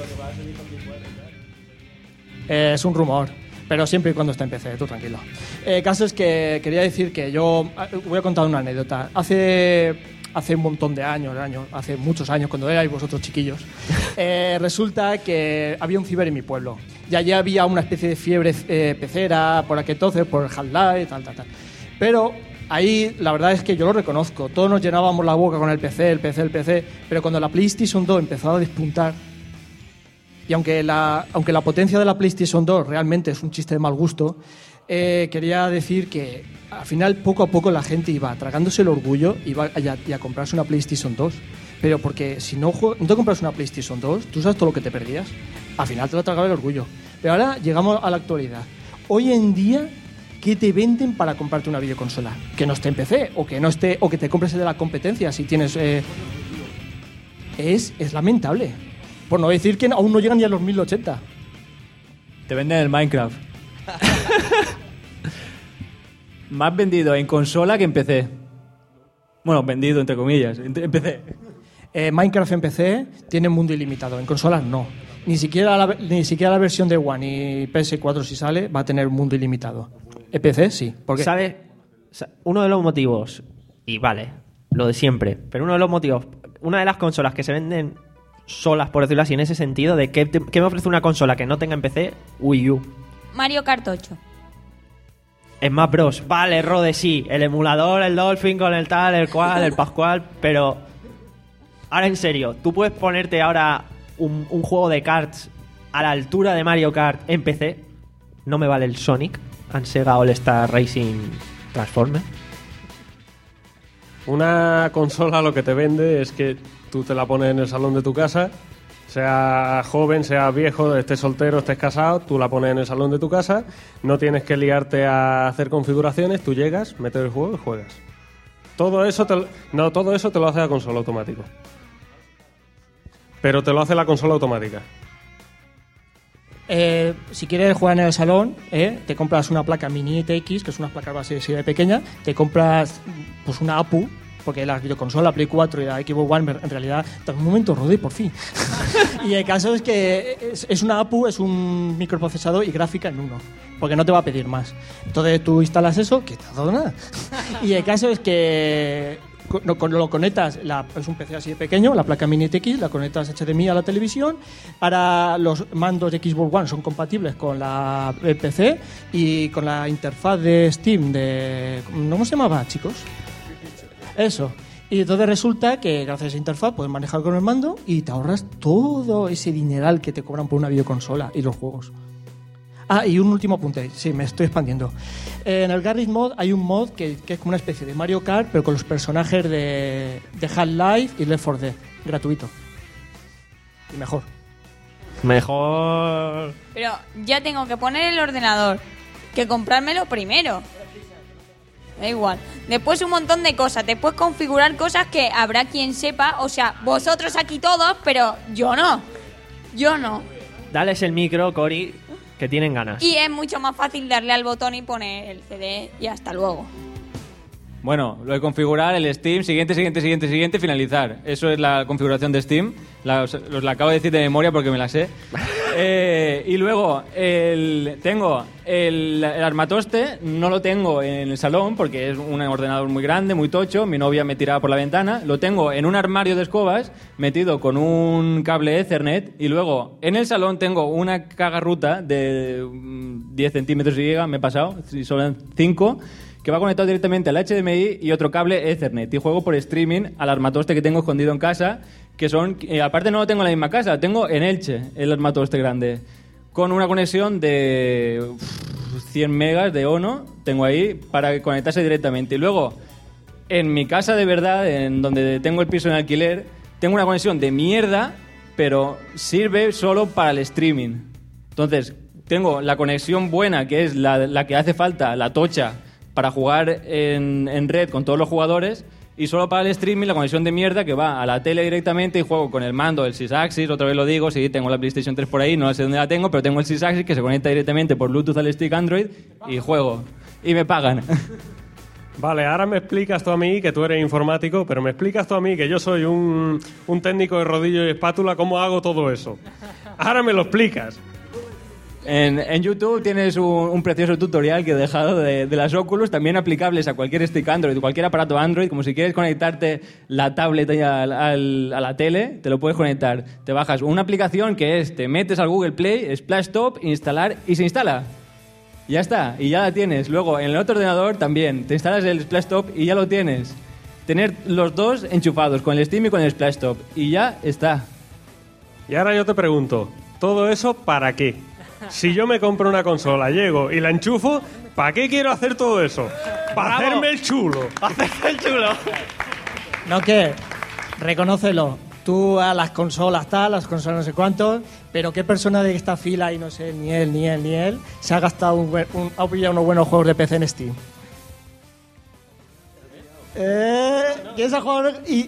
Eh, es un rumor, pero siempre y cuando está en P C, tú tranquilo. El caso es que quería decir que yo eh, voy a contar una anécdota. Hace, hace un montón de años, años, hace muchos años, cuando erais vosotros chiquillos, eh, resulta que había un ciber en mi pueblo. Y allí había una especie de fiebre eh, pecera por aquel entonces, por el Half-Life, tal, tal, tal. Pero ahí la verdad es que yo lo reconozco. Todos nos llenábamos la boca con el P C, el P C, el P C. Pero cuando la PlayStation dos empezó a despuntar, y aunque la, aunque la potencia de la PlayStation dos realmente es un chiste de mal gusto, Eh, quería decir que al final, poco a poco, la gente iba tragándose el orgullo y iba a, y a comprarse una PlayStation dos. Pero porque si no, no te compras una PlayStation dos, tú sabes todo lo que te perdías. Al final te lo tragaba el orgullo. Pero ahora llegamos a la actualidad. Hoy en día, ¿qué te venden para comprarte una videoconsola? Que no esté en P C o que no esté o que te compres de la competencia si tienes... Eh, es, es lamentable. Por no decir que aún no llegan ni a los mil ochenta. Te venden el Minecraft. Más vendido en consola que en P C. Bueno, vendido entre comillas, en P C. Eh, Minecraft en P C tiene mundo ilimitado, en consolas no. Ni siquiera la, ni siquiera la versión de One y P S cuatro si sale va a tener mundo ilimitado. En P C sí. Porque... ¿Sabes? Uno de los motivos, y vale, lo de siempre, pero uno de los motivos, una de las consolas que se venden solas, por decirlo así, en ese sentido, de que, que me ofrece una consola que no tenga en P C, Wii U. Mario Kart ocho. Smash Bros. Vale, Rode, sí. El emulador, el Dolphin con el tal, el cual, el Pascual, pero... Ahora, en serio, ¿tú puedes ponerte ahora un, un juego de karts a la altura de Mario Kart en P C? No me vale el Sonic and Sega All Star Racing Transformer. Una consola lo que te vende es que tú te la pones en el salón de tu casa, sea joven, sea viejo, estés soltero, estés casado, tú la pones en el salón de tu casa, no tienes que liarte a hacer configuraciones, tú llegas, metes el juego y juegas. Todo eso te, no, todo eso te lo hace la consola automático. Pero te lo hace la consola automática. Eh, si quieres jugar en el salón, eh, te compras una placa mini T X, que es una placa base de pequeña, te compras pues una A P U, porque la videoconsola, la Play cuatro y la Xbox One en realidad, en un momento rodé por fin. Y el caso es que es, es una A P U, es un microprocesador y gráfica en uno, porque no te va a pedir más. Entonces tú instalas eso, que te ha dado nada. Y el caso es que lo, lo conectas, la, es un P C así de pequeño, la placa mini T X, la conectas H D M I a la televisión. Ahora los mandos de Xbox One son compatibles con la P C y con la interfaz de Steam de... ¿Cómo se llamaba, chicos? Eso. Y entonces resulta que gracias a esa interfaz puedes manejar con el mando y te ahorras todo ese dineral que te cobran por una videoconsola y los juegos. Ah, y un último apunte. Sí, me estoy expandiendo. En el Garry's Mod hay un mod que, que es como una especie de Mario Kart, pero con los personajes de, de Half-Life y Left four Dead. Gratuito. Y mejor. Mejor... Pero ya tengo que poner el ordenador, que comprármelo primero. Da igual. Después un montón de cosas. Te puedes configurar cosas que habrá quien sepa. O sea, vosotros aquí todos, pero yo no. Yo no. Dales el micro, Cori, que tienen ganas. Y es mucho más fácil darle al botón y poner el C D y hasta luego. Bueno, lo de configurar el Steam, siguiente, siguiente, siguiente, siguiente, finalizar. Eso es la configuración de Steam. La, os, os la acabo de decir de memoria porque me la sé. eh, y luego, el, tengo el, el armatoste, no lo tengo en el salón porque es un ordenador muy grande, muy tocho. Mi novia me tiraba por la ventana. Lo tengo en un armario de escobas, metido con un cable Ethernet. Y luego, en el salón tengo una cagarruta de diez centímetros y llega, me he pasado, si son cinco, que va conectado directamente al H D M I y otro cable Ethernet. Y juego por streaming al armatoste que tengo escondido en casa, que son... Eh, aparte no lo tengo en la misma casa, tengo en Elche el armatoste grande. Con una conexión de uff, cien megas de Ono, tengo ahí para conectarse directamente. Y luego, en mi casa de verdad, en donde tengo el piso en alquiler, tengo una conexión de mierda, pero sirve solo para el streaming. Entonces, tengo la conexión buena, que es la, la que hace falta, la tocha, para jugar en, en red con todos los jugadores, y solo para el streaming la conexión de mierda que va a la tele directamente y juego con el mando, el Sysaxis, otra vez lo digo, sí, tengo la PlayStation tres por ahí, no sé dónde la tengo, pero tengo el Sysaxis que se conecta directamente por Bluetooth al stick Android y juego. Y me pagan. Vale, ahora me explicas tú a mí, que tú eres informático, pero me explicas tú a mí, que yo soy un, un técnico de rodillo y espátula, ¿cómo hago todo eso? Ahora me lo explicas. En, en YouTube tienes un, un precioso tutorial que he dejado de, de las Oculus, también aplicables a cualquier stick Android, cualquier aparato Android, como si quieres conectarte la tablet al, al, a la tele, te lo puedes conectar. Te bajas una aplicación que es, te metes al Google Play, Splash Top, instalar y se instala. Ya está, y ya la tienes. Luego, en el otro ordenador también, te instalas el Splash Top y ya lo tienes. Tener los dos enchufados, con el Steam y con el Splash Top, y ya está. Y ahora yo te pregunto, ¿todo eso para qué? Si yo me compro una consola, llego y la enchufo, ¿Para qué quiero hacer todo eso? Para Bravo. hacerme el chulo. Hacerme el chulo. No, que reconócelo. Tú a las consolas tal, las consolas no sé cuántos, pero qué persona de esta fila, y no sé, ni él, ni él, ni él, se ha gastado un, buen- un ha pillado unos buenos juegos de P C en Steam. Eh, ¿Quién se ha jugado? Y,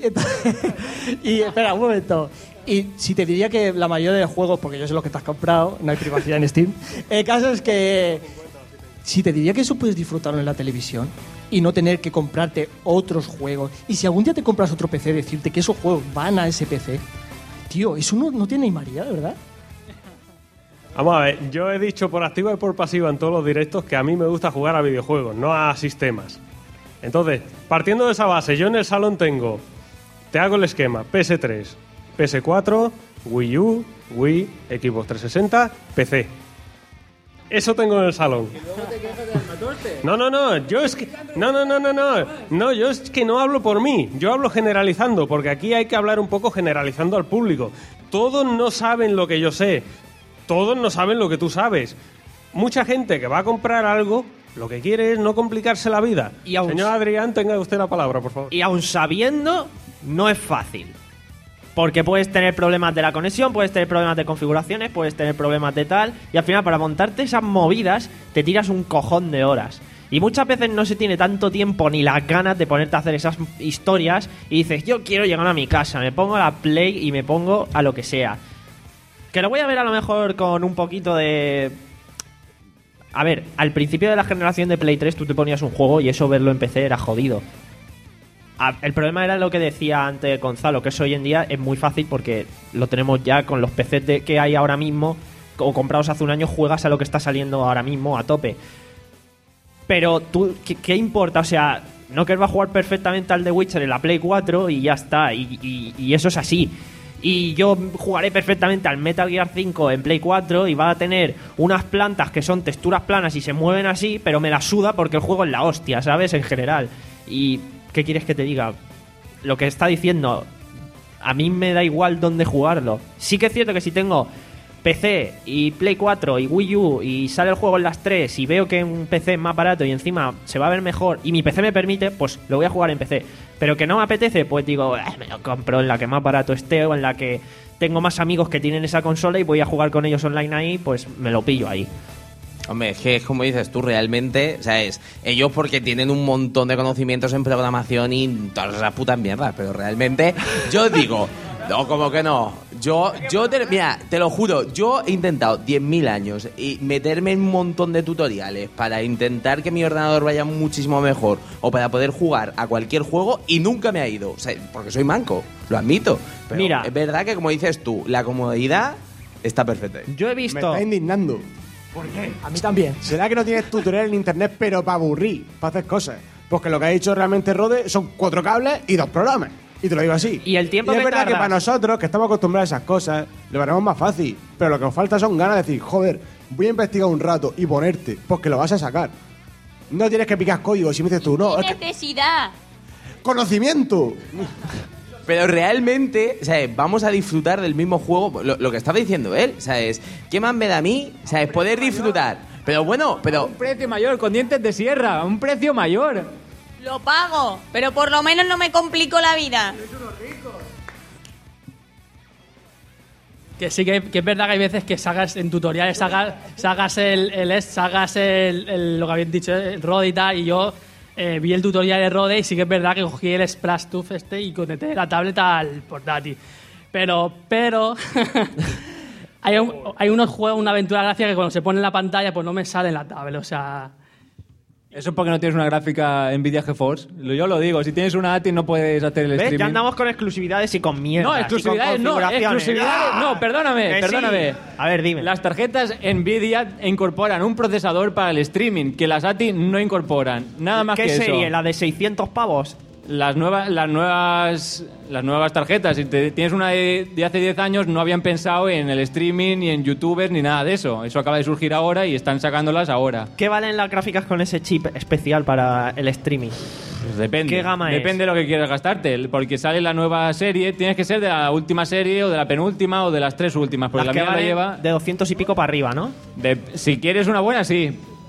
y espera, un momento. Y si te diría que la mayoría de juegos, porque yo sé lo que te has comprado, no hay privacidad en Steam, el caso es que si te diría que eso puedes disfrutarlo en la televisión y no tener que comprarte otros juegos, y si algún día te compras otro P C, decirte que esos juegos van a ese P C, tío, eso no, no tiene ni María, ¿verdad? Vamos a ver, yo he dicho por activa y por pasiva en todos los directos que a mí me gusta jugar a videojuegos, no a sistemas. Entonces, partiendo de esa base, yo en el salón tengo, te hago el esquema, P S tres, P S cuatro, Wii U, Wii, Xbox trescientos sesenta, P C. Eso tengo en el salón. No, no, no, yo es que... No, no, no, no, no. No, yo es que no hablo por mí. Yo hablo generalizando, porque aquí hay que hablar un poco generalizando al público. Todos no saben lo que yo sé. Todos no saben lo que tú sabes. Mucha gente que va a comprar algo, lo que quiere es no complicarse la vida. Y aún- Señor Adrián, tenga usted la palabra, por favor. Y aun sabiendo, no es fácil. Porque puedes tener problemas de la conexión, puedes tener problemas de configuraciones, puedes tener problemas de tal. Y al final, para montarte esas movidas, te tiras un cojón de horas. Y muchas veces no se tiene tanto tiempo ni las ganas de ponerte a hacer esas historias. Y dices, yo quiero llegar a mi casa, me pongo a la Play y me pongo a lo que sea. Que lo voy a ver a lo mejor con un poquito de... A ver, al principio de la generación de Play tres tú te ponías un juego y eso verlo en P C era jodido. A- El problema era lo que decía antes Gonzalo, que eso hoy en día es muy fácil porque lo tenemos ya con los P Cs de- que hay ahora mismo o comprados hace un año, juegas a lo que está saliendo ahora mismo a tope. Pero tú, ¿qué, qué importa? O sea, Knocker va a jugar perfectamente al The Witcher en la Play cuatro y ya está, y, y- y eso es así. Y yo jugaré perfectamente al Metal Gear cinco en Play cuatro y va a tener unas plantas que son texturas planas y se mueven así, pero me la suda porque el juego es la hostia, ¿sabes? En general. Y ¿qué quieres que te diga? Lo que está diciendo, a mí me da igual dónde jugarlo. Sí que es cierto que si tengo P C y Play cuatro y Wii U y sale el juego en las tres y veo que un P C es más barato y encima se va a ver mejor y mi P C me permite, pues lo voy a jugar en P C. Pero que no me apetece, pues digo, "Eh, me lo compro en la que más barato esté o en la que tengo más amigos que tienen esa consola y voy a jugar con ellos online ahí, pues me lo pillo ahí". Hombre, es que es como dices tú, realmente, ¿sabes? Ellos porque tienen un montón de conocimientos en programación y todas esas putas mierdas, pero realmente, yo digo, no, como que no. Yo, yo te, mira, te lo juro, yo he intentado diez mil años y meterme en un montón de tutoriales para intentar que mi ordenador vaya muchísimo mejor o para poder jugar a cualquier juego y nunca me ha ido. O sea, porque soy manco, lo admito. Pero Mira. es verdad que, como dices tú, la comodidad está perfecta. Yo he Me visto... está indignando. ¿Por qué? A mí también. ¿Será que no tienes tutorial en internet, pero para aburrir, para hacer cosas? Porque lo que ha dicho realmente Rode son cuatro cables y dos programas. Y te lo digo así. Y el tiempo es que verdad que tardas- para nosotros, que estamos acostumbrados a esas cosas, lo veremos más fácil. Pero lo que nos falta son ganas de decir, joder, voy a investigar un rato y ponerte, porque lo vas a sacar. No tienes que picar código. Si me dices tú, no, es que necesidad! conocimiento. Pero realmente, ¿sabes? Vamos a disfrutar del mismo juego, lo, lo que estaba diciendo él, ¿sabes? ¿Qué más me da a mí? ¿Sabes? Poder disfrutar. Pero bueno, pero... Un precio mayor, con dientes de sierra, un precio mayor. Lo pago, pero por lo menos no me complico la vida. Que sí que, que es verdad que hay veces que sagas en tutoriales, sagas, sagas el, el est, sagas el, el- lo que habéis dicho, el Rode y tal, y yo eh, vi el tutorial de Rode y sí que es verdad que cogí el Splash Tooth este y conecté la tablet al portátil. Pero, pero, hay, un- hay unos juegos, una aventura gráfica que cuando se pone en la pantalla pues no me sale en la tablet, o sea... Eso es porque no tienes una gráfica Nvidia GeForce. Yo lo digo, si tienes una A T I no puedes hacer el ¿Ves? streaming. Ya andamos con exclusividades y con mierda. No, exclusividades no, exclusividades no, perdóname, Que sí. perdóname. A ver, dime. Las tarjetas Nvidia incorporan un procesador para el streaming que las A T I no incorporan. Nada más ¿Qué que eso. serie? ¿La de seiscientos pavos? Las nuevas, las nuevas, las nuevas tarjetas. Si te- tienes una de, de hace diez años, no habían pensado en el streaming, ni en youtubers, ni nada de eso. Eso acaba de surgir ahora y están sacándolas ahora. ¿Qué valen las gráficas con ese chip especial para el streaming? Pues depende. ¿Qué gama es? Depende de lo que quieras gastarte. Porque sale la nueva serie, tienes que ser de la última serie o de la penúltima o de las tres últimas. Porque Las la que mía la valen lleva. de doscientos y pico para arriba, ¿no? de- si quieres una buena, sí.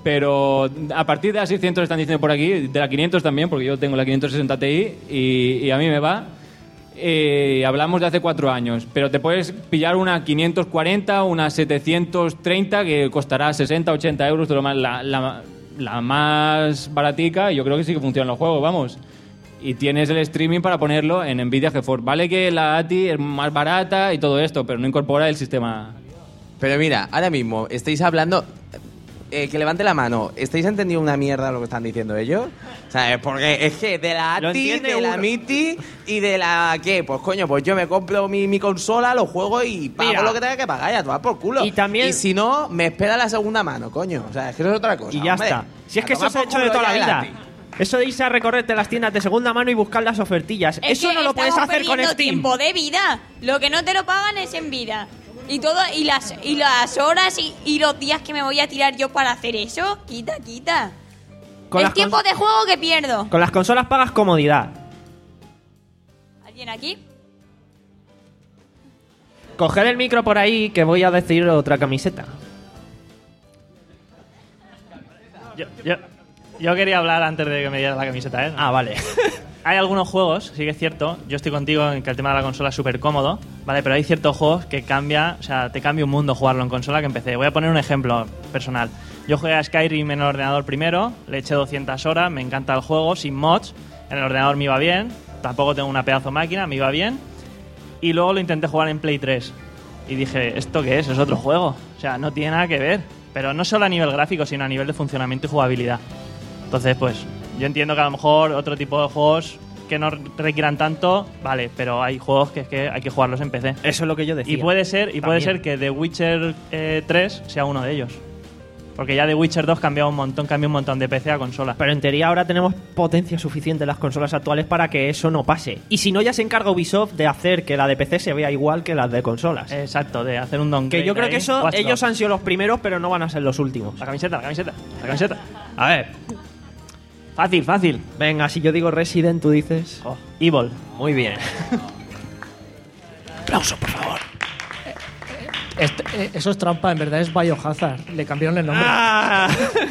Pero a partir de la seiscientos están diciendo por aquí, de la quinientos también, porque yo tengo la quinientos sesenta Ti y, y a mí me va. Eh, hablamos de hace cuatro años, pero te puedes pillar una quinientos cuarenta, una setecientos treinta que costará sesenta, ochenta euros, lo más, la, la, la más baratica, y yo creo que sí que funcionan los juegos, vamos. Y tienes el streaming para ponerlo en Nvidia GeForce. Vale que la A T I es más barata y todo esto, pero no incorpora el sistema. Pero mira, ahora mismo estáis hablando... Eh, que levante la mano. ¿Estáis entendiendo una mierda lo que están diciendo ellos? O sea, porque es que de la Lo A T I, entiende de la uno. M I T I y de la... ¿Qué? Pues coño, pues yo me compro mi, mi consola, lo juego y pago Mira. lo que tenga que pagar, ya tú vas por culo. Y también- Y si no, me espera la segunda mano, coño. O sea, es que eso es otra cosa. Y ya hombre. está. Si es A que eso tomar se ha por hecho de culo toda la ya el vida. A T I. Eso de irse a recorrerte las tiendas de segunda mano y buscar las ofertillas. Es Eso que no lo puedes estamos hacer con perdiendo Steam. tiempo de vida. Lo que no te lo pagan es en vida. Y todo y las y las horas y, y los días que me voy a tirar yo para hacer eso, quita, quita. Con el las tiempo de juego que pierdo. Con las consolas pagas comodidad. ¿Alguien aquí? Coger el micro por ahí que voy a decir otra camiseta. Yo, yo, yo quería hablar antes de que me dieras la camiseta, ¿eh? Ah, vale. Hay algunos juegos, sí que es cierto, yo estoy contigo en que el tema de la consola es súper cómodo, ¿vale? Pero hay ciertos juegos que cambia, o sea, te cambia un mundo jugarlo en consola que en P C. Voy a poner un ejemplo personal. Yo jugué a Skyrim en el ordenador primero, le eché doscientas horas, me encanta el juego, sin mods, en el ordenador me iba bien, tampoco tengo una pedazo máquina, me iba bien, y luego lo intenté jugar en Play tres. Y dije, ¿esto qué es? Es otro juego. O sea, no tiene nada que ver. Pero no solo a nivel gráfico, sino a nivel de funcionamiento y jugabilidad. Entonces, pues, yo entiendo que a lo mejor otro tipo de juegos que no requieran tanto, vale, pero hay juegos que es que hay que jugarlos en P C. Eso es lo que yo decía. Y puede ser, y puede También. ser que The Witcher eh, tres sea uno de ellos. Porque ya The Witcher dos cambió un montón, cambió un montón de P C a consola. Pero en teoría ahora tenemos potencia suficiente en las consolas actuales para que eso no pase. Y si no, ya se encarga Ubisoft de hacer que la de P C se vea igual que las de consolas. Exacto, de hacer un downgrade. Que yo creo ahí. que eso Watch ellos Dogs. han sido los primeros, pero no van a ser los últimos. La camiseta, la camiseta, la camiseta. A ver. Fácil, fácil. Venga, si yo digo Resident, tú dices... Oh, Evil. Muy bien. Aplauso, por favor. Este- eh, eso es trampa, en verdad es Biohazard. Le cambiaron el nombre. Ah.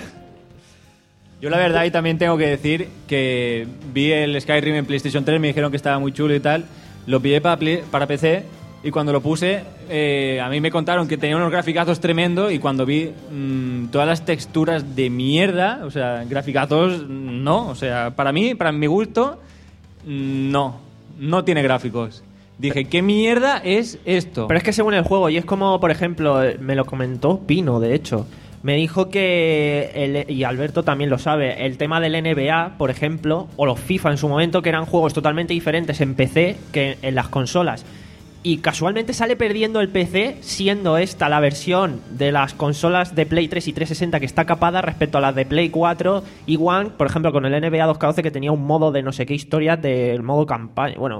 Yo la verdad y también tengo que decir que vi el Skyrim en PlayStation tres, me dijeron que estaba muy chulo y tal, lo pillé para, Play- para P C y cuando lo puse eh, a mí me contaron que tenía unos graficazos tremendos y cuando vi mmm, todas las texturas de mierda, o sea, graficazos no, o sea, para mí, para mi gusto, mm, no, no tiene gráficos. Dije, ¿qué mierda es esto? Pero es que según el juego, y es como, por ejemplo, me lo comentó Pino, de hecho. Me dijo que, el, y Alberto también lo sabe, el tema del N B A, por ejemplo, o los FIFA en su momento, que eran juegos totalmente diferentes en P C que en las consolas. Y casualmente sale perdiendo el P C, siendo esta la versión de las consolas de Play tres y trescientos sesenta que está capada respecto a las de Play cuatro y One, por ejemplo, con el N B A dos K doce que tenía un modo de no sé qué historias del modo campaña. Bueno,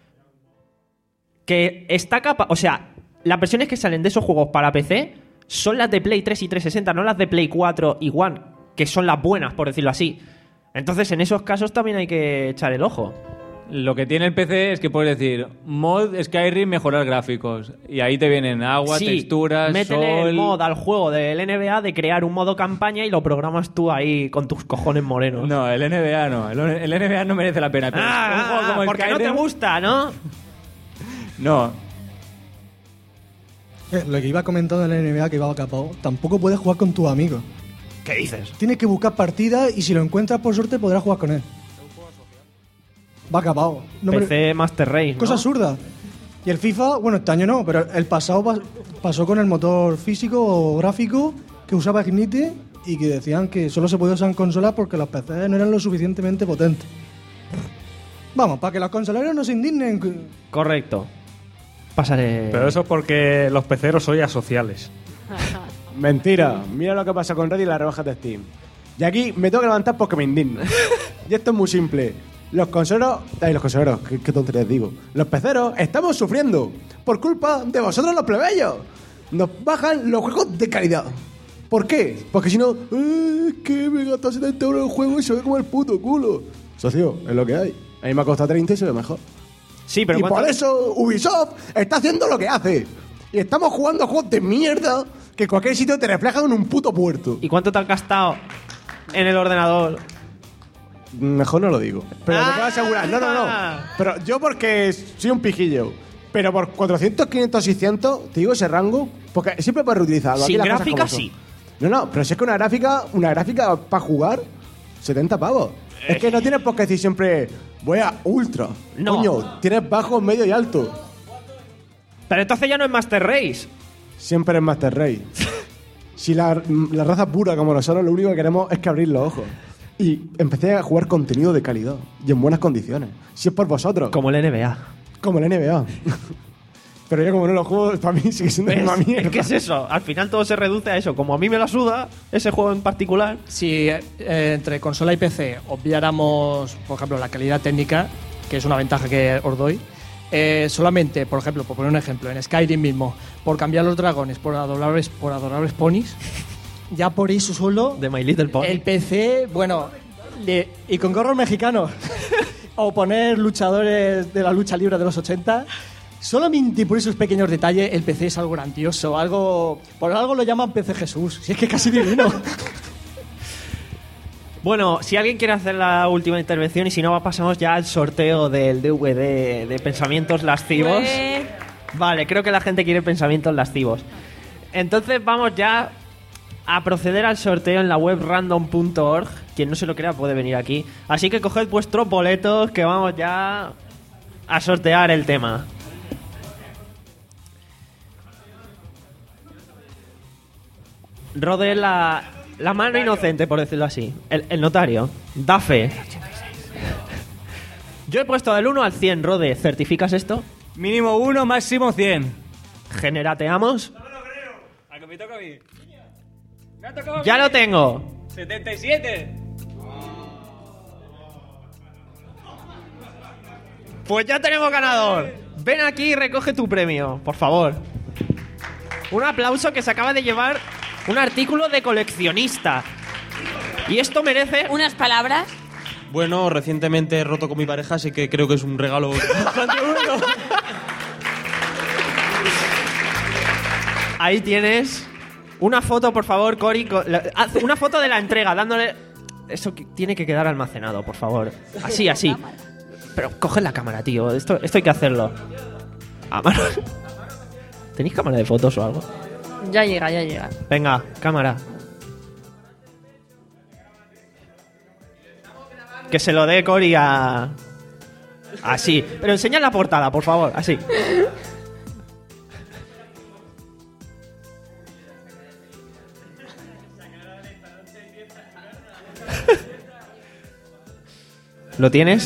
que está capa... O sea, las versiones que salen de esos juegos para P C son las de Play tres y trescientos sesenta, no las de Play cuatro y One, que son las buenas, por decirlo así. Entonces, en esos casos también hay que echar el ojo. Lo que tiene el P C es que puedes decir mod Skyrim mejorar gráficos y ahí te vienen agua, Sí, texturas, métele sol. el mod al juego del N B A de crear un modo campaña y lo programas tú ahí con tus cojones morenos. No, el N B A no, el, el N B A no merece la pena. Pero Ah, un juego como el porque no te Skyrim- gusta, ¿no? No, Eh, Lo que iba comentando en la N B A que iba capado, tampoco puedes jugar con tus amigos. ¿Qué dices? Tienes que buscar partidas y si lo encuentras por suerte podrás jugar con él. Va capado. No, P pero- C Master Race, ¿no? Cosa absurda. Y el FIFA, bueno, este año no, pero el pasado pas- pasó con el motor físico o gráfico que usaba Ignite y que decían que solo se podía usar en consolas porque los P Cs no eran lo suficientemente potentes. Vamos, para que los consoleros no se indignen. Correcto. Pasaré... Pero eso es porque los peceros sois asociales. Mentira. Mira lo que pasa con Reddit y las rebajas de Steam. Y aquí me tengo que levantar porque me indigno. Y esto es muy simple. Los consoleros... Ay, los consoleros, qué, qué tonterías digo. Los peceros estamos sufriendo por culpa de vosotros los plebeyos. Nos bajan los juegos de calidad. ¿Por qué? Porque si no... "Eh, es que me he gastado setenta euros en el juego y se ve como el puto culo. Socio, es lo que hay. A mí me ha costado treinta y se ve mejor. Sí, pero y ¿cuánto- por eso Ubisoft está haciendo lo que hace. Y estamos jugando juegos de mierda que cualquier sitio te refleja en un puto puerto. ¿Y cuánto te has gastado en el ordenador? Mejor no lo digo. Pero Ah. te puedo asegurar. No, no, no. Pero yo porque soy un pijillo. Pero por cuatrocientos, quinientos, seiscientos, te digo ese rango, porque siempre puedes reutilizarlo. Sin Aquí las cosas gráfica, como son. sí. No, no, pero si es que una gráfica, una gráfica para jugar, setenta pavos. Es que no tienes por qué decir siempre, voy a ultra. No. Coño, tienes bajo, medio y alto. Pero entonces ya no es Master Race. Siempre es Master Race. Si la, la raza pura como nosotros, lo único que queremos es que abrir los ojos. Y empecé a jugar contenido de calidad y en buenas condiciones. Si es por vosotros. Como el N B A. Como el N B A. Pero yo como no lo juego, para mí sigue siendo ¿Ves? una mierda. Es que es eso. Al final todo se reduce a eso. Como a mí me la suda, ese juego en particular. Si eh, entre consola y P C obviáramos, por ejemplo, la calidad técnica, que es una ventaja que os doy, eh, solamente, por ejemplo, por poner un ejemplo, en Skyrim mismo, por cambiar los dragones por adorables, por adorables ponis, ya por eso solo... De My Little Pony. El P C, bueno, le- y con gorros mexicanos, o poner luchadores de la lucha libre de los ochenta... Solamente por esos pequeños detalles el P C es algo grandioso, algo por algo lo llaman P C Jesús, si es que casi divino. Bueno, si alguien quiere hacer la última intervención y si no, pasamos ya al sorteo del D V D de Pensamientos Lascivos. Pues- Vale, creo que la gente quiere Pensamientos Lascivos. Entonces vamos ya a proceder al sorteo en la web random punto org. Quien no se lo crea puede venir aquí. Así que coged vuestros boletos que vamos ya a sortear el tema. Rode la, la mano inocente, por decirlo así. El, el notario. Da fe. Yo he puesto del uno al cien, Rode. ¿Certificas esto? Mínimo uno, máximo cien. Generateamos. ¿A que me toca a mí? Me ha tocado a Ya mí. lo tengo. setenta y siete. Pues ya tenemos ganador. Ven aquí y recoge tu premio, por favor. Un aplauso que se acaba de llevar un artículo de coleccionista. Y esto merece... Unas palabras. Bueno, recientemente he roto con mi pareja, así que creo que es un regalo bastante bueno. Ahí tienes una foto, por favor, Cori. co- la- haz una foto de la entrega, dándole... Eso que- tiene que quedar almacenado, por favor. Así, así. Pero coge la cámara, tío. Esto, esto hay que hacerlo. A mano. ¿Tenéis cámara de fotos o algo? Ya llega, ya llega. Venga, cámara. Que se lo dé Cori a... Así. Pero enseña la portada, por favor. Así. ¿Lo tienes?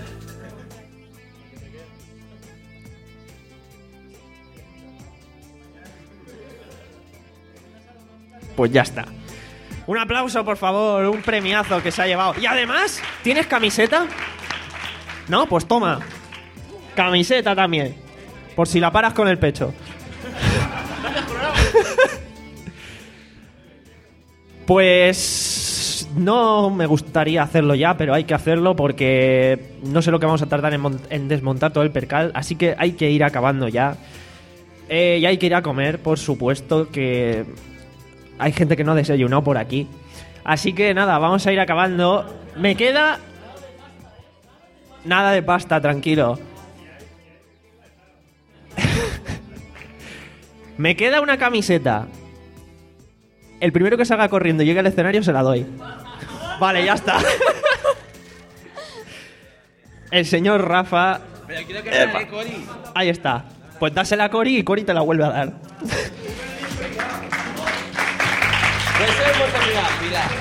Pues ya está. Un aplauso, por favor, un premiazo que se ha llevado. Y además, ¿tienes camiseta? No, pues toma. Camiseta también. Por si la paras con el pecho. Pues no me gustaría hacerlo ya, pero hay que hacerlo porque no sé lo que vamos a tardar en, mon- en desmontar todo el percal, así que hay que ir acabando ya. Eh, y hay que ir a comer, por supuesto, que hay gente que no ha desayunado por aquí. Así que nada, vamos a ir acabando. Me queda... Nada de pasta, tranquilo. Me queda una camiseta. El primero que salga corriendo y llegue al escenario se la doy. Vale, ya está. El señor Rafa... Pero quiero que me la dé Cori. Ahí está. Pues dásela a Cori y Cori te la vuelve a dar. Puede ser oportunidad, Pilar.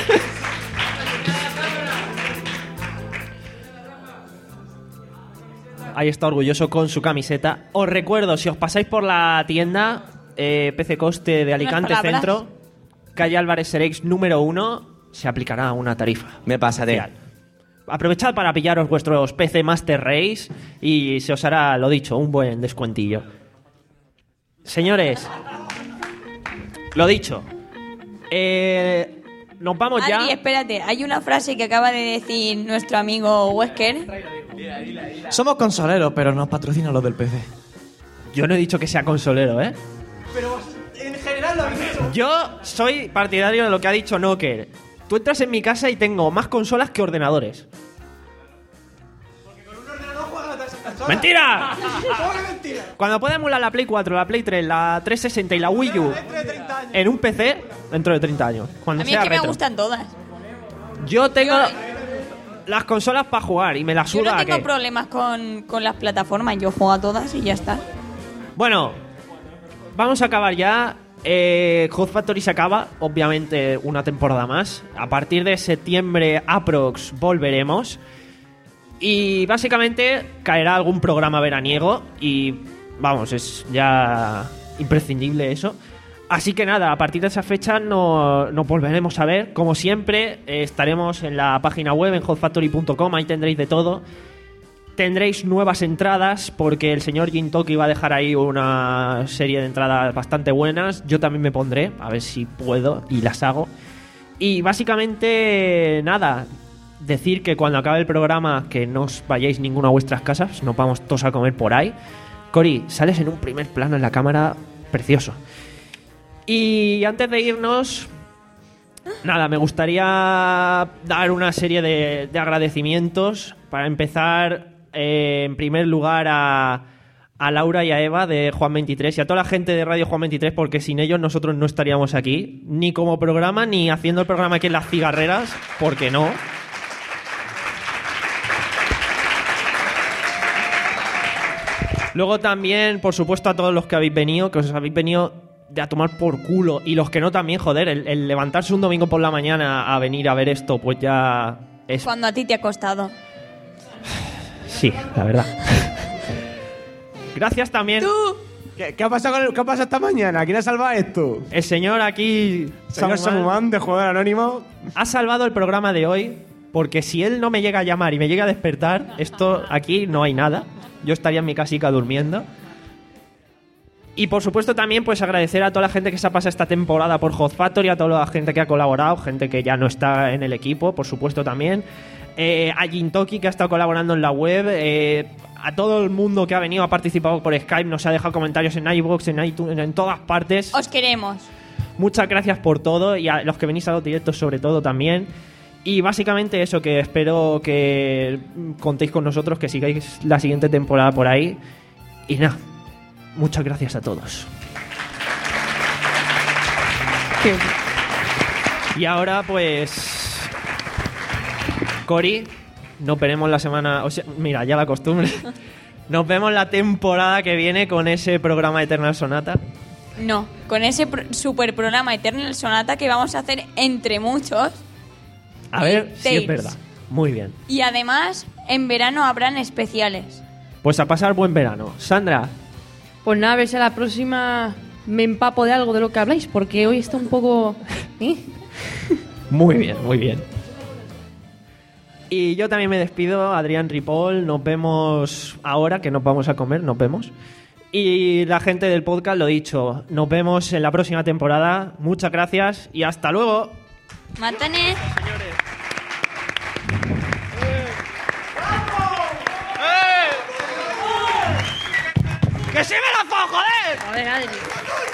Ahí está orgulloso con su camiseta. Os recuerdo, si os pasáis por la tienda eh, P C Coste de Alicante palabras. Centro, calle Álvarez Serex número uno, se aplicará una tarifa. Me pasaré. Especial. Aprovechad para pillaros vuestros P C Master Race y se os hará, lo dicho, un buen descuentillo. Señores, lo dicho. Eh, nos vamos ya. Adri, espérate, hay una frase que acaba de decir nuestro amigo Wesker. Somos consoleros, pero nos patrocinan los del P C. Yo no he dicho que sea consolero, ¿eh? Pero En general lo habéis hecho. Yo soy partidario de lo que ha dicho Knocker. Tú entras en mi casa y tengo más consolas que ordenadores. ¡Mentira! ¿Cómo que mentira? Cuando pueda emular la Play cuatro, la Play tres, la trescientos sesenta y la Wii U en un P C, dentro de treinta años. Cuando A mí es sea que me retro. gustan todas. Yo tengo las consolas para jugar y me las Yo suda no a tengo que... problemas con, con las plataformas. Yo juego a todas y ya está. Bueno, vamos a acabar ya. Eh, Hot Factory se acaba, obviamente una temporada más. A partir de septiembre aprox volveremos. Y básicamente caerá algún programa veraniego y vamos, es ya imprescindible eso. Así que nada, a partir de esa fecha no- nos volveremos a ver. Como siempre, eh, estaremos en la página web en hot factory punto com, ahí tendréis de todo. Tendréis nuevas entradas porque el señor Jintoki va a dejar ahí una serie de entradas bastante buenas. Yo también me pondré, a ver si puedo y las hago. Y básicamente, nada, decir que cuando acabe el programa que no os vayáis ninguno a vuestras casas, nos vamos todos a comer por ahí. Cori, sales en un primer plano en la cámara precioso. Y antes de irnos, nada, me gustaría dar una serie de, de agradecimientos. Para empezar, eh, en primer lugar a, a Laura y a Eva de Juan veintitrés y a toda la gente de Radio Juan veintitrés, porque sin ellos nosotros no estaríamos aquí, ni como programa, ni haciendo el programa aquí en Las Cigarreras, porque no. Luego también, por supuesto, a todos los que habéis venido, que os habéis venido de a tomar por culo. Y los que no también, joder, el, el levantarse un domingo por la mañana a venir a ver esto, pues ya es... Cuando a ti te ha costado. Sí, la verdad. Gracias también. ¿Qué, qué ha pasado con el- qué ha pasado esta mañana? ¿Quién ha salvado esto? El señor aquí... Señor Samuman, de Jugador Anónimo. Ha salvado el programa de hoy, porque si él no me llega a llamar y me llega a despertar, esto aquí no hay nada. Yo estaría en mi casica durmiendo. Y por supuesto también pues agradecer a toda la gente que se ha pasado esta temporada por Hot Factory, a toda la gente que ha colaborado, gente que ya no está en el equipo, por supuesto también. Eh, a Jintoki, que ha estado colaborando en la web. Eh, a todo el mundo que ha venido, ha participado por Skype, nos ha dejado comentarios en iVoox, en iTunes, en todas partes. Os queremos. Muchas gracias por todo y a los que venís a los directos sobre todo también. Y básicamente eso, que espero que contéis con nosotros, que sigáis la siguiente temporada por ahí. Y nada, muchas gracias a todos. Y ahora pues... Cori, nos veremos la semana... O sea, mira, ya la costumbre. Nos vemos la temporada que viene con ese programa Eternal Sonata. No, con ese pro- super programa Eternal Sonata que vamos a hacer entre muchos. A ver si Tales. es verdad. Muy bien. Y además, en verano habrán especiales. Pues a pasar buen verano. Sandra, Pues nada, a ver si a la próxima me empapo de algo de lo que habláis, porque hoy está un poco... ¿eh? muy bien, muy bien. Y yo también me despido, Adrián Ripoll. Nos vemos ahora, que nos vamos a comer, nos vemos. Y la gente del podcast, lo dicho, nos vemos en la próxima temporada. Muchas gracias y hasta luego. Mátane. ¡Que sí me la puedo, joder! A ver, Adri.